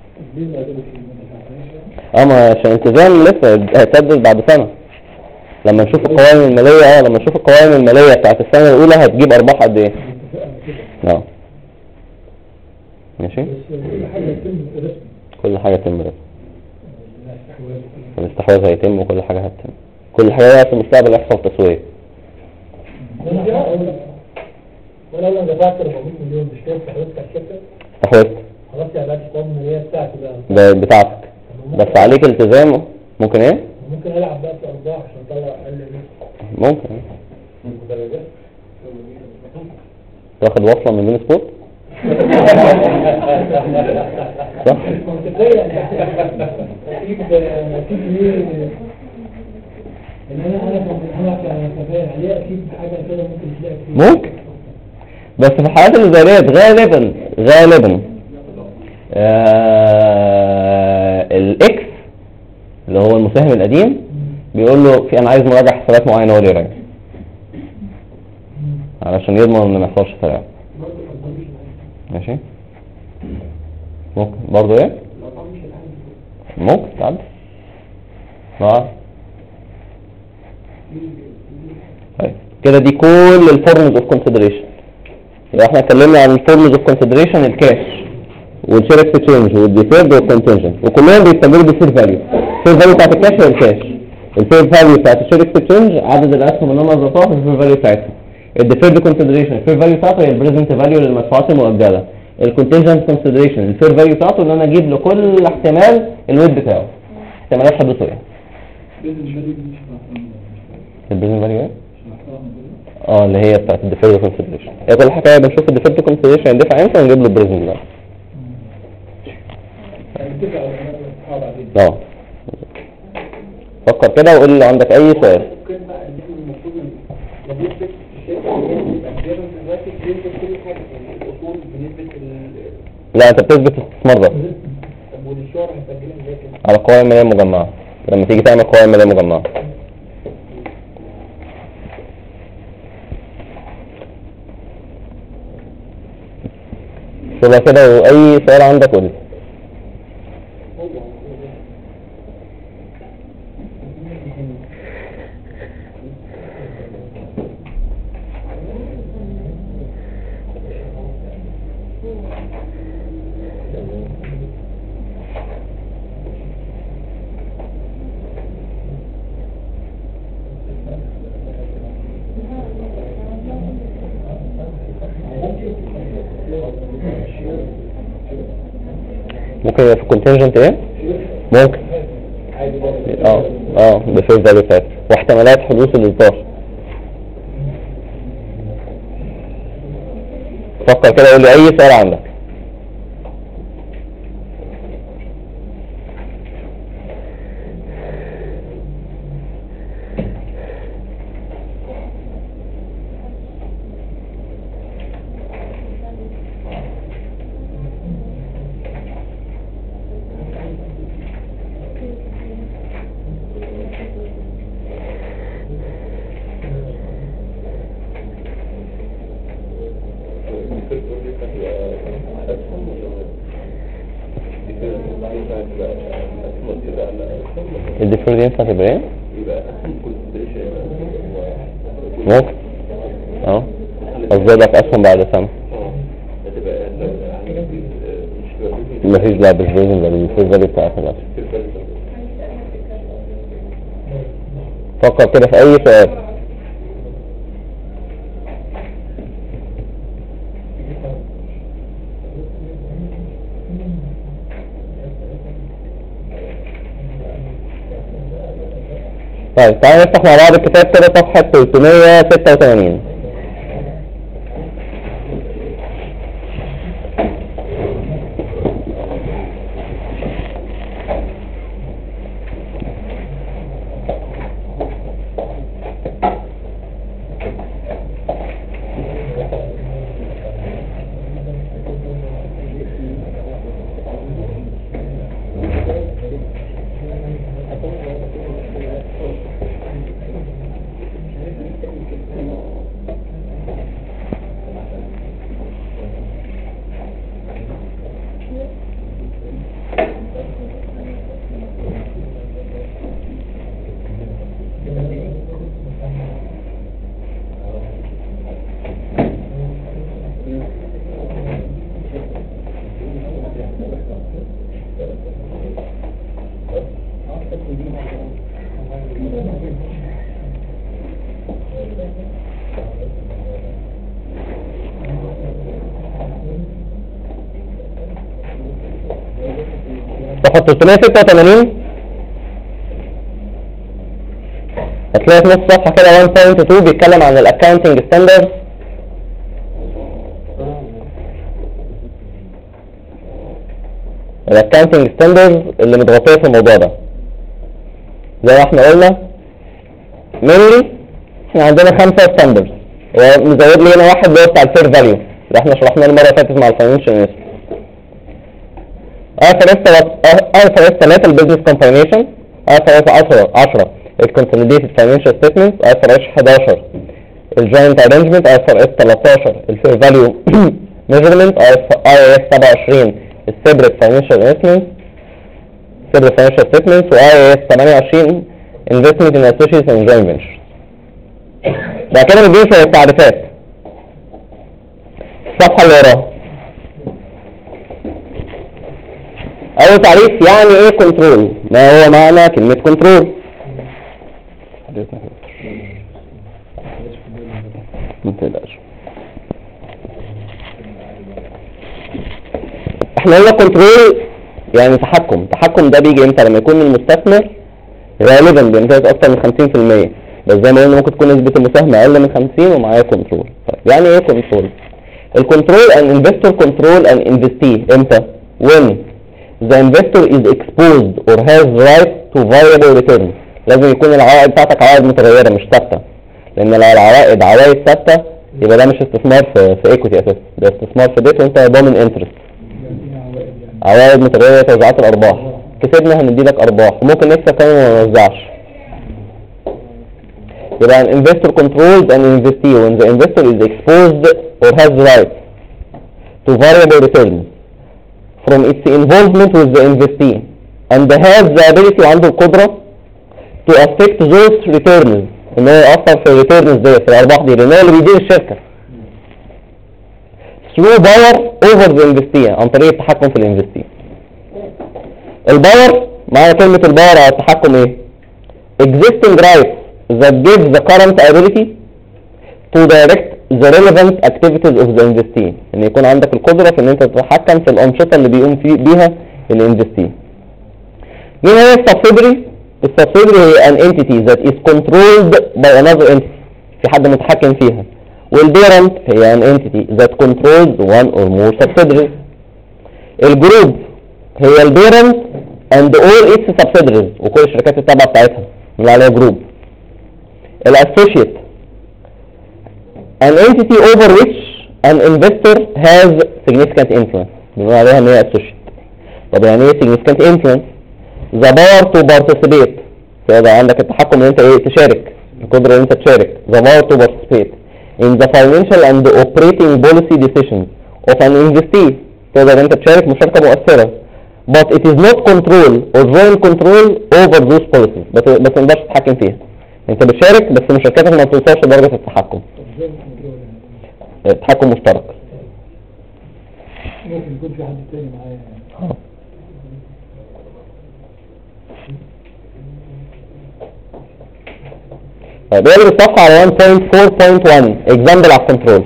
ما عشان التزام لسه هتسجل بعد سنة لما نشوف القوائم المالية. لما نشوف القوائم المالية بتاعت السنة الأولى هتجيب أرباح قد إيه. ماشي. كل حاجة تتم رسمي. كل حاجة تتم رسمي. الاستحواذ هيتم وكل حاجة هتتم، كل حاجة بقى في المستقبل يحصل تسوية. وانا لو دفعت 400 مليون مش كده استحوذت على الشركه؟ استحوذت خلاص يعني بقى تضمن ان هي بتاعتي بقى. ده بتاعتك، بس عليك التزامه. ممكن ايه؟ ممكن العب بقى في ارباح عشان اطلع اقل ريسك. ممكن تاخد وصلة من بين سبورت. صح؟ منطقيا اكيد ليه ان انا كفايه عليه اكيد حاجه كده ممكن تلاقي فيه. ممكن، بس في الحالات اللي زي ديت غالبا الاكس اللي هو المساهم القديم بيقول له انا عايز مراجعة حسابات معينة هو اللي يراجع علشان يضمن ان ما يحصلش تلاعب. ماشي، ممكن برضه ايه؟ ممكن تعدي طيب كده دي كل الفورمز اوف كونسيدريشن. يبقى احنا اتكلمنا عن الفورمز اوف كونسيدريشن، الكاش والشير اكسشينج والديفيرد والكونتنجنت، وكلهم بيستمروا بالفير فاليو. الفير فاليو بتاعت الكاش هي الكاش، الفير فاليو بتاعت الشير اكسشينج عدد الاسهم اللي هم ظبطوها في الفير فاليو بتاعتها. الديفيرد كونسيدريشن الفير فاليو بتاعته هي البريزنت فاليو للمدفوعات المؤجله. الكونتنجنت كونسيدريشن الفير فاليو بتاعته ان انا اجيب لكل احتمال الويت بتاعه، احتمالات حدوثه ايه. البريزنت فاليو ايه؟ اللي هي بتاعت الديفيرد كونسيدريشن. هي كل حكايه بنشوف الديفيرد كونسيدريشن يندفع امتى ونجيب له البريزنت فاليو. فكر كده وقول لي لو عندك اي سؤال. لا انت بتثبت استثمار بس على قوائم مالية مجمعة لما تيجي تعمل قوائم مالية مجمعة. شوفها كده واي سؤال عندك قول لي. ممكن يبقى في الكونتنجنت ايه؟ ممكن بفير فاليو بتاعتها واحتمالات حدوث الاصدار. فكر كده قول لي اي سؤال عندك. الديفيرد ينفع تبقى ايه؟ ممكن ازودك اسهم بعد سنة. مفيش لا بالفيرجن الفيرجن بتاعت الاسهم. فكر كده في اي سؤال. طيب تعالوا نفتح مع بعض الكتاب كده صفحة 386. تاخد 386 هتلاقي في نص صفحة كده 1.2 بيتكلم عن الاكاونتنج ستاندردز. الاكاونتنج ستاندردز اللي متغطية في الموضوع ده زي ما احنا قلنا mainly احنا عندنا 5 ستاندردز ومزود لي هنا واحد اللي هو بتاع الفير فاليو اللي احنا شرحناه المرة اللي فاتت مع الفاينانشال اناليست. IFRS 3 البيزنس كومباينيشن، IFRS 10 الكونسوليديتد فاينانشال ستيتمنت، IFRS 11 الجوينت ارينجمنت، IFRS 13 الفير فاليو ميجرمنت، IAS 27 السيبريت فاينانشال انفستمنت سيبريت فاينانشال ستيتمنت، وIAS 28 انفستمنت ان اسوشيتس اند جوينت فينشر. بعد كده بنديله شويه تعريفات. الصفحه اللي وراها اول تعريف يعني ايه كنترول، ما هو معنى كلمه كنترول. ما تقلقش احنا قلنا كنترول يعني تحكم ده بيجي امتى؟ لما يكون المستثمر غالبا بيمتلك اكتر من 50%، بس زي ما قلنا ممكن تكون نسبة المساهمة اقل من 50 ومعايا كنترول. طيب يعني ايه كنترول؟ الكنترول an investor control an investee امتى؟ when the investor is exposed or has right to variable return. لازم يكون العوائد بتاعتك عوائد متغيرة مش ثابتة، لان لو العوائد عوائد ثابتة يبقى ده مش استثمار في ايكوتي اساسا، ده استثمار في ديت وانت ضامن انترست. عوائد متغيرة توزيعات الارباح، كسبنا هندي لك ارباح وممكن نكسب كمان وما نوزعش. يبقى an investor controls an investee when the investor is exposed or has right to variable returns from its involvement with the investee and has the ability وعنده القدرة to affect those returns، ان هو يأثر في الريتيرنز دي في الارباح دي، لان هو اللي بيدير الشركة through power over the investee عن طريق التحكم في الانفستي. الباور معنى كلمة الباور على التحكم ايه؟ existing rights that give the current ability to direct the relevant activities of the investee، ان يكون عندك القدرة في ان انت تتحكم في الانشطة اللي بيقوم بيها الانفستي. مين هي السبسيدري؟ السبسيدري هي an entity that is controlled by another entity، في حد متحكم فيها. والبيرنت هي an entity that controls one or more subsidiaries. الجروب هي البيرنت and all its subsidiaries وكل الشركات التابعة بتاعتها اللي عليها جروب. الاسوشيت an entity over which an investor has significant influence، بنقول عليها ان هي associate. طب يعني ايه significant influence؟ the power to participate، فيبقى عندك التحكم ان انت ايه تشارك، القدرة ان انت تشارك the power to participate in the financial and operating policy decisions of an investee، تقدر انت تشارك مشاركة مؤثرة but it is not control or joint control over those policies، بس ما تقدرش تتحكم فيها. انت بتشارك بس مشاركتك ما توصلش لدرجة التحكم. تحكم مشترك. ممكن يكون في حد تاني معايا. طيب يقدر الصفحة على 1.4.1 example على الكنترول.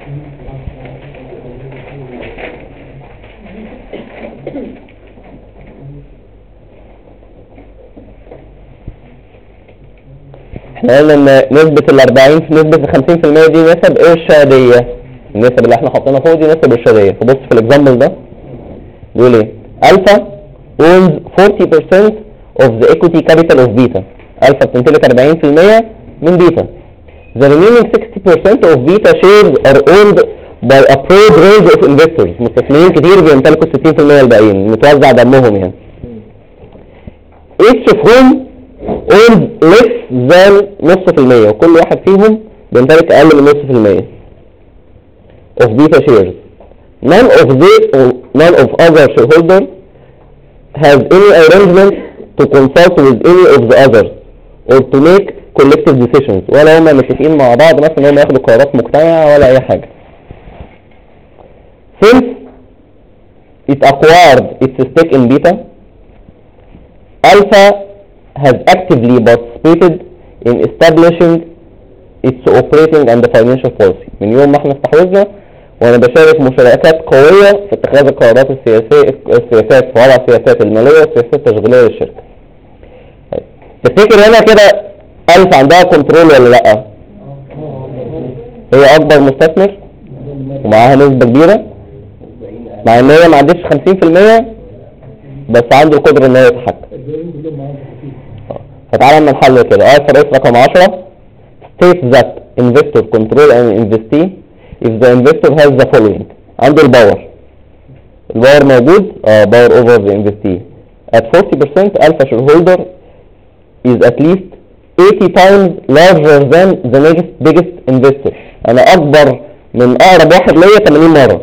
احنا قلنا ان نسبة 40 في نسبة 50% دي نسب ارشادية، النسب اللي احنا حاطينها فوق دي نسب ارشادية. فبص في الاكزامبل ده بيقول ايه؟ الفا owns 40% of the equity capital of beta. الفا بتمتلك 40% من بيتا. The remaining 60% of beta shares are owned by a broad range of investors. مستثمرين كتير بيمتلكوا 60% الباقيين، متوزع دمهم يعني. Each of whom owns less than نص في المية، وكل واحد فيهم بيمتلك أقل من نص في المية of beta shares. None of other shareholders has any arrangement to consult with any of the others or to make collective decisions، ولا هم متفقين مع بعض مثلا ان هم ياخدوا قرارات مجتمعة ولا اي حاجة. Since it acquired its stake in beta, Alpha has actively participated in establishing its operating and financial policy. من يوم ما احنا استحوذنا وانا بشارك مشاركات قوية في اتخاذ القرارات السياسات في وضع السياسات المالية والسياسات التشغيلية للشركة. تفتكر هنا كده ألف عندها كنترول ولا لأ؟ هي أكبر مستثمر ومعاها نسبة كبيرة، مع إن هي ما عندش 50% بس عنده القدرة إن هي يتحكم. فتعالى نحل كده. فريق رقم 10 states that investor control an investee if the investor has the following. عنده الباور موجود power over the investee at 40%. alpha shareholder is at least 80 times larger than the next biggest investor. انا اكبر من اقرب واحد ليا 80 مرة.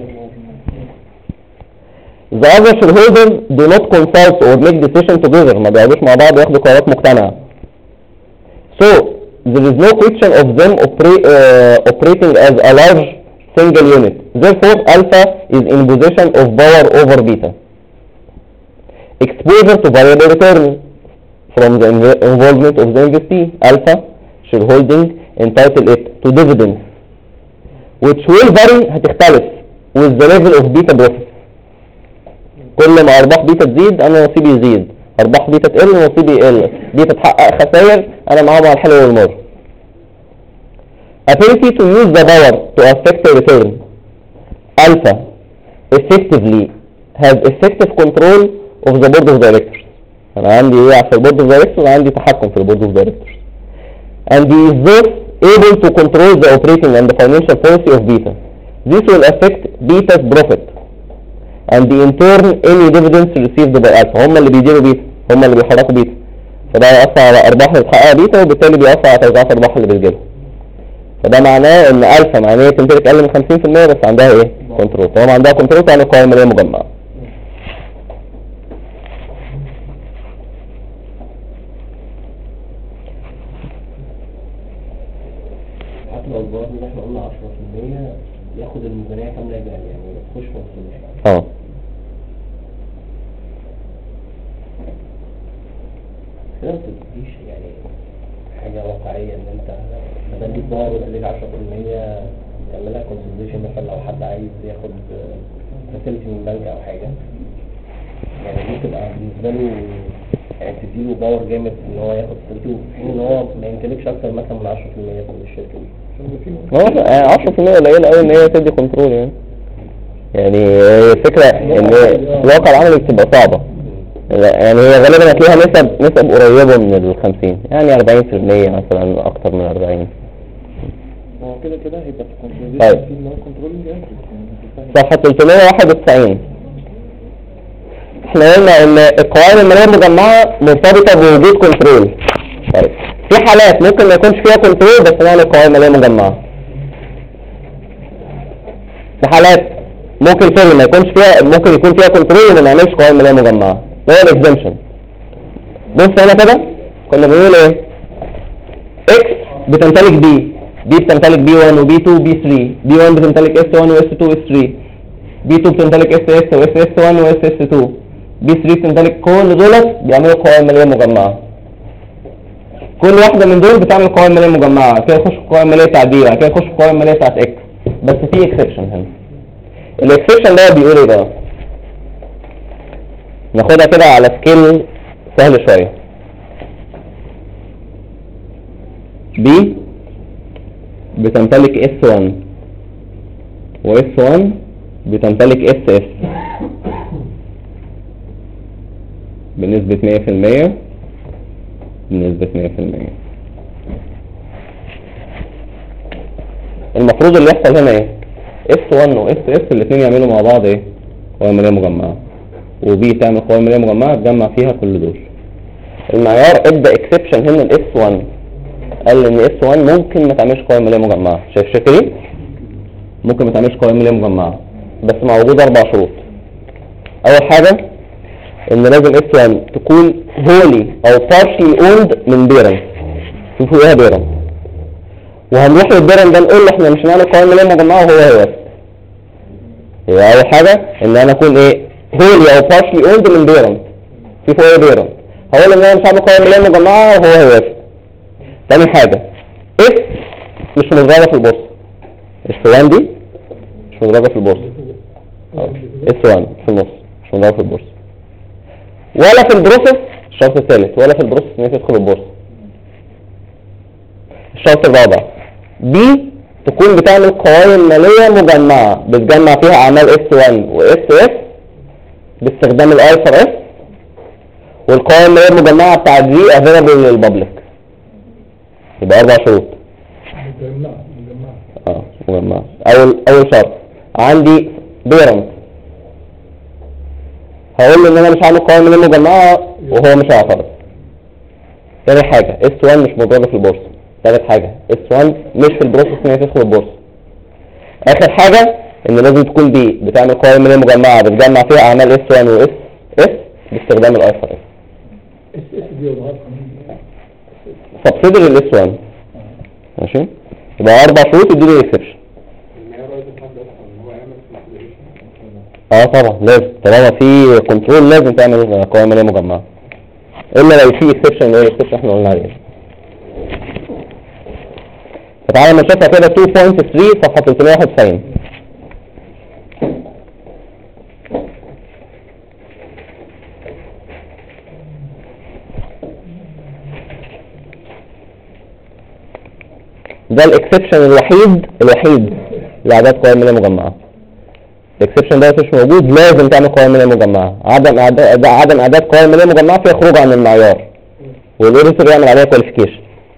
The other shareholders do not consult or make decision together. ما بيقعدوش مع بعض وياخدوا قرارات مقتنعة. So there is no question of them operating as a large single unit. Therefore, alpha is in possession of power over beta. Exposure to variable return from the involvement of the investee. Alpha shareholding entitle it to dividends, which will vary هتختلف with the level of beta profit. كل ما ارباح بيتا تزيد انا نصيبي يزيد، ارباح بيتا تقل نصيبي يقل، بيتا تحقق خسائر انا معاهم على الحلو والمر. ability to use the power to affect the return. Alpha effectively has effective control of the board of directors. انا عندي ايه في البورد اوف دايركتورز؟ عندي تحكم في البورد اوف دايركتورز. and he is thus able to control the operating and the financial policy of beta. This will affect beta's profit and in turn any dividends received by alpha. هم اللي بيديروا بيتا، هم اللي بيحركوا بيتا، فده يأثر على ارباح اللي بتحققها بيتا وبالتالي بيأثر على توزيعات الارباح اللي بتجيلها. فده معناه ان الفا معناه تمتلك اقل من 50% بس عندها ايه؟ كنترول. طالما عندها كنترول تعمل قوائم مالية مجمعة. حتى لو البواب اللي احنا قلنا 10% ياخد الميزانية كاملة يعني يخش في كده ما تديش يعني حاجة واقعية ان انت بدل ليك بقى وتقليل 10% تعملها كونسوليشن. مثلا لو حد عايز ياخد فاسيلتي من بنك او حاجة يعني دي تبقى بالنسبة له يعني تديله باور جامد ان هو ياخد فاسيلتي، في حين ان هو ما يمتلكش اكتر مثلا من 10% من الشركة دي. 10% قليل قوي ان هي تدي كنترول يعني الفكرة ان الواقع العملي بتبقى صعبة. يعني هي غالبا هتلاقيها نسب قريبة من 50 يعني 40% مثلا اكتر من 40. هو كده هيبقى الكنترول في اللي هو كنترولنج صفحة 391. احنا قلنا ان القوائم المالية المجمعة مرتبطة بوجود كنترول. طيب في حالات ممكن ما يكونش فيها كنترول بس نعمل قوائم مالية مجمعة. في حالات ممكن ما يكونش فيها، ممكن يكون فيها كنترول وما نعملش قوائم مالية مجمعة. ده هو الاكزامشن. بص هنا كده كنا بنقول ايه؟ اكس بتمتلك بي بتمتلك بي 1 وبي 2 وبي 3، بي 1 بتمتلك اس 1 واس 2 واس 3، بي 2 بتمتلك اس اس واس اس 1 واس اس 2، بي 3 بتمتلك كل دولت بيعملوا قوائم مالية مجمعة. كل واحدة من دول بتعمل قوائم مالية مجمعة، كده يخش قوائم مالية تعديل، كده يخش قوائم مالية بتاعت اكس. بس في اكسبشن هنا. الاكسبشن ده بيقول ايه بقى؟ ناخدها كده على سكيل سهل شوية. بي بتمتلك اس 1 واس 1 بتمتلك اس اس بنسبة 100%. المفروض اللي يحصل هنا ايه؟ اس 1 واس اس الاثنين يعملوا مع بعض ايه؟ قوائم مالية مجمعة، وبي تعمل قوائم مالية مجمعة تجمع فيها كل دول. المعيار ادى اكسبشن هنا الاس 1، قال ان اس 1 ممكن ما تعملش قوائم مالية مجمعة. شايف الشكل دي؟ ممكن ما تعملش قوائم مالية مجمعة بس مع وجود 4 شروط. اول حاجة ان لازم اس 1 تكون wholly او partially owned من بيرنت. شوفوا ايه بيرنت، وهنروح للبيرنت ده نقول له احنا مش هنعمل قوائم مالية مجمعة وهو بس. يبقى اول حاجة ان انا اكون ايه wholly او partially owned من بيرنت. شوفوا ايه بيرنت، هقول ان انا مش هعمل قوائم مالية مجمعة وهو بس. تاني حاجة اس مش متغيرة في البورصة. اس 1 دي مش مش مدرجة في البورصة. S1 في النص مش مدرجة في البورصة، ولا في البروسيس. الشرط الثالث ولا في البروسيس ان هي تدخل البورصة. الشرط الرابع B تكون بتعمل قوائم مالية مجمعة بتجمع فيها اعمال S1 و SS باستخدام IFRS، والقوائم المالية المجمعة بتاعت دي available للبابليك. يبقى 4 شروط. مجمعة. اول شرط عندي بيرنت، هقول له ان انا مش هعمل قوائم مالية مجمعة وهو مش هيعترض. تاني حاجة S1 مش مدرجة في البورصة. ثالث حاجة S1 مش في البروسيس ان هي تدخل البورصة. اخر حاجة ان لازم تكون دي بتعمل قوائم مالية مجمعة بتجمع فيها اعمال S1 و SS باستخدام IFRS. سبسيدري ال S1. ماشي، يبقى 4 شروط يديله اكسبشن. طبعا لازم، طالما في كنترول لازم تعمل قوائم مالية مجمعة، الا لو في اكسبشن. ايه الاكسبشن احنا قلنا عليه؟ فتعالى نشوفها كده 2.3 صفحة 391. ده الاكسبشن الوحيد لأعداد قوائم مالية مجمعة. الاكسبشن ده مش موجود، لازم تعمل قوائم مالية مجمعة. عدم اعداد قوائم مالية مجمعة فيها خروج عن المعيار، والاوديتور يعمل عليها كواليفيكيشن.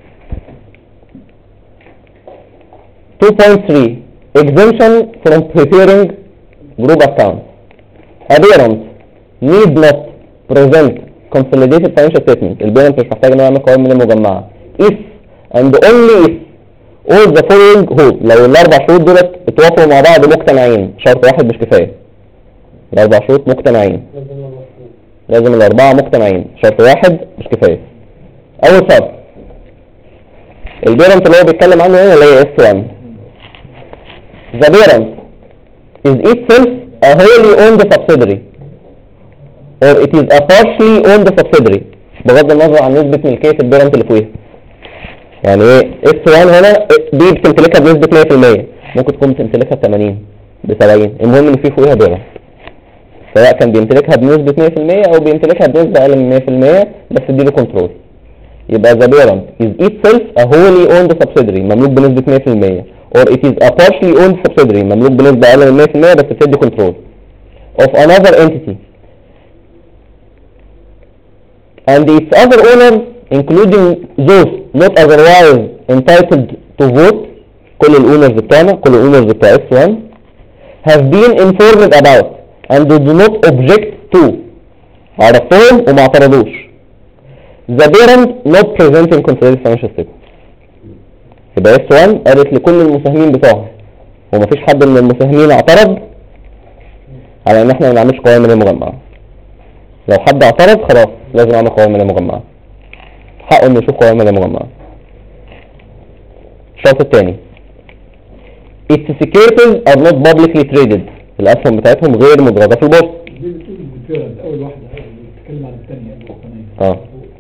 2.3 exemption from preparing group account. A parent need not present consolidated financial statement. البيرنت مش محتاج انه يعمل قوائم مالية مجمعة if and only if all the following hold. لو ال4 شروط دولت اتوافقوا مع بعض مقتنعين. شرط واحد مش كفاية، ال4 شروط مقتنعين، لازم ال4 مقتنعين. شرط واحد مش كفاية. اول شرط البيرنت اللي هو بيتكلم عنه هنا اللي هي S1. The parent is itself a wholly owned subsidiary or it is a partially owned subsidiary بغض النظر عن نسبة ملكية البيرنت اللي فوقيها. يعني ايه S1 هنا دي بتمتلكها بنسبة 100%، ممكن تكون بتمتلكها ب80 ب70، المهم ان في فوقيها بيرنت، سواء كان بيمتلكها بنسبة 100% او بيمتلكها بنسبة اقل من 100% بس اديله كنترول. يبقى the parent is itself a wholly owned subsidiary مملوك بنسبة 100% or it is a partially owned subsidiary مملوك بنسبة اقل من 100% بس بتدي كنترول of another entity and its other owners including those not otherwise entitled to vote. كل الاونرز بتاعنا، كل الاونرز بتاع S1 have been informed about and do not object to. عرفتهم وما اعترضوش. The parent not presenting consolidated financial statement. يبقى S1 قالت لكل المساهمين بتوعها، ومفيش حد من المساهمين اعترض على ان احنا ما نعملش قوائم مالية مجمعة. لو حد اعترض خلاص لازم نعمل قوائم مالية مجمعة، حقه انه يشوف قوائم مالية مجمعة. الشرط الثاني its securities are not publicly traded. الاسهم بتاعتهم غير مدرجة في البورصة. دي بتقول اول واحدة بتتكلم عن الثانية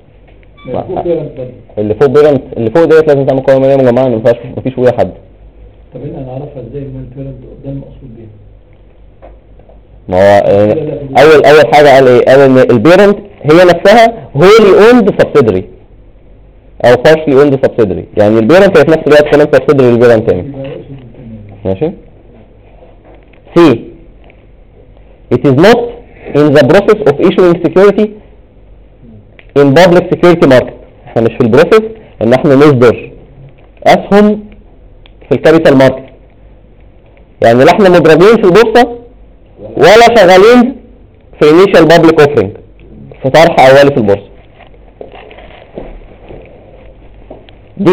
اللي فوق بيرنت، اللي فوق ديت لازم تعمل قوائم مالية مجمعة، مفيش فوقيها حد. طب هنا انا اعرفها ازاي ان البيرنت ده المقصود بيه؟ ما هو اول حاجة قال ايه؟ قال ان البيرنت هي نفسها wholly owned subsidiary او partially owned subsidiary. يعني البيرنت هي في نفس الوقت كمان subsidiary للبيرنت تاني. ماشي. C it is not in the process of issuing security in public security market. احنا مش في البروسيس ان احنا نصدر اسهم في الكابيتال ماركت، يعني لا احنا مدرجين في البورصة ولا شغالين في initial public offering في طرح اولي في البورصة. D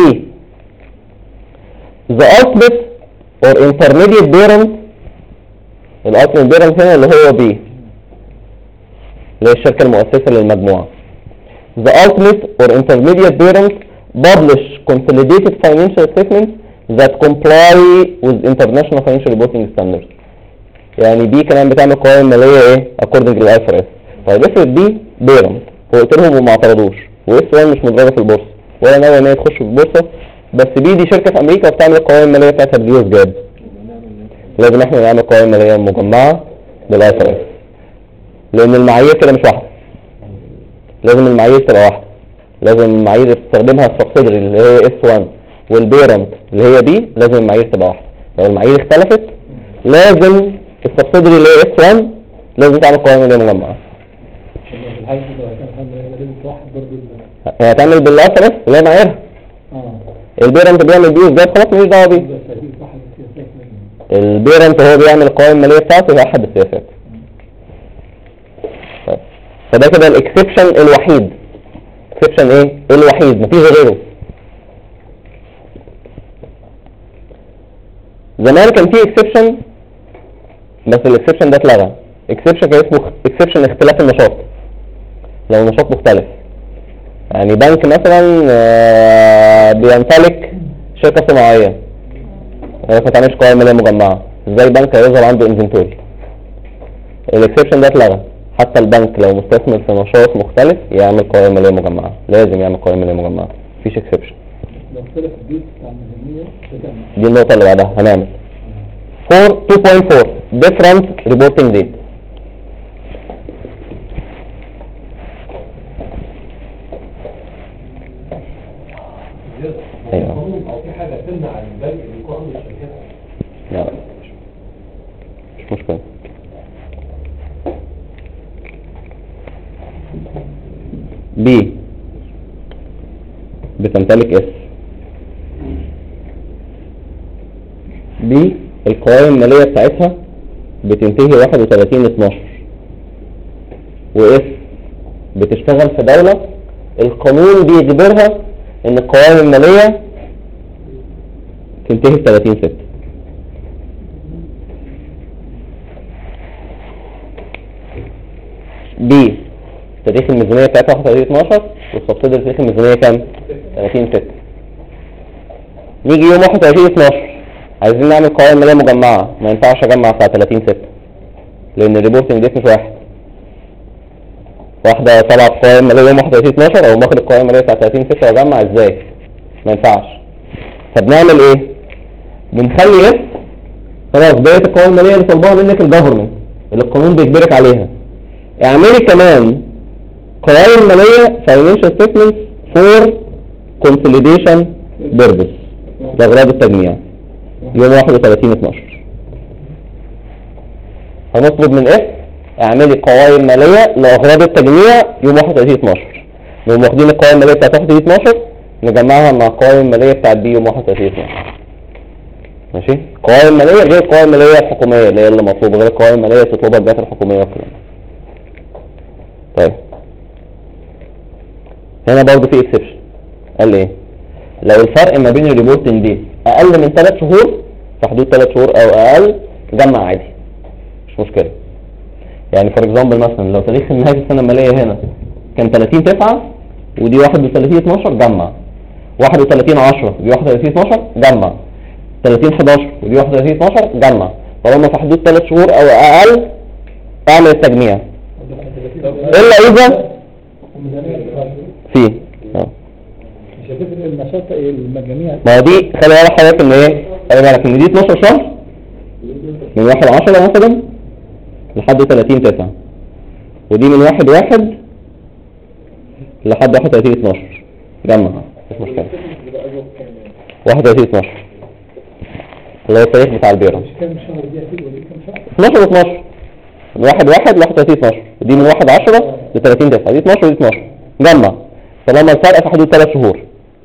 the ultimate or intermediate parent. الالتيميت parent هنا اللي هو B اللي هي الشركة المؤسسة للمجموعة. The ultimate or intermediate parent publish consolidated financial statements that comply with international financial reporting standards. يعني دي كمان بتعمل قوائم مالية ايه according to IFRS. طيب افرض دي parent وقلت لهم وما اعترضوش، وS1 مش مدرجة في البورصة ولا ناوي ان هي تخش في البورصة، بس دي شركة في امريكا وبتعمل القوائم المالية بتاعتها باليوز جاب. لازم احنا نعمل قوائم مالية مجمعة بالIFRS، لان المعايير كده مش واحدة. لازم المعايير تبقى واحدة، لازم المعايير اللي بتستخدمها السبسيدري اللي هي S1 والبيرنت اللي هي B، لازم المعايير تبقى واحدة. لو المعايير اختلفت لازم السبسيدري اللي هي S1 لازم تعمل قوائم مالية مجمعة. في الحالة دي لو كان حد لازم واحد برضه هتعمل بالIFRS اللي هي معاييرها. البيرنت بيعمل بيه ازاي خلاص مش دعوة بيه. البيرنت هو بيعمل القوائم المالية بتاعته هي احد السياسات. طيب فده كده الاكسبشن الوحيد. اكسبشن ايه؟ الوحيد، مفيش غيره. زمان كان فيه اكسبشن بس الاكسبشن ده اتلغى. اكسبشن كان اسمه اكسبشن اختلاف النشاط. لو النشاط مختلف، يعني بنك مثلا بيمتلك شركة صناعية ما تعملش قوائم مالية مجمعة، ازاي بنك هيظهر عنده انفنتوري؟ الاكسبشن ده اتلغى. حتى البنك لو مستثمر في نشاط مختلف يعمل قوائم مالية مجمعة، لازم يعمل قوائم مالية مجمعة، مفيش اكسبشن. لو اختلف البيت بتاع الميزانية دي النقطة اللي بعدها هنعمل 2.4 different reporting date. ايوه او في حاجه تمنع البنك اللي يكون عنده شركات؟ لا مش مشكلة. بي بتمتلك اس. بي القوائم المالية بتاعتها بتنتهي 31/12، واس بتشتغل في دولة القانون بيجبرها ان القوائم المالية تنتهي في 30/6. بي تاريخ الميزانية بتاعتها 31/12 والسبسيدري تاريخ الميزانية كام؟ 30/6. نيجي يوم 31/12 عايزين نعمل قوائم مالية مجمعة، ما ينفعش اجمع بتاع 30/6 لان الريبورتنج ديت مش واحدة طبعا قوائم مالية يوم 31/12 او ماخد القوائم المالية بتاع 30/6 واجمع ازاي؟ ما ينفعش. فبنعمل ايه؟ بنخلي اس خلاص بقيت القوائم المالية اللي طالباها منك الجفرمنت اللي القانون بيجبرك عليها، اعملي كمان قوائم مالية financial statements for consolidation purpose لأغراض التجميع يوم 31/12. هنطلب من اس اعملي قوائم مالية لأغراض التجميع يوم 31/12. نقوم واخدين القوائم المالية بتاعت 31/12 نجمعها مع القوائم المالية بتاعت بي يوم 31/12. ماشي؟ قوائم مالية غير القوائم المالية الحكومية اللي هي اللي مطلوبة، غير القوائم المالية تطلبها الجهات الحكومية والكلام. طيب هنا برضه في اكسبشن. قال ايه؟ لو الفرق ما بين الريبورتنج دي اقل من 3 شهور، في حدود 3 شهور او اقل، جمع عادي مش مشكلة. يعني فور اكزامبل مثلا لو تاريخ نهاية السنة المالية هنا كان 30/9 ودي 31/12 جمع، 31/10 ودي 31/12 جمع، 30/11 ودي 31/12 جمع. طالما في حدود 3 شهور او اقل اعمل التجميع الا اذا في مش هتفرق النشاط المجاميع. ما دي خلي بالك حضرتك ان ايه؟ خلي بالك ان دي 12 شهر من 1/10 مثلا لحد 30/9 ودي من 1/1 لحد 31/12 جمع مش مشكلة. 31/12 اللي هو التاريخ بتاع البيرة. مش كام شهر دي هتبقى دي كام شهر؟ 12 و12 من 1/1 ل 31/12 ودي من 1/10 ل 30/9 دي 12 ودي 12 جمع طالما الفرق في حدود 3 شهور.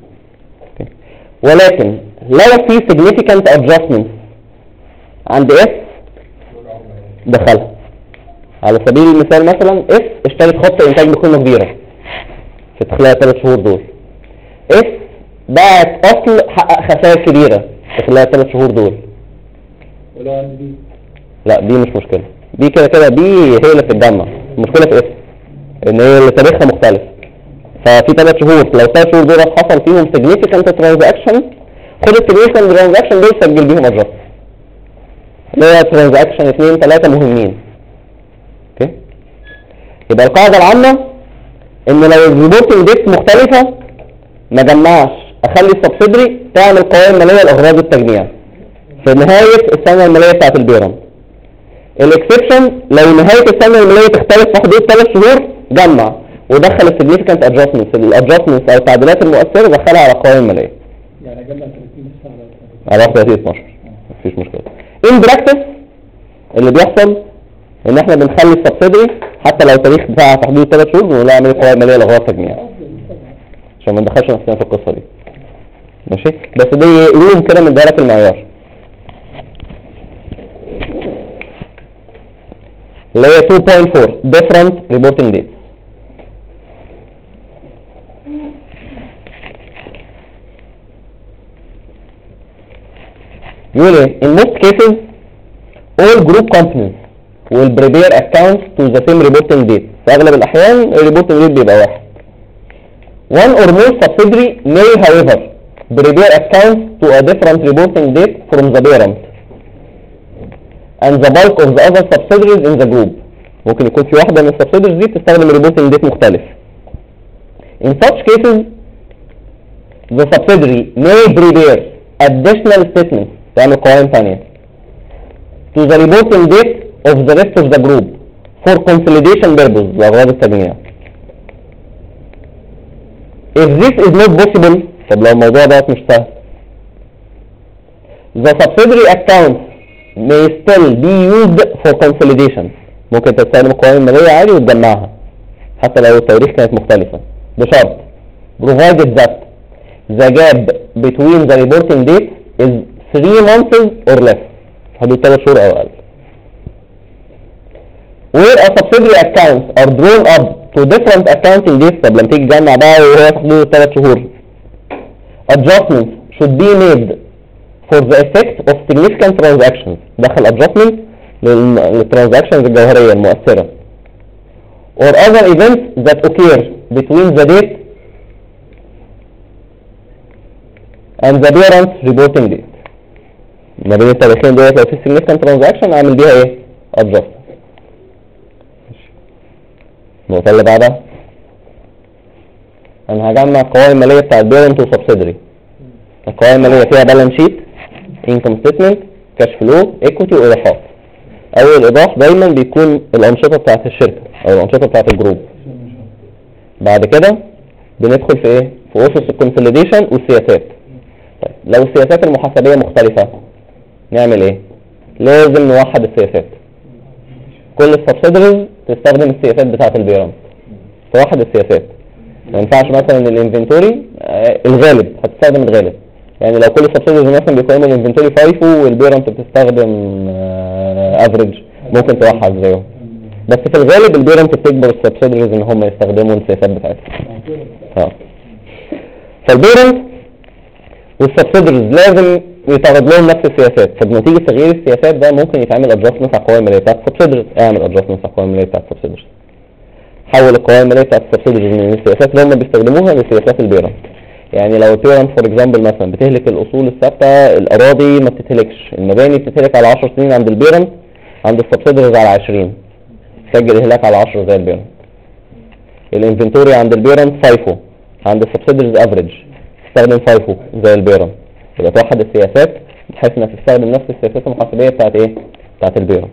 ولكن لو في significant adjustments عند اس دخلها. على سبيل المثال مثلا اس اشترت خط انتاج بقيمة كبيرة في خلال 3 شهور دول، اس باعت اصل حقق خسائر كبيرة في خلال 3 شهور دول. ولو عندي دي لا دي مش مشكلة، دي كده كده دي هي اللي بتتجمع. المشكلة في اس ان هي اللي تاريخها مختلف. ففي 3 شهور لو 3 شهور دول حصل فيهم significant transaction، خد significant transaction دول سجل بيهم adjust اللي هي transaction 2-3 مهمين. اوكي، يبقى القاعدة العامة ان لو الريبورتنج ديت مختلفة ما جمعش، اخلي السبسيدري تعمل قوائم مالية لاغراض التجميع. في نهاية السنة المالية بتاعت البيرنت. الاكسبشن لو نهاية السنة المالية تختلف في حدود 3 شهور جمع ودخل السيجنيفيكانت ادجستمنتس، الادجستمنتس او التعديلات المؤثرة دخلها على القوائم المالية. يعني اجمع 30 لسه على 30/12 مفيش مشكلة. ان براكتس اللي بيحصل ان احنا بنخلي السبسيدري حتى لو التاريخ بتاعها في حدود 3 شهور بنقول لها اعملي قوائم مالية لغاية تجميع عشان ما ندخلش نفسنا في القصة دي. ماشي، بس دي يوم كده من دائرة المعيار اللي هي 2.4 different reporting dates. يقول ايه؟ in most cases all group companies will prepare accounts to the same reporting date. في اغلب الاحيان الريبورتنج ديت بيبقى واحد. one or more subsidiary may however prepare accounts to a different reporting date from the parent and the bulk of the other subsidiaries in the group. ممكن يكون في واحدة من السبسيدريز دي تستخدم reporting date مختلف. In such cases the subsidiary may prepare additional statements تعمل قوائم ثانية to the reporting date of the rest of the group for consolidation purposes لأغراض التجميع. If this is not possible طب لو الموضوع ده مش سهل the subsidiary accounts may still be used for consolidation. ممكن تستخدم القوائم المالية عادي وتجمعها حتى لو التواريخ كانت مختلفة بشرط provided that the gap between the reporting dates is 3 months or less حدود 3 شهور أو أقل. Where a subsidiary accounts are drawn up to different accounting dates طب لما تيجي تجمع بقى وهي في حدود 3 شهور adjustments should be made for the effect of significant transactions. دخل adjustment للترانزاكشنز الجوهرية المؤثرة or other events that occur between the date and the parent reporting date. ما بين التاريخين دول لو في significant transaction اعمل بيها ايه؟ adjust. النقطة اللي بعدها انا هجمع القوائم المالية بتاع البيرنت وسبسيدري. القوائم المالية فيها بالانس شيت، انكم ستيتمنت، كاش فلو، ايكويتي وايضاحات. اول ايضاح دايما بيكون الانشطة بتاعت الشركة او الانشطة بتاعت الجروب. بعد كده بندخل في ايه؟ في اسس الكونسوليديشن والسياسات. طيب لو السياسات المحاسبية مختلفة نعمل ايه؟ لازم نوحد السياسات. كل السبسيدريز تستخدم السياسات بتاعت البيرنت، توحد السياسات. ما ينفعش مثلا الانفنتوري الغالب هتستخدم الغالب، يعني لو كل السبسيدريز مثلا بيقيموا الانفنتوري فايفو والبيرنت بتستخدم افريج ممكن توحد زيهم، بس في الغالب البيرنت بتجبر السبسيدريز ان هم يستخدموا السياسات بتاعتهم. فالبيرنت والسبسيدريز لازم يتعرض لهم نفس السياسات، فبنتيجة تغيير السياسات ده ممكن يتعمل ادجستمنت على القوائم المالية بتاعت السبسيدريز. اعمل ادجستمنت على القوائم المالية بتاعت السبسيدريز، حول القوائم المالية بتاعت السبسيدريز من السياسات اللي هم بيستخدموها لسياسات البيرنت. يعني لو البيرنت فور اكزامبل مثلا بتهلك الاصول الثابتة، الاراضي ما بتتهلكش، المباني بتتهلك على 10 سنين عند البيرنت، عند السبسيدريز على 20، تسجل اهلاك على 10 زي البيرنت. الانفنتوري عند البيرنت فايفو، عند السبسيدريز افريج، تستخدم فايفو زي البيرنت. يبقى توحد السياسات بحيث انها تستخدم نفس السياسات المحاسبيه بتاعت ايه؟ بتاعت البيرنت.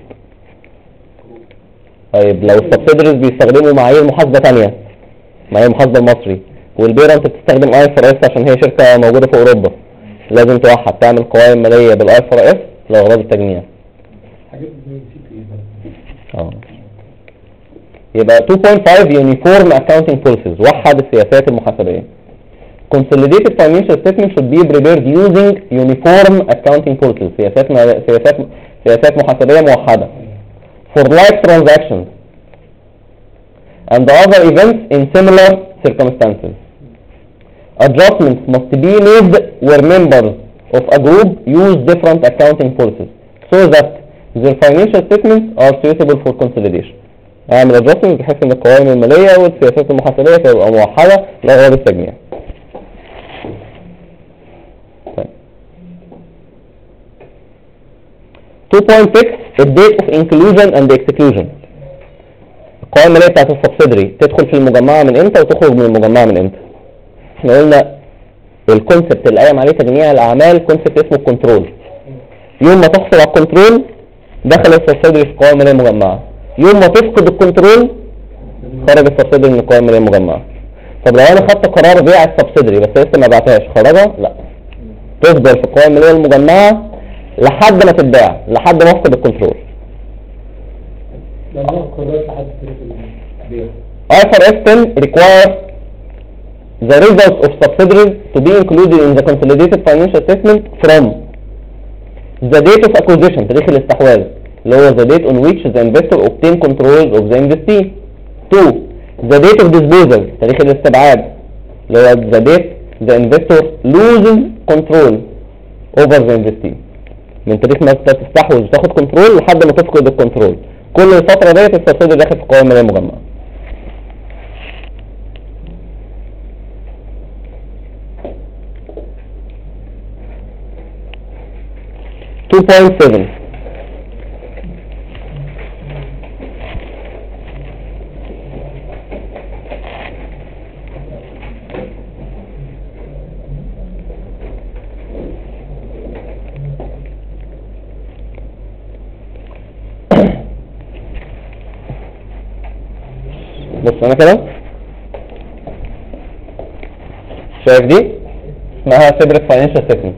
طيب لو السبسيدريز بيستخدموا معايير محاسبه ثانيه، معايير المحاسبه المصري، والبيرنت بتستخدم IFRS عشان هي شركه موجوده في اوروبا، لازم توحد، تعمل قوائم ماليه بالIFRS لاغراض التجميع. حاجات زي CPA. يبقى 2.5 Uniform Accounting Policies، وحد السياسات المحاسبيه. Consolidated financial statement should be prepared using uniform accounting policies. سياسات محاسبية موحدة for like transactions and other events in similar circumstances. Adjustments must be made where members of a group use different accounting policies so that their financial statements are suitable for consolidation. اعمل adjustments بحيث ان القوائم المالية والسياسات المحاسبية تبقى موحدة لأغراض التجميع. 2.6 الديت اوف انكلوجن اند اكسكلوجن. القوائم الماليه بتاعت السبسيدري تدخل في المجمعه من امتى وتخرج من المجمعه من امتى؟ احنا قلنا الكونسبت اللي قايم عليه تجميع الاعمال كونسبت اسمه الكنترول. يوم ما تحصل على الكنترول دخل السبسيدري في القوائم المالية المجمعة، يوم ما تفقد الكنترول خرج السبسيدري من القوائم المالية المجمعة. طب لو انا خدت قرار بيع السبسيدري بس لسه ما بعتهاش خرجها؟ لا، تفضل في القوائم المالية المجمعة لحد ما تتباع، لحد ما افقد الكنترول. لما قررت لحد تاريخ البيع. IFRS 10 require the results of subsidiaries to be included in the consolidated financial statement from the date of acquisition تاريخ الاستحواذ اللي هو the date on which the investor obtained control of the investee. 2. the date of disposal تاريخ الاستبعاد اللي هو the date the investor loses control over the investee. من تاريخ ما تستحوذ وتاخد كنترول لحد ما تفقد الكنترول. كل الفترة ديت السبسيدري داخل في القوائم المالية المجمعة. 2.7 بص انا كده شايف دي اسمها separate financial statement.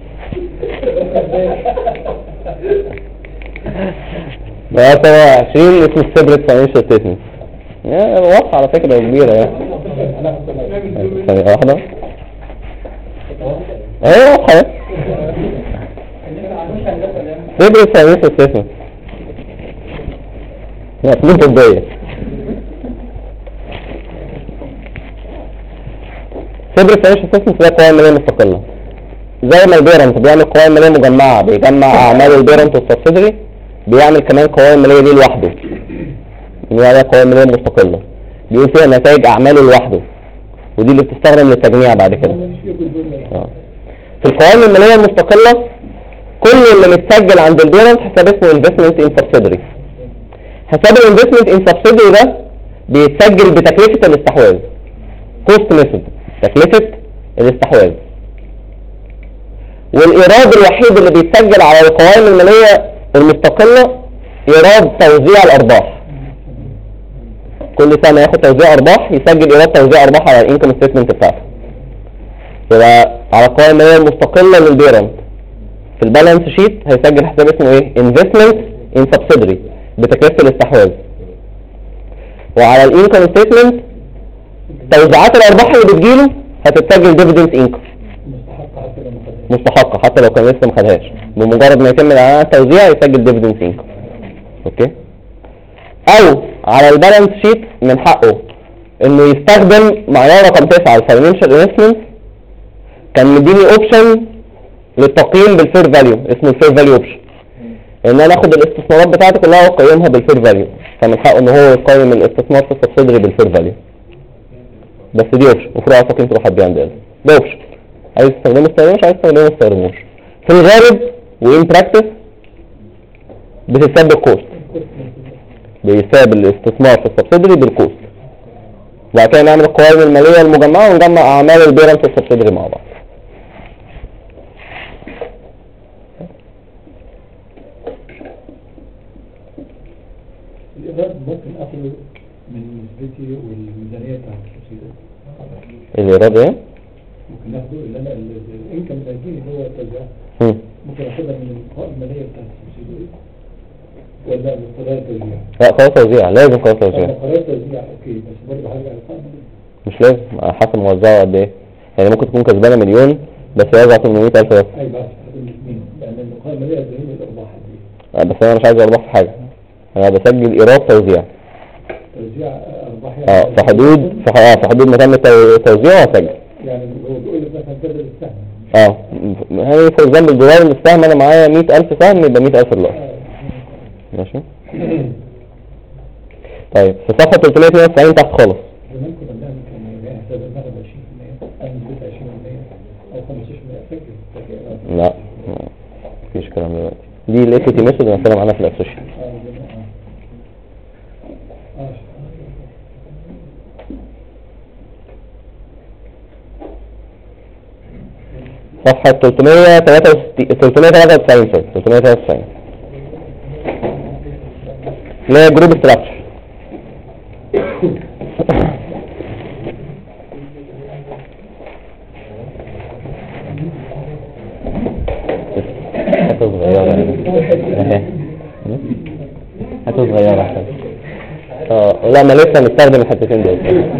بقى 27 اسمه separate financial statement. يا واضحة على فكرة كبيرة يعني. ثانية واحدة. ايه واضحة. separate financial statement. مطلوب طبية. separate financial statement هي قوائم مالية مستقلة. زي ما البيرنت بيعمل قوائم مالية مجمعة بيجمع أعمال البيرنت والسبسيدري، بيعمل كمان قوائم مالية دي لوحده. يعني قوائم مالية مستقلة بيقول فيها نتائج أعماله لوحده، ودي اللي بتستخدم للتجميع بعد كده. في القوائم المالية المستقلة كل اللي متسجل عند البيرنت حساب اسمه investment in subsidiary. حساب الانفستمنت in subsidiary ده بيتسجل بتكلفة الاستحواذ. cost method تكلفة الاستحواذ. والإيراد الوحيد اللي بيتسجل على القوائم المالية المستقلة إيراد توزيع الأرباح. كل سنة ياخد توزيع أرباح، يسجل إيراد توزيع أرباح على الانكم ستيتمنت بتاعته. يبقى على القوائم المالية المستقلة للبيرنت في البالانس شيت هيسجل حساب اسمه ايه؟ investment in subsidiary بتكلفة الاستحواذ. وعلى الانكم ستيتمنت توزيعات الأرباح اللي بتجيله هتتسجل dividend income مستحقة حتى لو كان لسه ما خدهاش، بمجرد ما يتم على التوزيع يسجل dividend income. اوكي؟ او على البالانس شيت من حقه انه يستخدم معيار رقم 9 الفاينانشال انفستمنت. كان مديني اوبشن للتقييم بالفير فاليو اسمه الفير فاليو اوبشن، ان انا اخد الاستثمارات بتاعتي كلها واقيمها بالفير فاليو، فمن حقه ان هو يقيم الاستثمار في السبسيدري بالفير فاليو. بس دي اوبشن المفروض على تقييم تروح حد عندي ده اوبشن، عايز تستخدمه استخدمه، مش عايز تستخدمه ما تستخدموش. في الغالب وان براكتس بتتساب بالكوست، بيساب الاستثمار في السبسيدري بالكوست، وبعد كده نعمل القوائم المالية المجمعة ونجمع اعمال البيرنت والسبسيدري مع بعض. الإيراد ممكن أخذه من نسبتي والميزانية بتاعت السبسيدري. الإيراد ايه؟ ممكن ناخده اللي أنا الإنكم اللي هيجيني اللي هو التوزيع ممكن أخدها من القوائم المالية بتاعت السبسيدري ولا من قرار توزيع؟ لا قرار توزيع، لازم قرار توزيع. قرار توزيع أوكي، بس برضه هرجع للقائمة المالية. مش لازم، على حسب موزعه قد ايه. يعني ممكن تكون كسبانة مليون بس يوزع 800,000 بس. أي بس هتقول الاثنين، لأن القائمة المالية بتبين الأرباح قد إيه. بس انا مش عايز ارباح في حاجة، انا بسجل ايراد توزيع. توزيع أرباح يعني. في حدود مكان التوزيع وهسجل. يعني هو بيقول لك مثلا كذا السهم. يعني فور اكزامبل الدولار السهم انا معايا 100,000 سهم يبقى 100,000 دولار. ماشي. طيب في صفحة 392 تحت خالص. زمان كنا بنعمل كان حساب المغرب 20%، أنا نسبة 20% أو 15% فاكر. لا مفيش كلام دلوقتي. دي الايكويتي ميثود اللي هنتكلم عنها في الاسوشيت. صفحة 393 اللي هي جروب ستراكشر. حتة صغيرة حتة صغيرة لا ما لسه نستخدم الحتتين دول.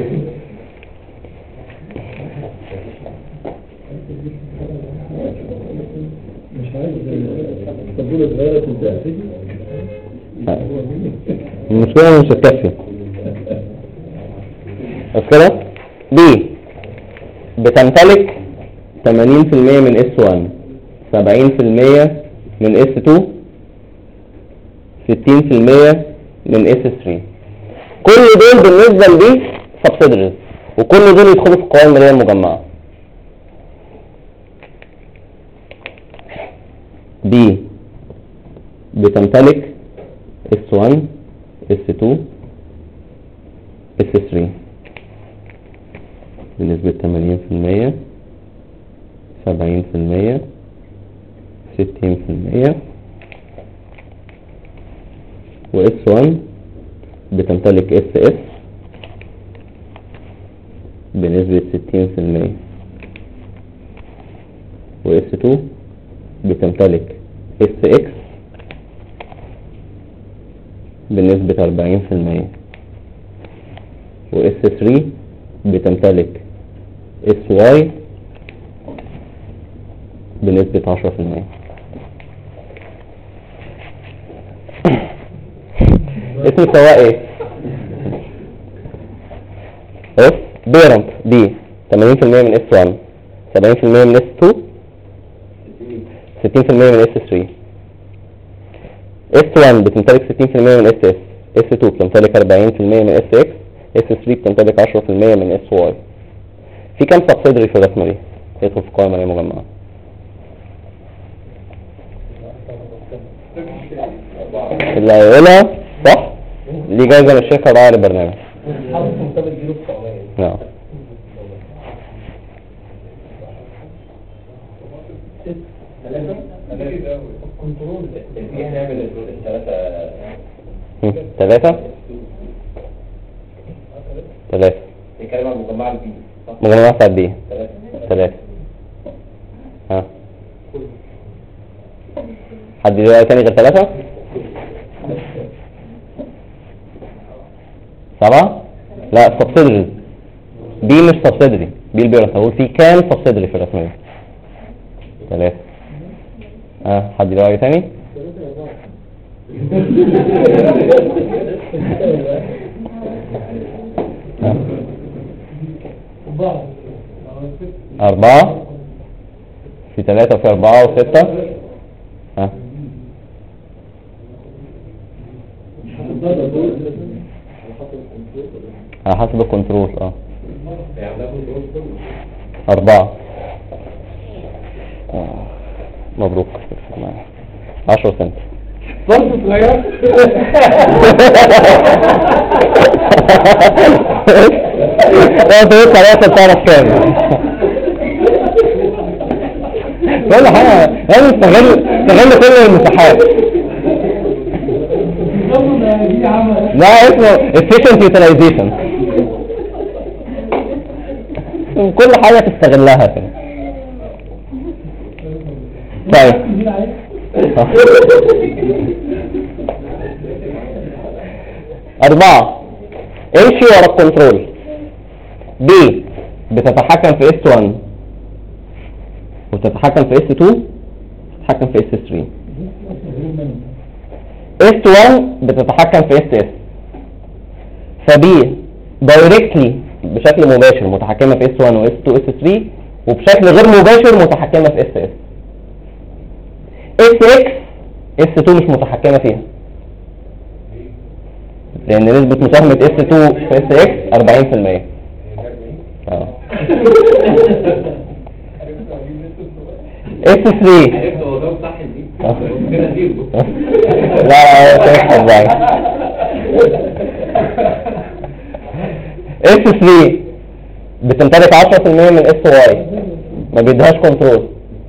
المشكلة مش هتكفي. بس كده دي بتمتلك 80% من S1، 70% من S2، 60% من S3. كل دول بالنسبة لدي subsidiaries، وكل دول يدخلوا في القوائم المالية المجمعة. دي بتمتلك S1 S2 S3 بنسبة 80%، 70%، 60%، و S1 بتمتلك SS بنسبة 60%، و S2 بتمتلك SX بنسبة 40%، و S3 بتمتلك SY بنسبة 10%. اسم السواق ايه؟ بيرنت دي 80% من S1، 70% من S2، 60% من S3. S1 بتمتلك 60% من SS، S2 بتمتلك 40% من SX، S3 بتمتلك 10% من SY. في كام سبسيدري في الرسمة دي يدخل في قوائم مالية مجمعة؟ اللي هيقولها صح ليه جايزة من الشركة راعي البرنامج. نعم. ثلاثة الكلمة المجمعة البي مجموعة بتاعت بي 3. ها حد دلوقتي تاني غير 3؟ 7؟ لا سبسيدري بي مش سبسيدري، بي البيرنت. هقول في كام سبسيدري في الرسمة دي؟ 3. حد دلوقتي تاني؟ 4 في 3 وفي 4 و6. على حسب الكنترول 4. مبروك 10 سنت برضه صغير. انت ثلاثة تعرف كام؟ كل حاجة لازم تستغل كل المساحات. لا اسمه efficient utilization. كل حاجة تستغلها كده. طيب 4 امشي ورا الكنترول. B بتتحكم في S1 وتتحكم في S2 وتتحكم في S3. S1 بتتحكم في SS، فB directly بشكل مباشر متحكمة في S1 و S2 و S3، وبشكل غير مباشر متحكمة في SS. SX S2 مش متحكمة فيها لأن نسبة مساهمة S2 في SX 40%. S3 لا S3 بتمتلك 10% من SY، ما بيديهاش كنترول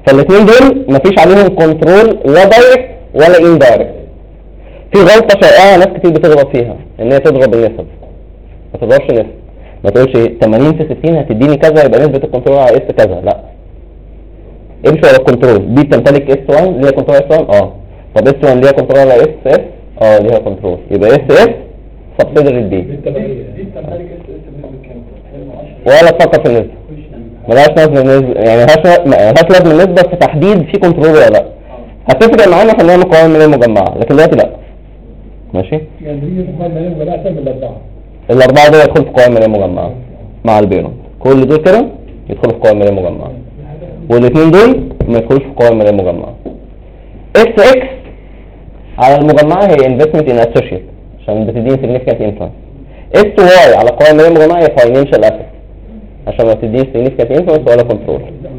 فالاثنين دول مفيش عليهم كنترول لا دايركت ولا اندايركت. في غلطه شائعه ناس كتير بتغلط فيها ان هي تضرب النسب. ما تضربش نسب، ما تقولش 80 في 60 هتديني كذا يبقى نسبه الكنترول على اس كذا، لا. امشي ورا الكنترول. دي بتمتلك اس 1 ليها كنترول اس 1 طب اس 1 ليها كنترول على اس اس ليها كنترول، يبقى اس اس سبسيدري دي. دي بتمتلك اس اس بنسبه كام؟ ولا تفكر في النسبه، ملهاش لازمه النسبه، يعني ملهاش لازمه النسبه في تحديد في كنترول ولا لا. هتفرق معانا في نعمل قوائم ماليه مجمعه، لكن دلوقتي لا. ماشي؟ يعني دي قوائم ماليه مجمعه احسن من الاربعه. الاربعه دول يدخلوا في قوائم ماليه مجمعه مع البيرون، كل دول كده يدخلوا في قوائم ماليه مجمعه، والاثنين دول ما يدخلوش في قوائم ماليه مجمعه. اس اكس على المجمعه هي انفستمنت ان اسوشيت عشان بتديني significant influence. اس واي على قوائم ماليه مجمعه هي financial asset عشان ما بتديني significant influence ولا كنترول.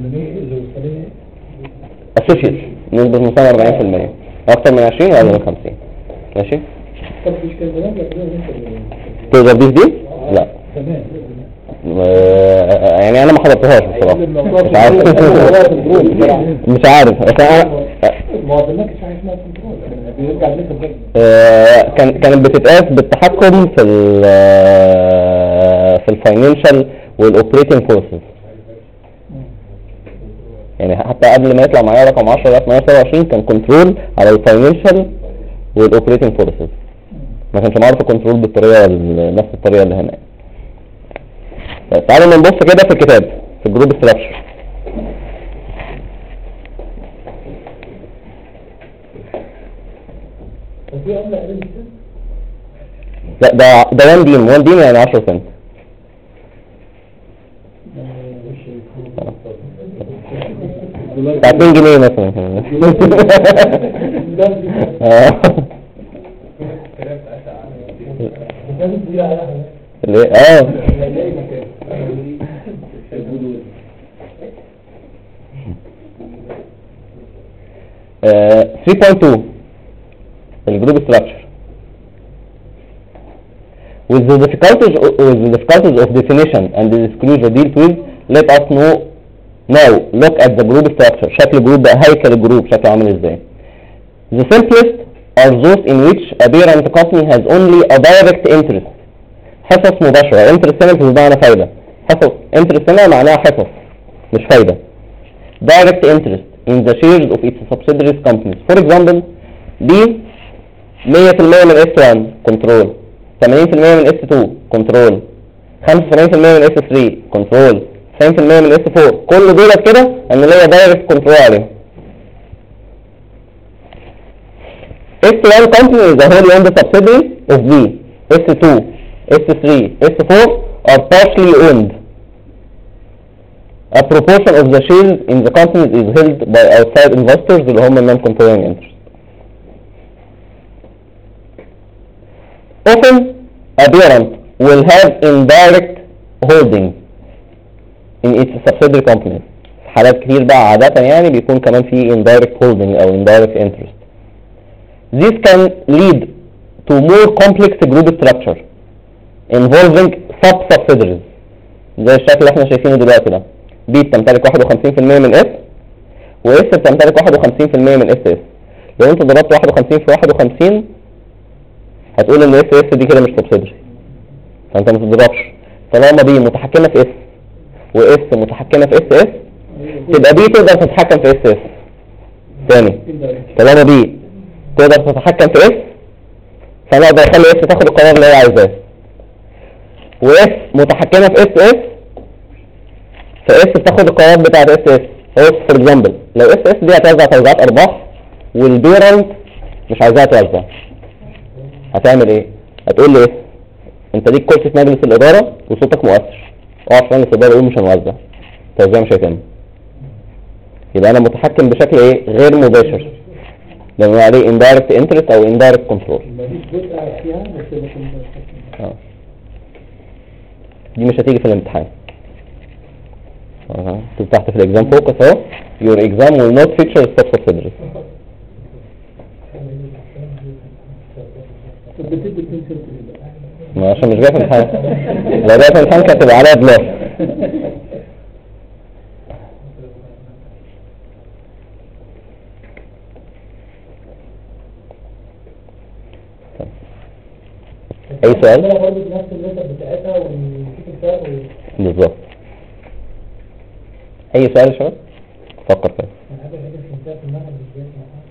اسوشيت نسبه مثلا 40%، اكتر من 20 ولا من 50. ماشي؟ طب مش كده ولا كده تقدر تضيف دي؟ لا. تمام. يعني انا ما حضرتهاش بصراحه، مش عارف مش عارف بس انا ما قلناش حاجه اسمها كنترول، بيرجع لسه بجد. كانت بتتقاس بالتحكم في الفاينانشال والاوبريتنج فورسز. يعني حتى قبل ما يطلع معايا رقم 10 لغايه 127 كان كنترول على الفاينانشال والاوبريتنج فورسز، ما كانش معروف الكنترول بالطريقه نفس الطريقه اللي هنا. تعالوا نبص كده في الكتاب في الجروب ستراكشر. لا ده 1 دين 1 دين يعني 10 سنت. بتاع 2 جنيه مثلا. ليه؟ 3.2 الجروب ستراكشر. With the difficulties of definition and the disclosure dealt with, let us now look at the group structure. شكل جروب بقى، هيكل الجروب شكله عامل ازاي. The simplest are those in which a parent company has only a direct interest. حصص مباشرة. interest هنا بمعنى فايدة. حصص interest هنا معناها حصص مش فايدة. direct interest in the shares of its subsidiaries companies. For example, دي 100% من S1 control، 80% من S2 control، 75% من S3 control، 90% من S4. كل دولت كده انا ليا direct control عليهم. S1 company is a wholly owned subsidiary of B. S2, S3, S4 are partially owned. A proportion of the shares in the companies is held by outside investors اللي هم non-controlling interest. Often, a parent will have indirect holding in its subsidiary companies. في حالات كتير بقى عادة يعني بيكون كمان في indirect holding أو indirect interest. This can lead to more complex group structure involving sub-subsidiaries زي الشكل اللي احنا شايفينه دلوقتي ده. B بتمتلك 51% من S و S بتمتلك 51% من SS. لو انت ضربت 51 في 51 هتقول ان SS دي كده مش سبسيدري، فانت ما تضربش. طالما B متحكمة في S و S متحكمة في SS تبقى B تقدر تتحكم في SS. تاني، طالما B تقدر تتحكم في S فانا اقدر اخلي S تاخد القرار اللي هي عايزاه، و S متحكمة في SS فاس بتاخد القرارات بتاعت اس اس. فور اكزامبل لو اس اس دي هتوزع توزيعات ارباح والبيرنت مش عايزاها توزع، هتعمل ايه؟ هتقول لي ايه؟ انت ليك كرسي في مجلس الاداره وصوتك مؤثر، اقف في مجلس الاداره يقول مش هنوزع، التوزيع مش هيتم. يبقى انا متحكم بشكل ايه؟ غير مباشر، لما عليه indirect interest او indirect control. دي مش هتيجي في الامتحان. تحت في الاكزام فوكس اهو your exam will not feature sub-subsidiaries. ما عشان مش جاي في الامتحان، لو جاي في الامتحان كانت تبقى عليها بلاش. أي سؤال؟ عندنا برضه نفس الليتر بتاعتها ونشوف الفرق بالظبط. أي سؤال يا شباب؟ فكر كده. من حاجة فهمتها في المنهج بالذات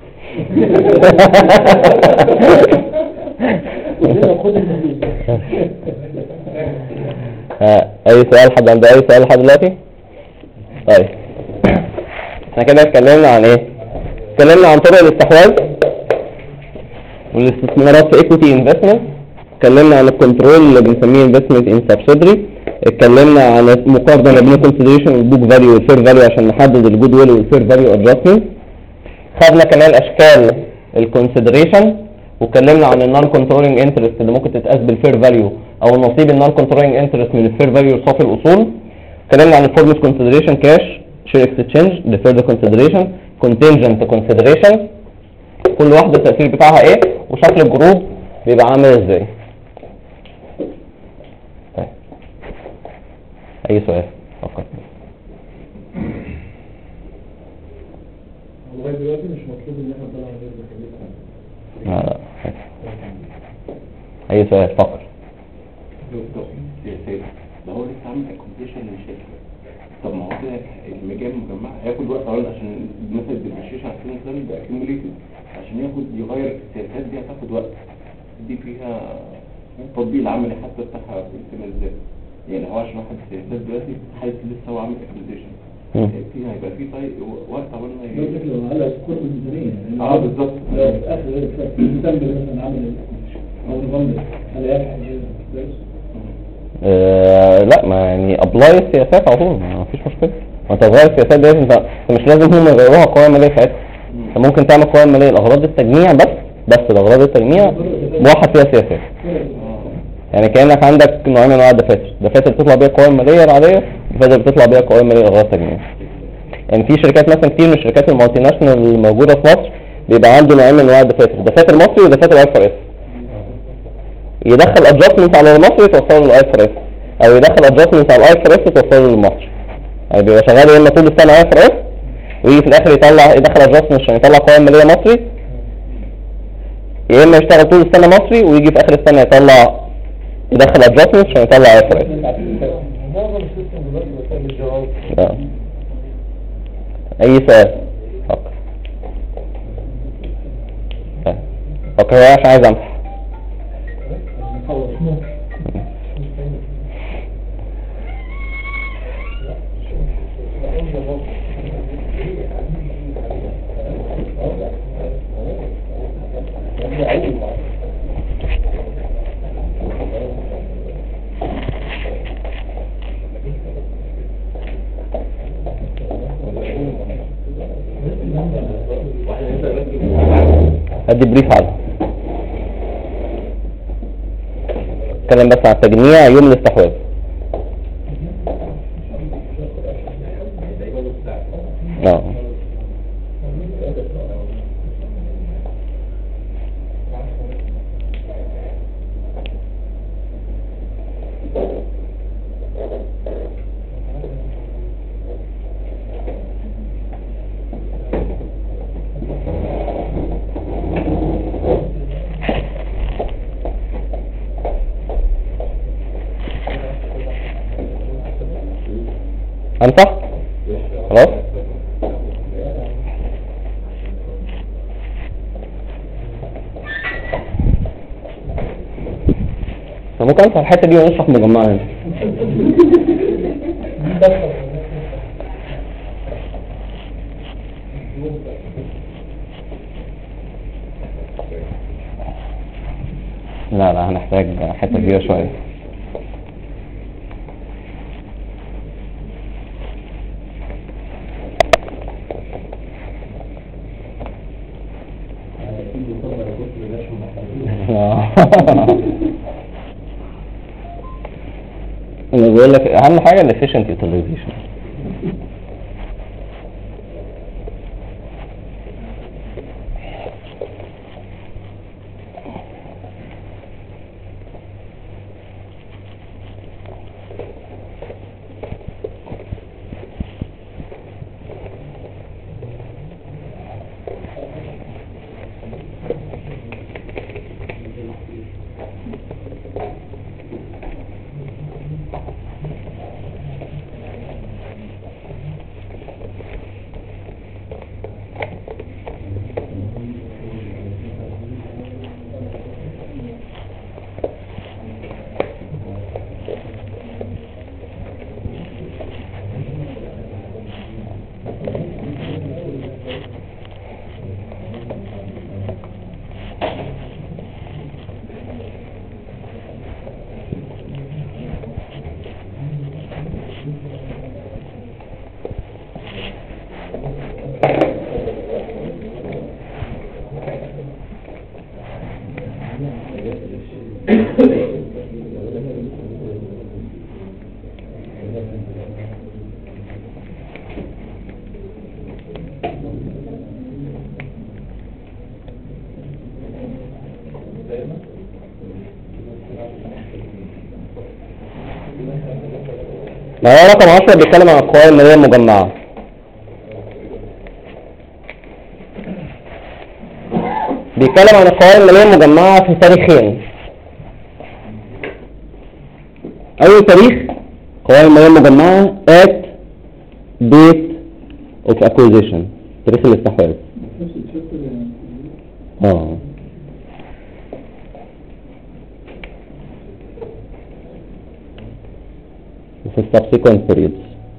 أي سؤال؟ حد عنده أي سؤال لحد دلوقتي؟ طيب احنا كده اتكلمنا عن ايه؟ اتكلمنا عن طرق الاستحواذ والاستثمارات في ايكوتي انفستمنت، اتكلمنا عن الكنترول اللي بنسميه انفستمنت ان سبسيدري، اتكلمنا عن المقارنه ما بين الكونسيدريشن والبوك فاليو والفير فاليو عشان نحدد الجود ويل والفير فاليو ادجستمنت. خدنا كمان اشكال الكونسيدريشن واتكلمنا عن النون كنترولينج انترست اللي ممكن تتقاس بالفير فاليو او النصيب النون كنترولينج انترست من الفير فاليو لصافي الاصول. اتكلمنا عن الفورمز كونسيدريشن كاش، شير اكستشينج، ديفيرد كونسيدريشن، كونتنجنت كونسيدريشن، كل واحده التاثير بتاعها ايه وشكل الجروب بيبقى عامل ازاي. طيب اي سؤال؟ فكر. لغايه دلوقتي مش مطلوب ان احنا نطلع غير بخليفه. لا اي سؤال؟ فكر. ده هو لسه عامل اكومبليشن للشركه. طب ما هو كده المجال مجمع هياخد وقت اول عشان مثلا الديبريشيشن عشان مثلا يبقى اكيوميليتد عشان يغير السياسات دي هتاخد وقت. دي فيها التطبيق العملي حتى بتاعها بيتم ازاي؟ يعني هو عشان واحد السياسات دلوقتي حاسس لسه هو عامل اكومبليشن فيها هيبقى في وقت عمال ما لو على كل الميزانيه بالظبط. لو في اخر ديسمبر مثلا عامل الاكومبليشن او نوفمبر هل يلحق كويس؟ لا ما يعني ابلاي السياسات على طول، ما فيش مشكله. وانت تغير السياسات دي انت مش لازم هم يغيروها قوائم ماليه ساعتها. انت ممكن تعمل قوائم ماليه لاغراض التجميع بس لاغراض التجميع موحد فيها سياسات. يعني كانك عندك نوعين من انواع الدفاتر بتطلع بيها قوائم ماليه العاديه، ودفاتر بتطلع بيها قوائم ماليه لاغراض التجميع. يعني في شركات مثلا كتير من الشركات المالتي ناشونال الموجوده في مصر بيبقى عنده نوعين من انواع الدفاتر، دفاتر مصري ودفاتر اي ار اس. يدخل ادجستمنت على المصري توصله للاي ار اس، او يدخل ادجستمنت على الاي ار اس توصله للمصري. يعني بيبقى شغال يا اما طول السنه اي ار اس ويجي في الاخر يدخل ادجستمنت عشان يطلع قوائم ماليه مصري، يا اما يشتغل طول السنه مصري ويجي في اخر السنه يدخل ادجستمنت عشان يطلع اي ار اس. معظم السيستم دلوقتي بيستخدم الجواب. اي سؤال؟ فكر هو عشان عايز امسح. ادي بريف عنه. اتكلم بس عن التجميع يوم الاستحواذ. امسح خلاص. ممكن امسح الحته دي ونشرح مجمعها هنا. لا هنحتاج حته كبيره شويه. انا بقول لك اهم حاجه الافيشنت يوتيلايزيشن. ما هو رقم 10 بيتكلم عن القوائم المالية المجمعة. بيتكلم عن القوائم المالية المجمعة في تاريخين. أول تاريخ قوائم المالية المجمعة at date of acquisition، تاريخ الاستحواذ. وفي subsequent periods.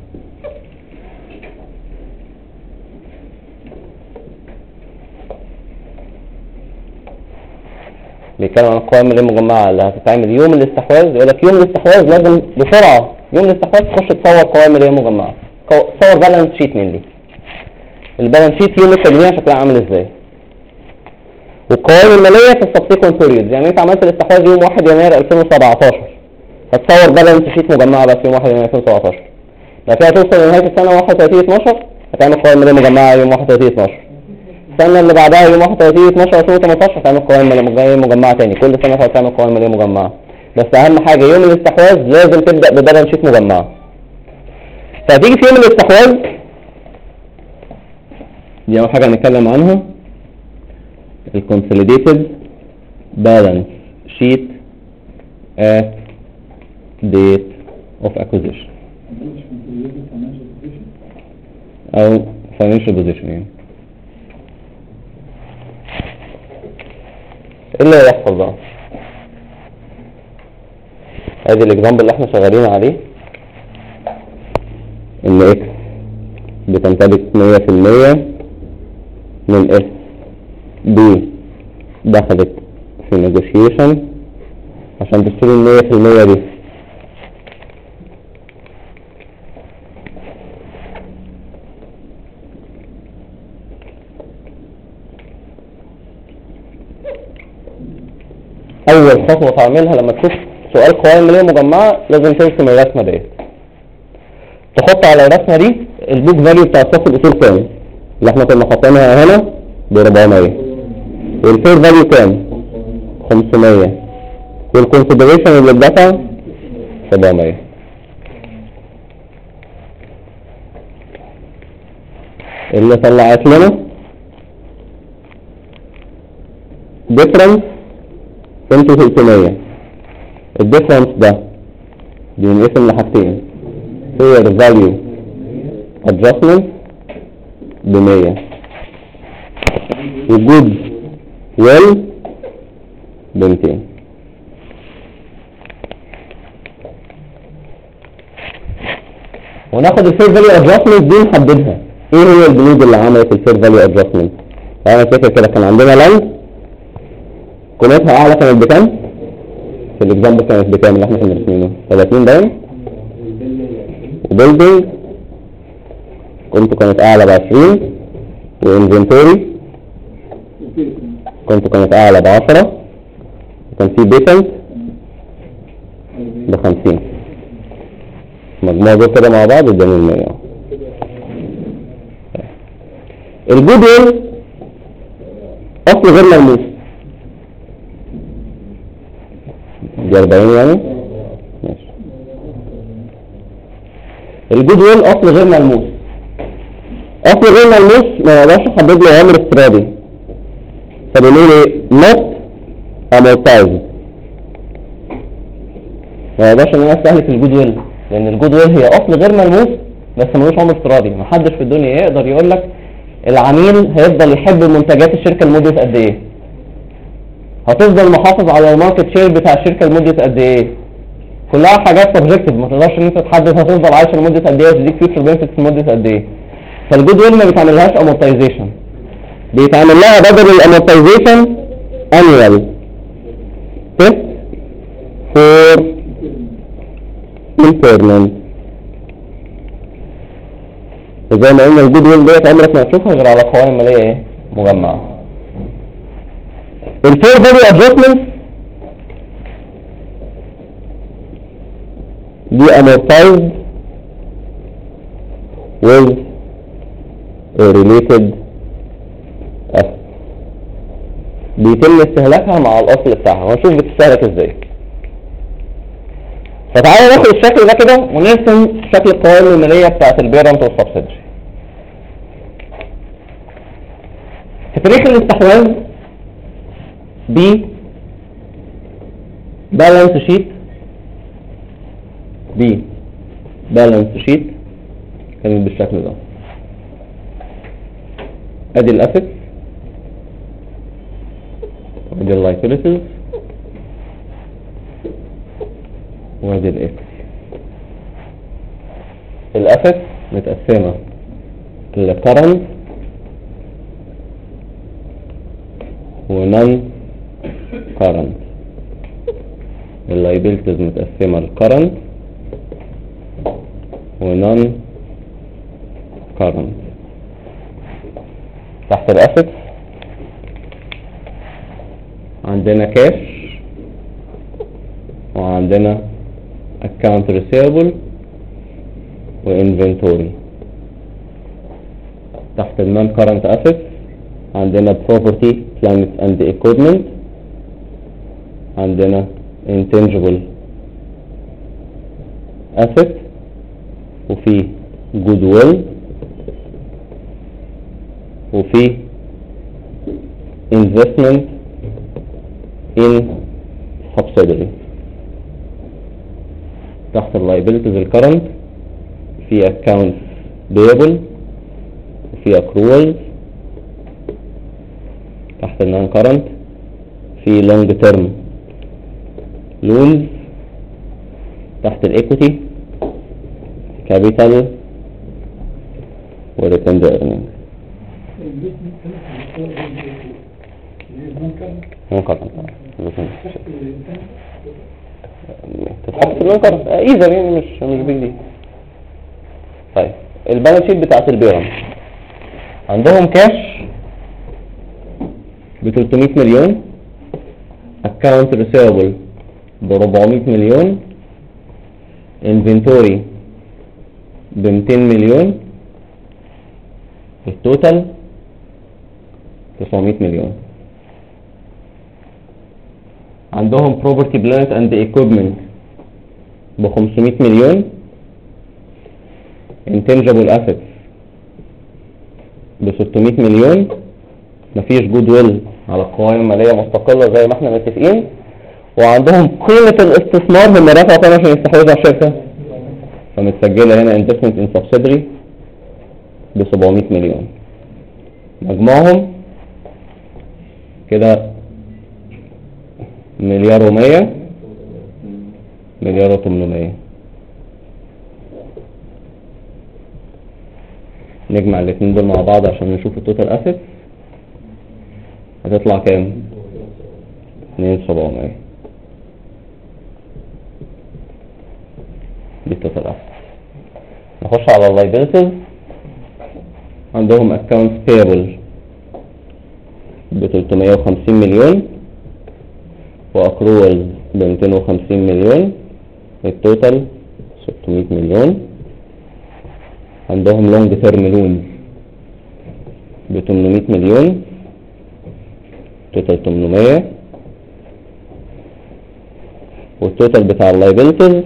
بيتكلم عن القوائم المالية المجمعة اللي هتتعمل يوم الاستحواذ. يقول لك يوم الاستحواذ لازم بسرعة يوم الاستحواذ تخش تصور قوائم مالية مجمعة، تصور بالانس شيت من دي. البالانس شيت يوم التجميع شكلها عامل ازاي، والقوائم المالية في السبسيكونت بيريود. يعني انت عملت الاستحواذ يوم 1 يناير 2017 هتصور بالانس شيت مجمعة بس يوم 1 يناير 2017. بعد كده توصل لنهاية السنة 31/12 هتعمل قوائم مالية مجمعة يوم 31/12. السنة اللي بعدها يوم 31/12/2018 هتعمل قوائم مالية مجمعة تاني. كل سنة هتعمل قوائم مالية مجمعة، بس أهم حاجة يوم الاستحواذ لازم تبدأ ببالانس شيت مجمعة. فتيجي في يوم الاستحواذ دي أول حاجة هنتكلم عنها، الكونسوليديتد بالانس شيت at date of acquisition أو financial position. يعني ايه اللي هيحصل بقى؟ ادي الاكزامبل اللي احنا شغالين عليه، ان اكس بتمتلك 100% من اس بي دخلت في نيجوشيشن عشان تشتري 100% دي. اول خطوه تعملها لما تشوف سؤال قوائم ماليه مجمعه لازم ترسم الرسمه ديت، تحط على الرسمه دي البوك فاليو بتاع صف الاصول كام اللي احنا كنا حاطينها هنا ب 400، والفير فاليو كام 500، والكونسيدريشن اللي اتدفع 700. اللي طلعت لنا ديفرنس 300. الديفرنس ده بينقسم لحاجتين، fair value adjustment ب100 وجود well ب200. وناخد الفير فاليو ادجستمنت دي نحددها. ايه هي البنود اللي عملت الفير فاليو ادجستمنت؟ انا فاكر كده كان عندنا لاند قيمتها اعلى كانت بكام؟ في الاكزامبل كانت بكام اللي احنا كنا راسمينه؟ 30 باين. وبيلدينج قيمته كانت اعلى ب20، وانفنتوري قيمته كانت اعلى ب10، وكان في بيتنت ب50. مجموع دول كده مع بعض اداني 100. الجود ويل اصل غير ملموس، دي 40 يعني ماشي. الجود ويل اصل غير ملموس. اصل غير ملموس ما نقدرش نحدد له عمر افتراضي، فبنقول ايه؟ not amortized. ما نقدرش ان انا استهلك الجود ويل، لان الجود ويل هي اصل غير ملموس بس ملوش عمر افتراضي. محدش في الدنيا يقدر يقول لك العميل هيفضل يحب منتجات الشركه لمده قد ايه، هتفضل محافظ على الماركت شير بتاع الشركه لمده قد ايه. كلها حاجات سبجكتيف، ما تقدرش ان انت تحدد هتفضل عايش لمده قد ايه وتديك فيوتشر بنفيتس لمده قد ايه. فالجود ويل ما بيتعملهاش امورتايزيشن، بيتعمل لها بدل الامورتايزيشن annual test for impairment. زي ما قلنا الجود ويل ديت عمرك ما هتشوفها غير على قوائم ماليه ايه؟ مجمعه. الفير فاليو ادجستمنت دي amortized with a related asset بيتم استهلاكها مع الاصل بتاعها، ونشوف بتستهلك ازاي. فتعالوا ناخد الشكل ده كده ونرسم شكل القوائم الماليه بتاعت البيرنت والسبسيدري. في تاريخ الاستحواذ بالانس شيت كانت بالشكل ده. ادي الاسيتس وادي اللايبيليتيز وادي الايكويتي. الاسيتس متقسمه لكرنت ونون كرنت. اللايبيلتيز متقسمه لكرنت ونون كرنت. تحت الاسيتس عندنا كاش وعندنا account receivable وانفنتوري. تحت النون كرنت اسيتس عندنا property plant and equipment، عندنا intangible asset وفي goodwill وفي investment in subsidiary. تحت اللايبيلتيز الكرنت في accounts payable وفي accruals. تحت النون كرنت في long term loans. تحت الايكوتي capital و retained earnings. منقرن تتحط في المنقرن ايزر يعني مش بيج دي. طيب البالانس شيت بتاعت البيرنت عندهم كاش ب 300 مليون، اكاونت ريسيفبل ب 400 مليون، انفنتوري ب 200 مليون، التوتال 900 مليون. عندهم property plant and equipment ب 500 مليون، intangible assets ب 600 مليون. مفيش goodwill على القوائم المالية مستقلة زي ما احنا متفقين. وعندهم قيمة الاستثمار هم رفعوا كام عشان يستحوذوا على الشركة، فمتسجلة هنا investment in subsidiary ب 700 مليون. مجموعهم كده مليار و100 مليار و800. نجمع الاثنين دول مع بعض عشان نشوف التوتال اسيتس هتطلع كام؟ 2700. دي التوتال اسيتس. نخش على اللايبيلتيز. عندهم accounts payable ب 350 مليون واكروال ب 250 مليون، التوتال 600 مليون. عندهم لونج تيرم لونز ب 800 مليون، توتال 800. والتوتال بتاع اللايبيلتيز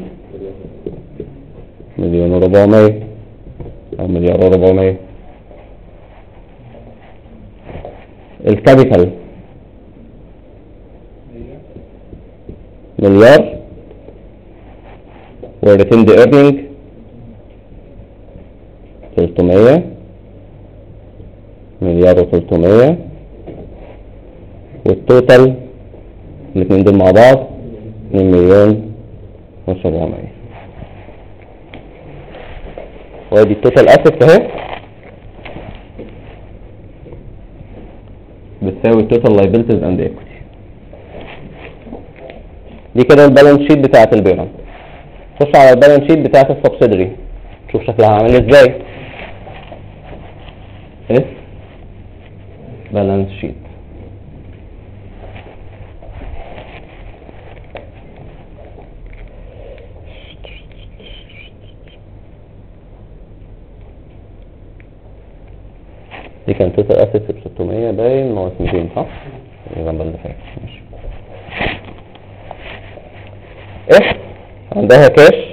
مليون و400 او مليار و400. الكابيتال مليار، والريتيند ايرنينج 300 مليار و300. والتوتال الاثنين دول مع بعض 2 مليون و700. وادي التوتال اسيت اهي بتساوي التوتال لايبيلتيز اند ايكويتي. دي كده البالانس شيت بتاعت البيرنت. خش على البالانس شيت بتاعت السبسيدري شوف شكلها عامل ازاي. اس بالانس شيت. دي كان توتال اسيتس ب 600 باين ناقص 200 صح؟ جنب اللي فات ماشي. اف عندها كاش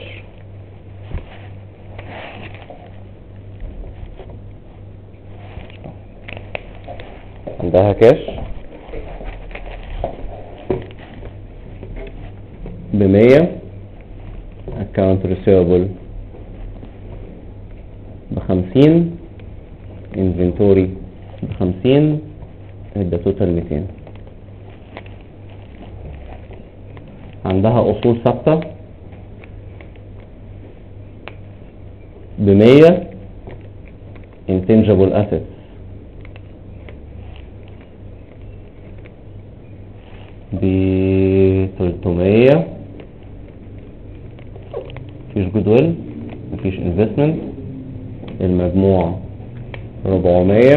ب100 account receivable ب50 inventory ب50 ادى توتال 200. عندها اصول ثابته ب100 intangible assets ب300 مفيش جودويل مفيش انفستمنت المجموع 400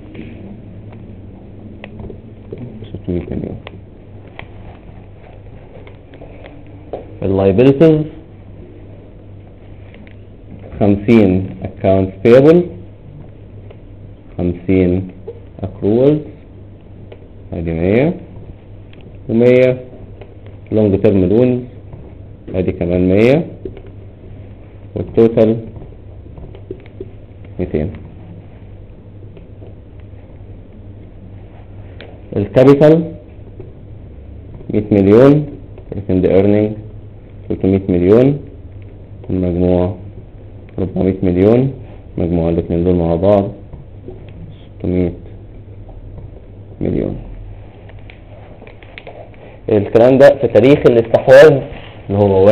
600 مليون. اللايبيلتيز 50 accounts payable 50 accruals ادي 100 و100 لونج تيرم لونز ادي كمان 100 والتوتال 200. الكابيتال 100 مليون ريتند ايرنينج 300 مليون المجموع 400 مليون مجموع الاثنين دول مع بعض 600 مليون. الكلام ده في تاريخ الاستحواذ اللي هو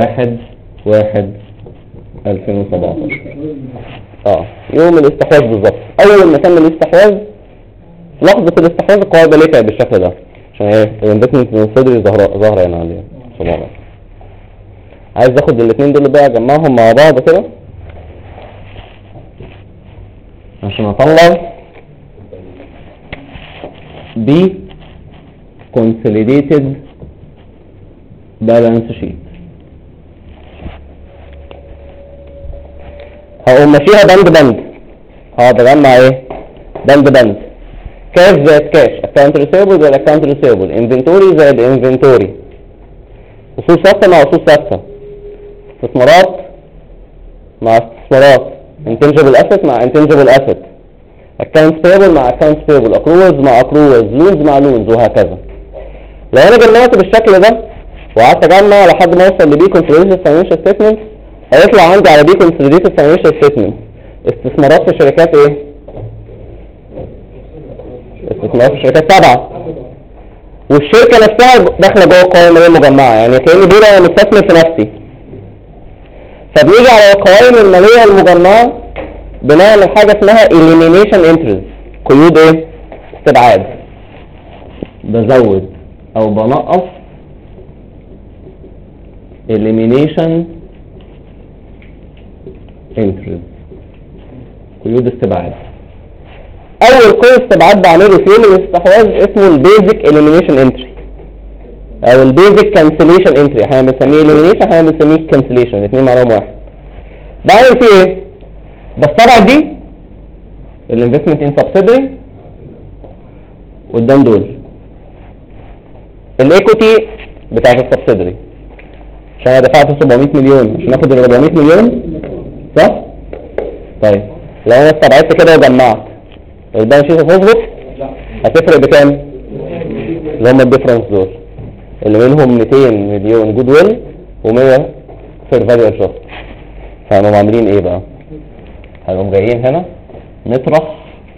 1/1/2017 يوم الاستحواذ بالظبط. اول ما تم الاستحواذ لحظة الاستحواذ القواعد ليه كانت بالشكل ده عشان ايه الانفستمنت من صدري ظاهرة هنا عليها صباحا. عايز اخد الاثنين دول بقى اجمعهم مع بعض كده عشان اطلع دي consolidated balance sheet. هقوم ماشيها بند هقعد اجمع ايه بند كاش زائد كاش account receivable زائد account receivable inventory زائد inventory اصول ثابته مع اصول ثابته استثمارات مع استثمارات intangible asset مع intangible asset accounts payable مع accounts payable accruals مع accruals loans مع loans وهكذا. لو انا جمعت بالشكل ده وقعدت اجمع لحد ما اوصل لبي consolidated financial statement هيطلع عندي على بي consolidated financial statement استثمارات في شركات ايه؟ استثمارات في شركات 7 والشركة نفسها داخلة جوه القوائم المالية المجمعة يعني كأني بقول انا مستثمر في نفسي. فبنيجي على القوائم المالية المجمعة بنعمل حاجة اسمها elimination entries قيود ايه؟ استبعاد. بزود او بنقص elimination entries قيود استبعاد. اول قيد استبعاد بعمله في يوم الاستحواذ اسمه البيزك elimination entry او البيزك cancellation entry. احنا بنسميه elimination احنا بنسميه cancellation الاثنين معناهم واحد. بعمل فيه ايه؟ بستبعد دي الانفستمنت ان سبسيدري قدام دول الايكوتي بتاعت السبسيدري عشان انا دفعت 700 مليون عشان اخد ال 400 مليون صح؟ طيب لو انا استبعدت كده وجمعت البالانس شيت هتظبط هتفرق بكام؟ اللي هم الديفرنس دول اللي منهم 200 مليون جود ويل و100 فير فاليو ادجست. فهنقوم عاملين ايه بقى؟ هنقوم جايين هنا نطرح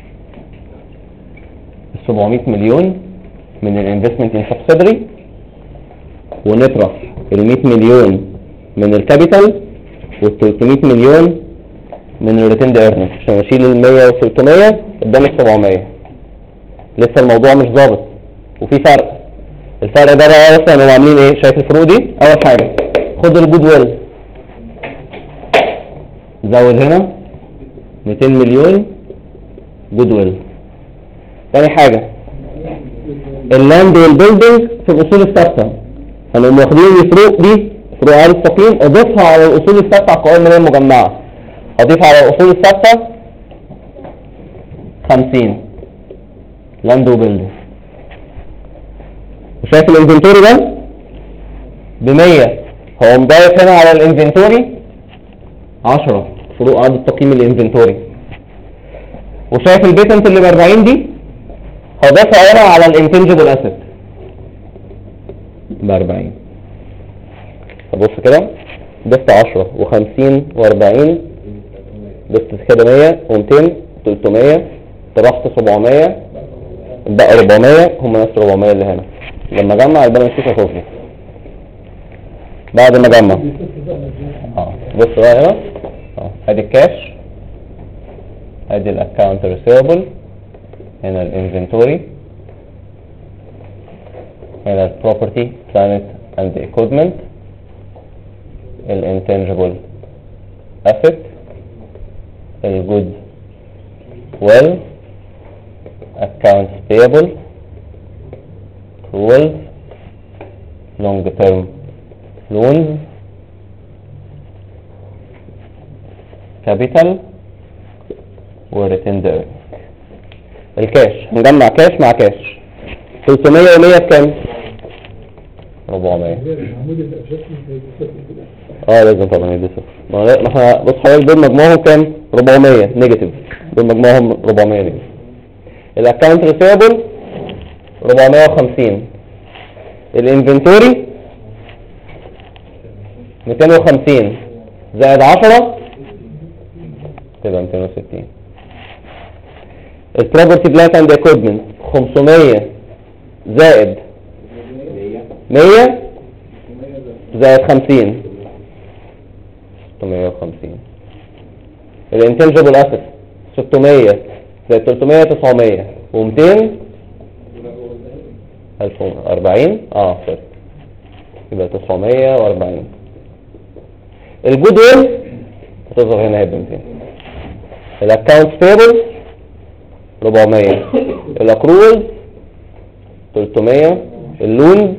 ال 700 مليون من الانفستمنت ان سبسيدري ونطرح ال 100 مليون من الكابيتال وال 300 مليون من الريتند ايرنينج عشان اشيل ال 100 وال 300 قدام ال 700. لسه الموضوع مش ظابط وفي فرق. الفرق ده بقى اصلا هنقوم عاملين ايه؟ شايف الفروق دي؟ اول حاجه خد الجود ويل زود هنا 200 مليون جود ويل. تاني حاجه اللاند والبيلدنج في الاصول الثابته هنقوم واخدين الفروق دي فروق عدد التقييم اضيفها على الاصول الثابته على القوائم الماليه المجمعه. اضيف على الاصول الثابته 50 لاند وبيلدينج. وشايف الانفنتوري ده ب100، هو مضايف هنا على الانفنتوري 10 فروق عدد تقييم الانفنتوري. وشايف البيتنت اللي ب40 دي هضيفها هنا على الانتنجبل اسيت ب40. فبص كده ضفت 10 و50 و40، ضفت كده 100 و200 300، طرحت 700 بقى 400، هم نفس 400 اللي هنا. لما اجمع البالانس شيت هتظبط بعد ما اجمع. بص بقى هنا ادي الكاش، ادي الاكونت ريسيفبل، هنا الانفنتوري، هنا البروبرتي بلانت اند ايكويبمنت، الانتنجبل اسيت، الجود ويل، accounts payable, accruals, long term loans, capital و retained earnings. الكاش هنجمع كاش مع كاش. 300 و100 بكام؟ 400. لازم طبعا يدي صفر. ما احنا بص حضرتك دول مجموعهم كام؟ 400 نيجاتيف، دول مجموعهم 400 نيجاتيف. الاكونت ريسيفبل 450، الانفنتوري 250 زائد 10 تبقى 260. البروبرتي بلانت اند ايكويبمنت 500 زائد 100 زائد 50 650. الانتنجبل اسيت 600 زائد 300 900 و200 1040 سوري يبقى 940. الجود ويل هتظهر هنا هيبقى 200. الاكونت بيبل 400، الاكرول 300، اللون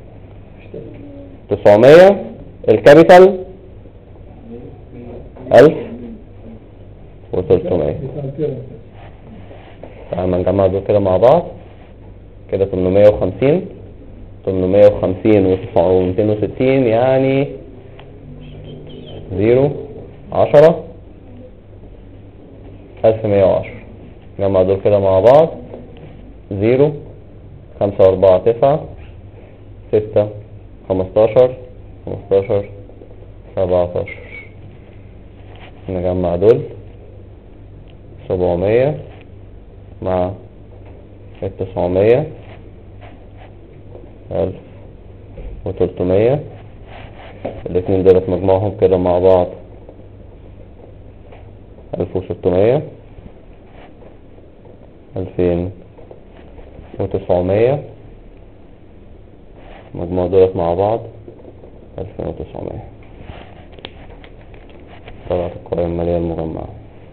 900، الكابيتال 1300. تعالى نجمع دول كده مع بعض كده 850 و260 يعني 0 10 1110. نجمع دول كده مع بعض 0 5 4 9 6 15 15 17. نجمع دول 700 مع 900 1300. الاثنين دولت مجموعهم كده مع بعض 1600 2900. مجموع دولت مع بعض 2900. طلعت القوائم المالية المجمعة.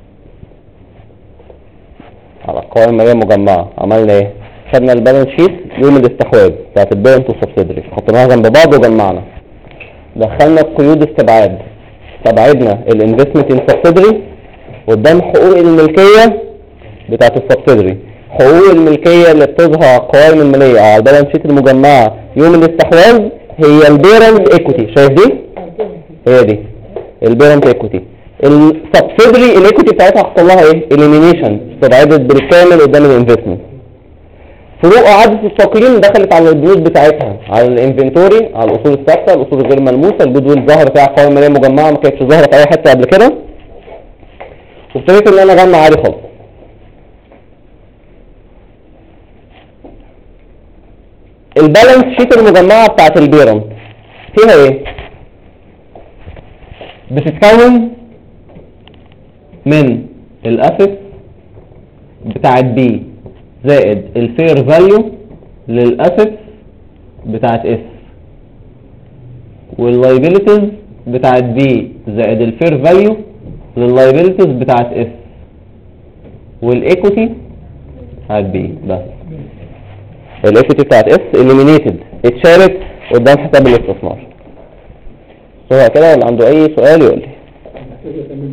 على القوائم المالية المجمعة عملنا ايه؟ خدنا البالانس شيت يوم الاستحواذ بتاعت البيرنت والسبسيدري، حطيناها جنب بعض وجمعنا. دخلنا قيود استبعاد، استبعدنا الانفستمنت ان سبسيدري قدام حقوق الملكية بتاعت السبسيدري. حقوق الملكية اللي بتظهر على القوائم المالية على البالانس شيت المجمعة يوم الاستحواذ هي البيرنت ايكوتي. شايف دي؟ هي دي البيرنت ايكوتي. السبسيدري الايكوتي بتاعتها حصل لها ايه؟ اليمينيشن، استبعدت بالكامل قدام الانفستمنت. فروق اعاده التقييم دخلت على البنود بتاعتها، على الانفنتوري، على الاصول الثابته، الاصول الغير ملموسه، الجود ويل ظهرت على القوائم الماليه المجمعه ما كانتش ظاهره في اي حته قبل كده. وابتديت ان انا اجمع عادي خالص. البالانس شيت المجمعه بتاعت البيرنت فيها ايه؟ بتتكون من الاسيت بتاعت بي زائد الفير فاليو للاسيت بتاعت اس، واللايبيليتيز بتاعت بي زائد الفير فاليو لللايبيليتيز بتاعت اس، والايكوتي بتاعت بي. بس الايكوتي بتاعت اس eliminated، اتشالت قدام حساب الاستثمار. هو كده اللي عنده اي سؤال يقول لي.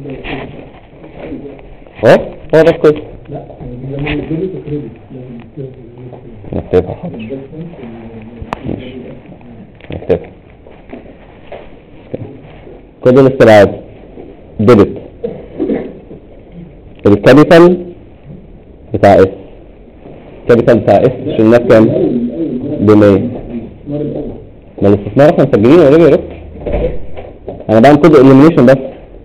هو ده كده. لا لما الديبت وكريدت نكتبها حاضر. ماشي نكتبها. كود الاستبعاد ديبت الكابيتال بتاع اس. الكابيتال بتاع اس شلناه بكام؟ ب100. ما الاستثمار احنا مسجلينه ولا يا دكتور؟ انا بعمل كود اليمينيشن بس.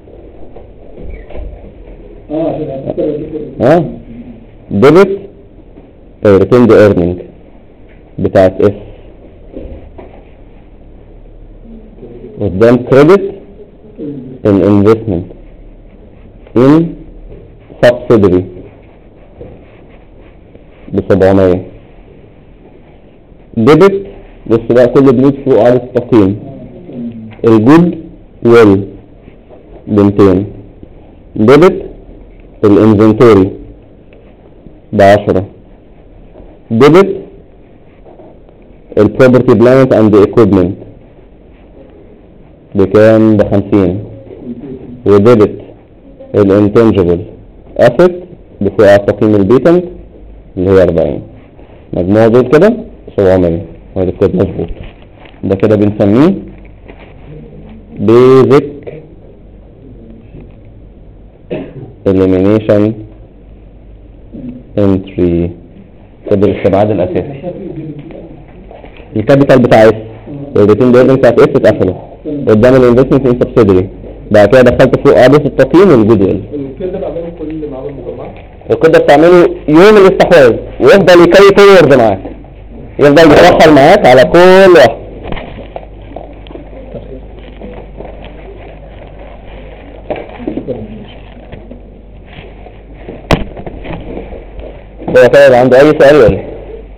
ديبت ريتيند ايرنينج بتاعت اس قدام كريدت الانفستمنت ان سبسيدري ب700. ديبت بص بقى كل بنود فوق عدد التقييم. الجود ويل ب200. ديبت الانفنتوري ب10. ديبت البروبرتي بلانت اند ايكويبمنت بكام؟ ب50. وديبت الانتنجبل اسيت بفوق على تقييم البيتنت اللي هي 40. مجموع دول كده 700. وهذا كده مظبوط. ده كده بنسميه basic elimination entry. كده الاستبعاد الاساسي. الكابيتال بتاع اس والريتين ديرنج بتاعت اس اتقفلوا قدام الانفستمنت ان سبسيدري. بعد كده دخلت فوق عدد التقييم والجود ويل. الكود ده بعمله كل معامل مجمعة. الكود ده بتعمله يوم الاستحواذ ويفضل يكري فورورد معاك، يفضل يتوصل معاك على كل واحد. هو كده عنده اي سؤال ولا ايه؟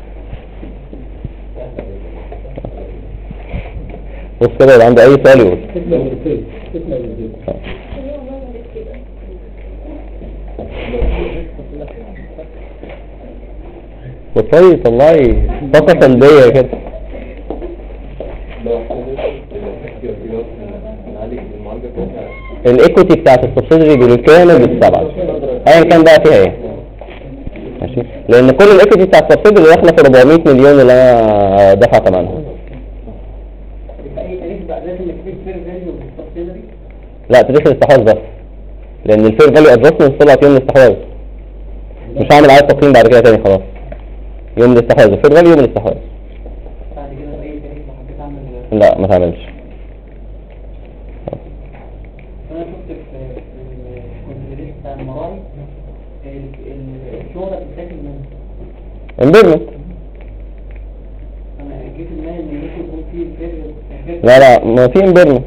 بص كده عنده اي سؤال يقول. بطلي طلعي طاقة سلبية كده. الايكوتي بتاعت السبسيدري بالكامل بالسبعة ايا كان بقى فيها ايه. ماشي، لان كل الايكوتي بتاعت السبسيدري داخله في 400 مليون اللي انا دافع ثمنها. لا تاريخ الاستحواذ بس، لان الفير فاليو ادجستمنت طلعت يوم الاستحواذ. مش هعمل عليه تقييم بعد كده تاني خلاص. يوم الاستحواذ الفير فاليو يوم الاستحواذ. بعد كده اي تاريخ لو حبيت اعمل لا ما تعملش. انا شفت في الكونفدريشن بتاع المراعي الشهرة بتتاكل منها. امبيرمنت. انا جيت ان ممكن يكون في الفير. لا ما في امبيرمنت.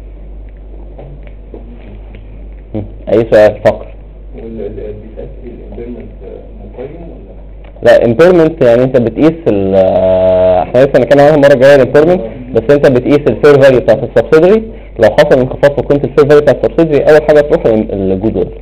اي سؤال فقر. والبيتأثر الامبيرمنت مقيم ولا؟ لا امبيرمنت يعني انت بتقيس احنا لسه هنتكلم عنها المره الجايه الامبيرمنت، بس انت بتقيس الفير فاليو بتاعت السبسيدري. لو حصل انخفاض في قيمه الفير فاليو بتاعت السبسيدري اول حاجه تروح الجود ويل.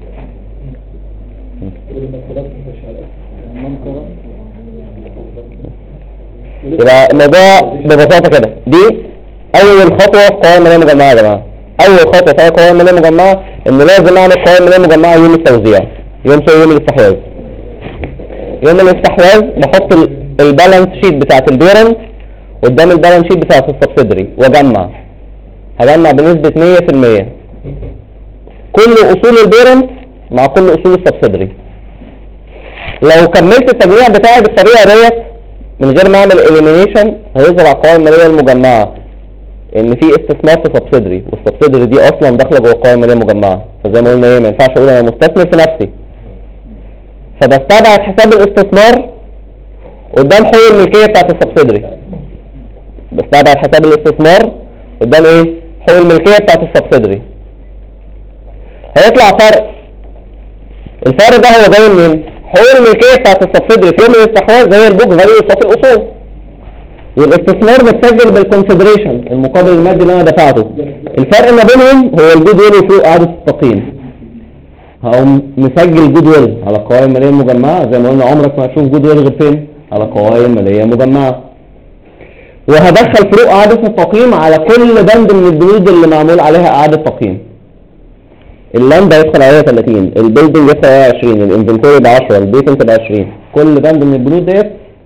يبقى الموضوع ببساطه كده دي اول خطوه في قوائم الماليه المجمعه يا جماعه. اول خطوه في قوائم الماليه المجمعه ان لازم اعمل قوائم ماليه مجمعه يوم التوزيع، يوم الاستحواذ. يوم الاستحواذ بحط البالانس شيت بتاعت البيرنت قدام البالانس شيت بتاعت السبسيدري واجمع. هجمع بنسبه 100% كل اصول البيرنت مع كل اصول السبسيدري. لو كملت التجميع بتاعي بالطريقه ديت من غير ما اعمل اليمينيشن هيظهر على القوائم الماليه المجمعه ان في استثمار في سبسيدري، والسبسيدري دي اصلا داخله جوه القوائم الماليه المجمعه. فزي ما قلنا ايه، ما ينفعش اقول انا مستثمر في نفسي، فبستبعد حساب الاستثمار قدام حقوق الملكيه بتاعت السبسيدري. بستبعد حساب الاستثمار قدام ايه؟ حقوق الملكيه بتاعت السبسيدري. هيطلع فرق. الفرق ده هو جاي منين؟ حقوق الملكيه بتاعت السبسيدري في يوم الاستحواذ زي البوك فاليو بتاعت الاصول، والاستثمار متسجل بالكونسيدريشن المقابل المادي اللي انا دفعته. الفرق ما بينهم هو الجود ويل فوق اعاده التقييم. هقوم مسجل جود ويل على القوائم الماليه المجمعه. زي ما قلنا عمرك ما هتشوف جود ويل غير فين؟ على قوائم ماليه مجمعه. وهدخل فروق اعاده التقييم على كل بند من البنود اللي معمول عليها اعاده تقييم. اللاند هيدخل عليها 30، البيلدنج يدخل عليها 20، الانفنتوري ب10، البيتنت ب20. كل بند من البنود ديت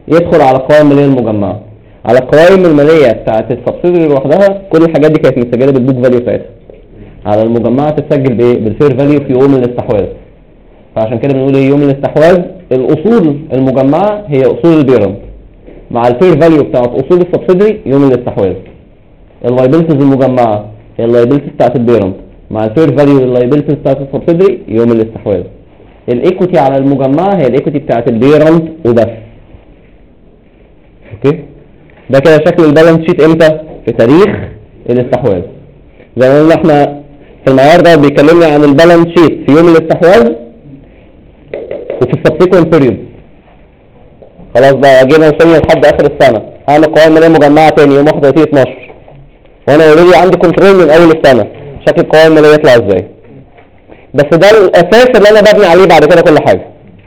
يدخل على القوائم الماليه المجمعه. على القوائم الماليه بتاعت السبسيدري لوحدها كل الحاجات دي كانت متسجله بالبوك فاليو بتاعتها. على المجمعه تتسجل بايه؟ بالفير فاليو في يوم الاستحواذ. فعشان كده بنقول ايه؟ يوم الاستحواذ الاصول المجمعه هي اصول البيرنت مع الفير فاليو بتاعت اصول السبسيدري يوم الاستحواذ. اللايبيلتيز المجمعه هي اللايبيلتيز بتاعت البيرنت مع الفير فاليو اللايبيلتيز بتاعت السبسيدري يوم الاستحواذ. الايكوتي على المجمعه هي الايكوتي بتاعت البيرنت وبس. اوكي، ده كده شكل البالانس شيت امتى؟ في تاريخ الاستحواذ. زي ما قلنا احنا في المعيار ده بيكلمنا عن البالانس شيت في يوم الاستحواذ وفي السبسيكوينت بيريود. خلاص بقى جينا وصلنا لحد اخر السنه، هعمل قوائم ماليه مجمعه تاني يوم 31/12 وانا اوريدي عندي كنترول من اول السنه شكل القوائم الماليه يطلع ازاي. بس ده الاساس اللي انا ببني عليه بعد كده كل حاجه.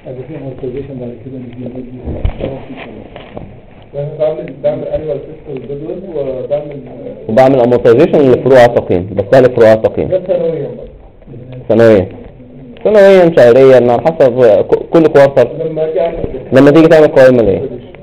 بعمل انوال فيسكال جدول وبعمل امورتايزيشن لفروع التقييم، بستهلك فروع التقييم سنويا شهريا على حسب كل كوارتر لما تيجي تعمل قوائم ماليه.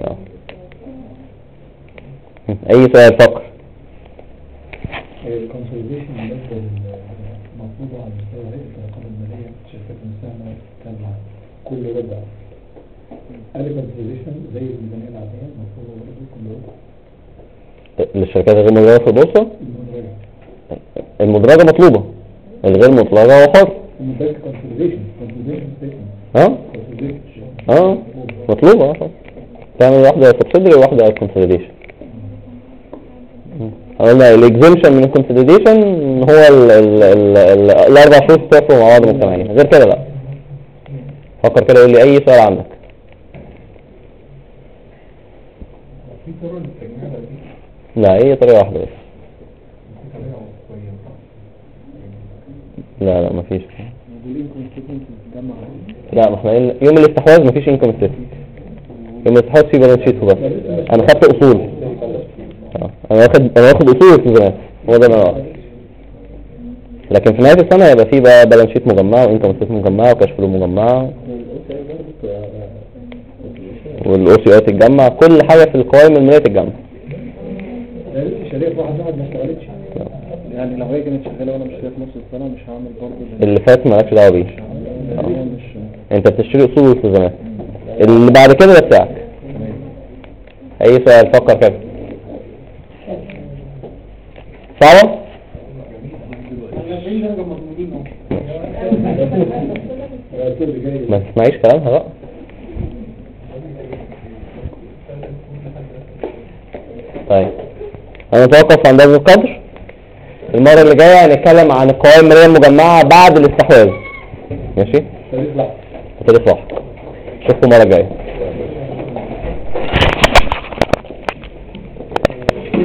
اي سؤال فقر؟ الكونسوليديشن بالنسبه للمفروض على مستوى هيئه الرقابه الماليه الشركات المساهمه تابعه كل ربع. هل الكونسوليديشن زي الميزانيه العاديه المفروض برضه كل ربع؟ للشركات غير مدرجه في البورصه؟ المدرجه مطلوبه، الغير مطلقه هو حر. المدرجه كونسوليديشن مطلوبه تعمل واحده سبسيدري وواحده كونسوليديشن. قلنا الاكزيمشن من الكونسوليديشن هو الاربع شهور تتوافقوا مع بعض مجتمعين، غير كده لا. فكر كده، قول لي اي سؤال عندك. في طرق للتجميع دي؟ لا، هي طريقه واحده بس. لا مفيش. لا، ما احنا يوم الاستحواذ مفيش انكم ستيتمنت. يوم الاستحواذ في بالانس شيت بس. انا خدت اصول. انا واخد اصول في زمان، هو ده انا واخد. لكن في نهايه السنه هيبقى فيه بقى بالانس شيت مجمعه وانكم ستيتمنت مجمعه وكاش فلو مجمعه والاو سي اي تتجمع، كل حاجه في القوائم الماليه تتجمع. شريك واحد ما اشتغلتش يعني لو هي كانت شغاله وانا مش شايف نص السنه مش هعمل برضه اللي فات مالكش دعوه بيه. انت بتشتري اصول والتزامات، اللي بعد كده ده بتاعك. اي سؤال فكر كده. صعبه؟ ما تسمعيش كلامها بقى. طيب هنتوقف عند هذا القدر. المرة اللي جاية هنتكلم عن القوائم المالية المجمعة بعد الاستحواذ. ماشي؟ تاريخ لاحق. اشوفكم المرة الجاية.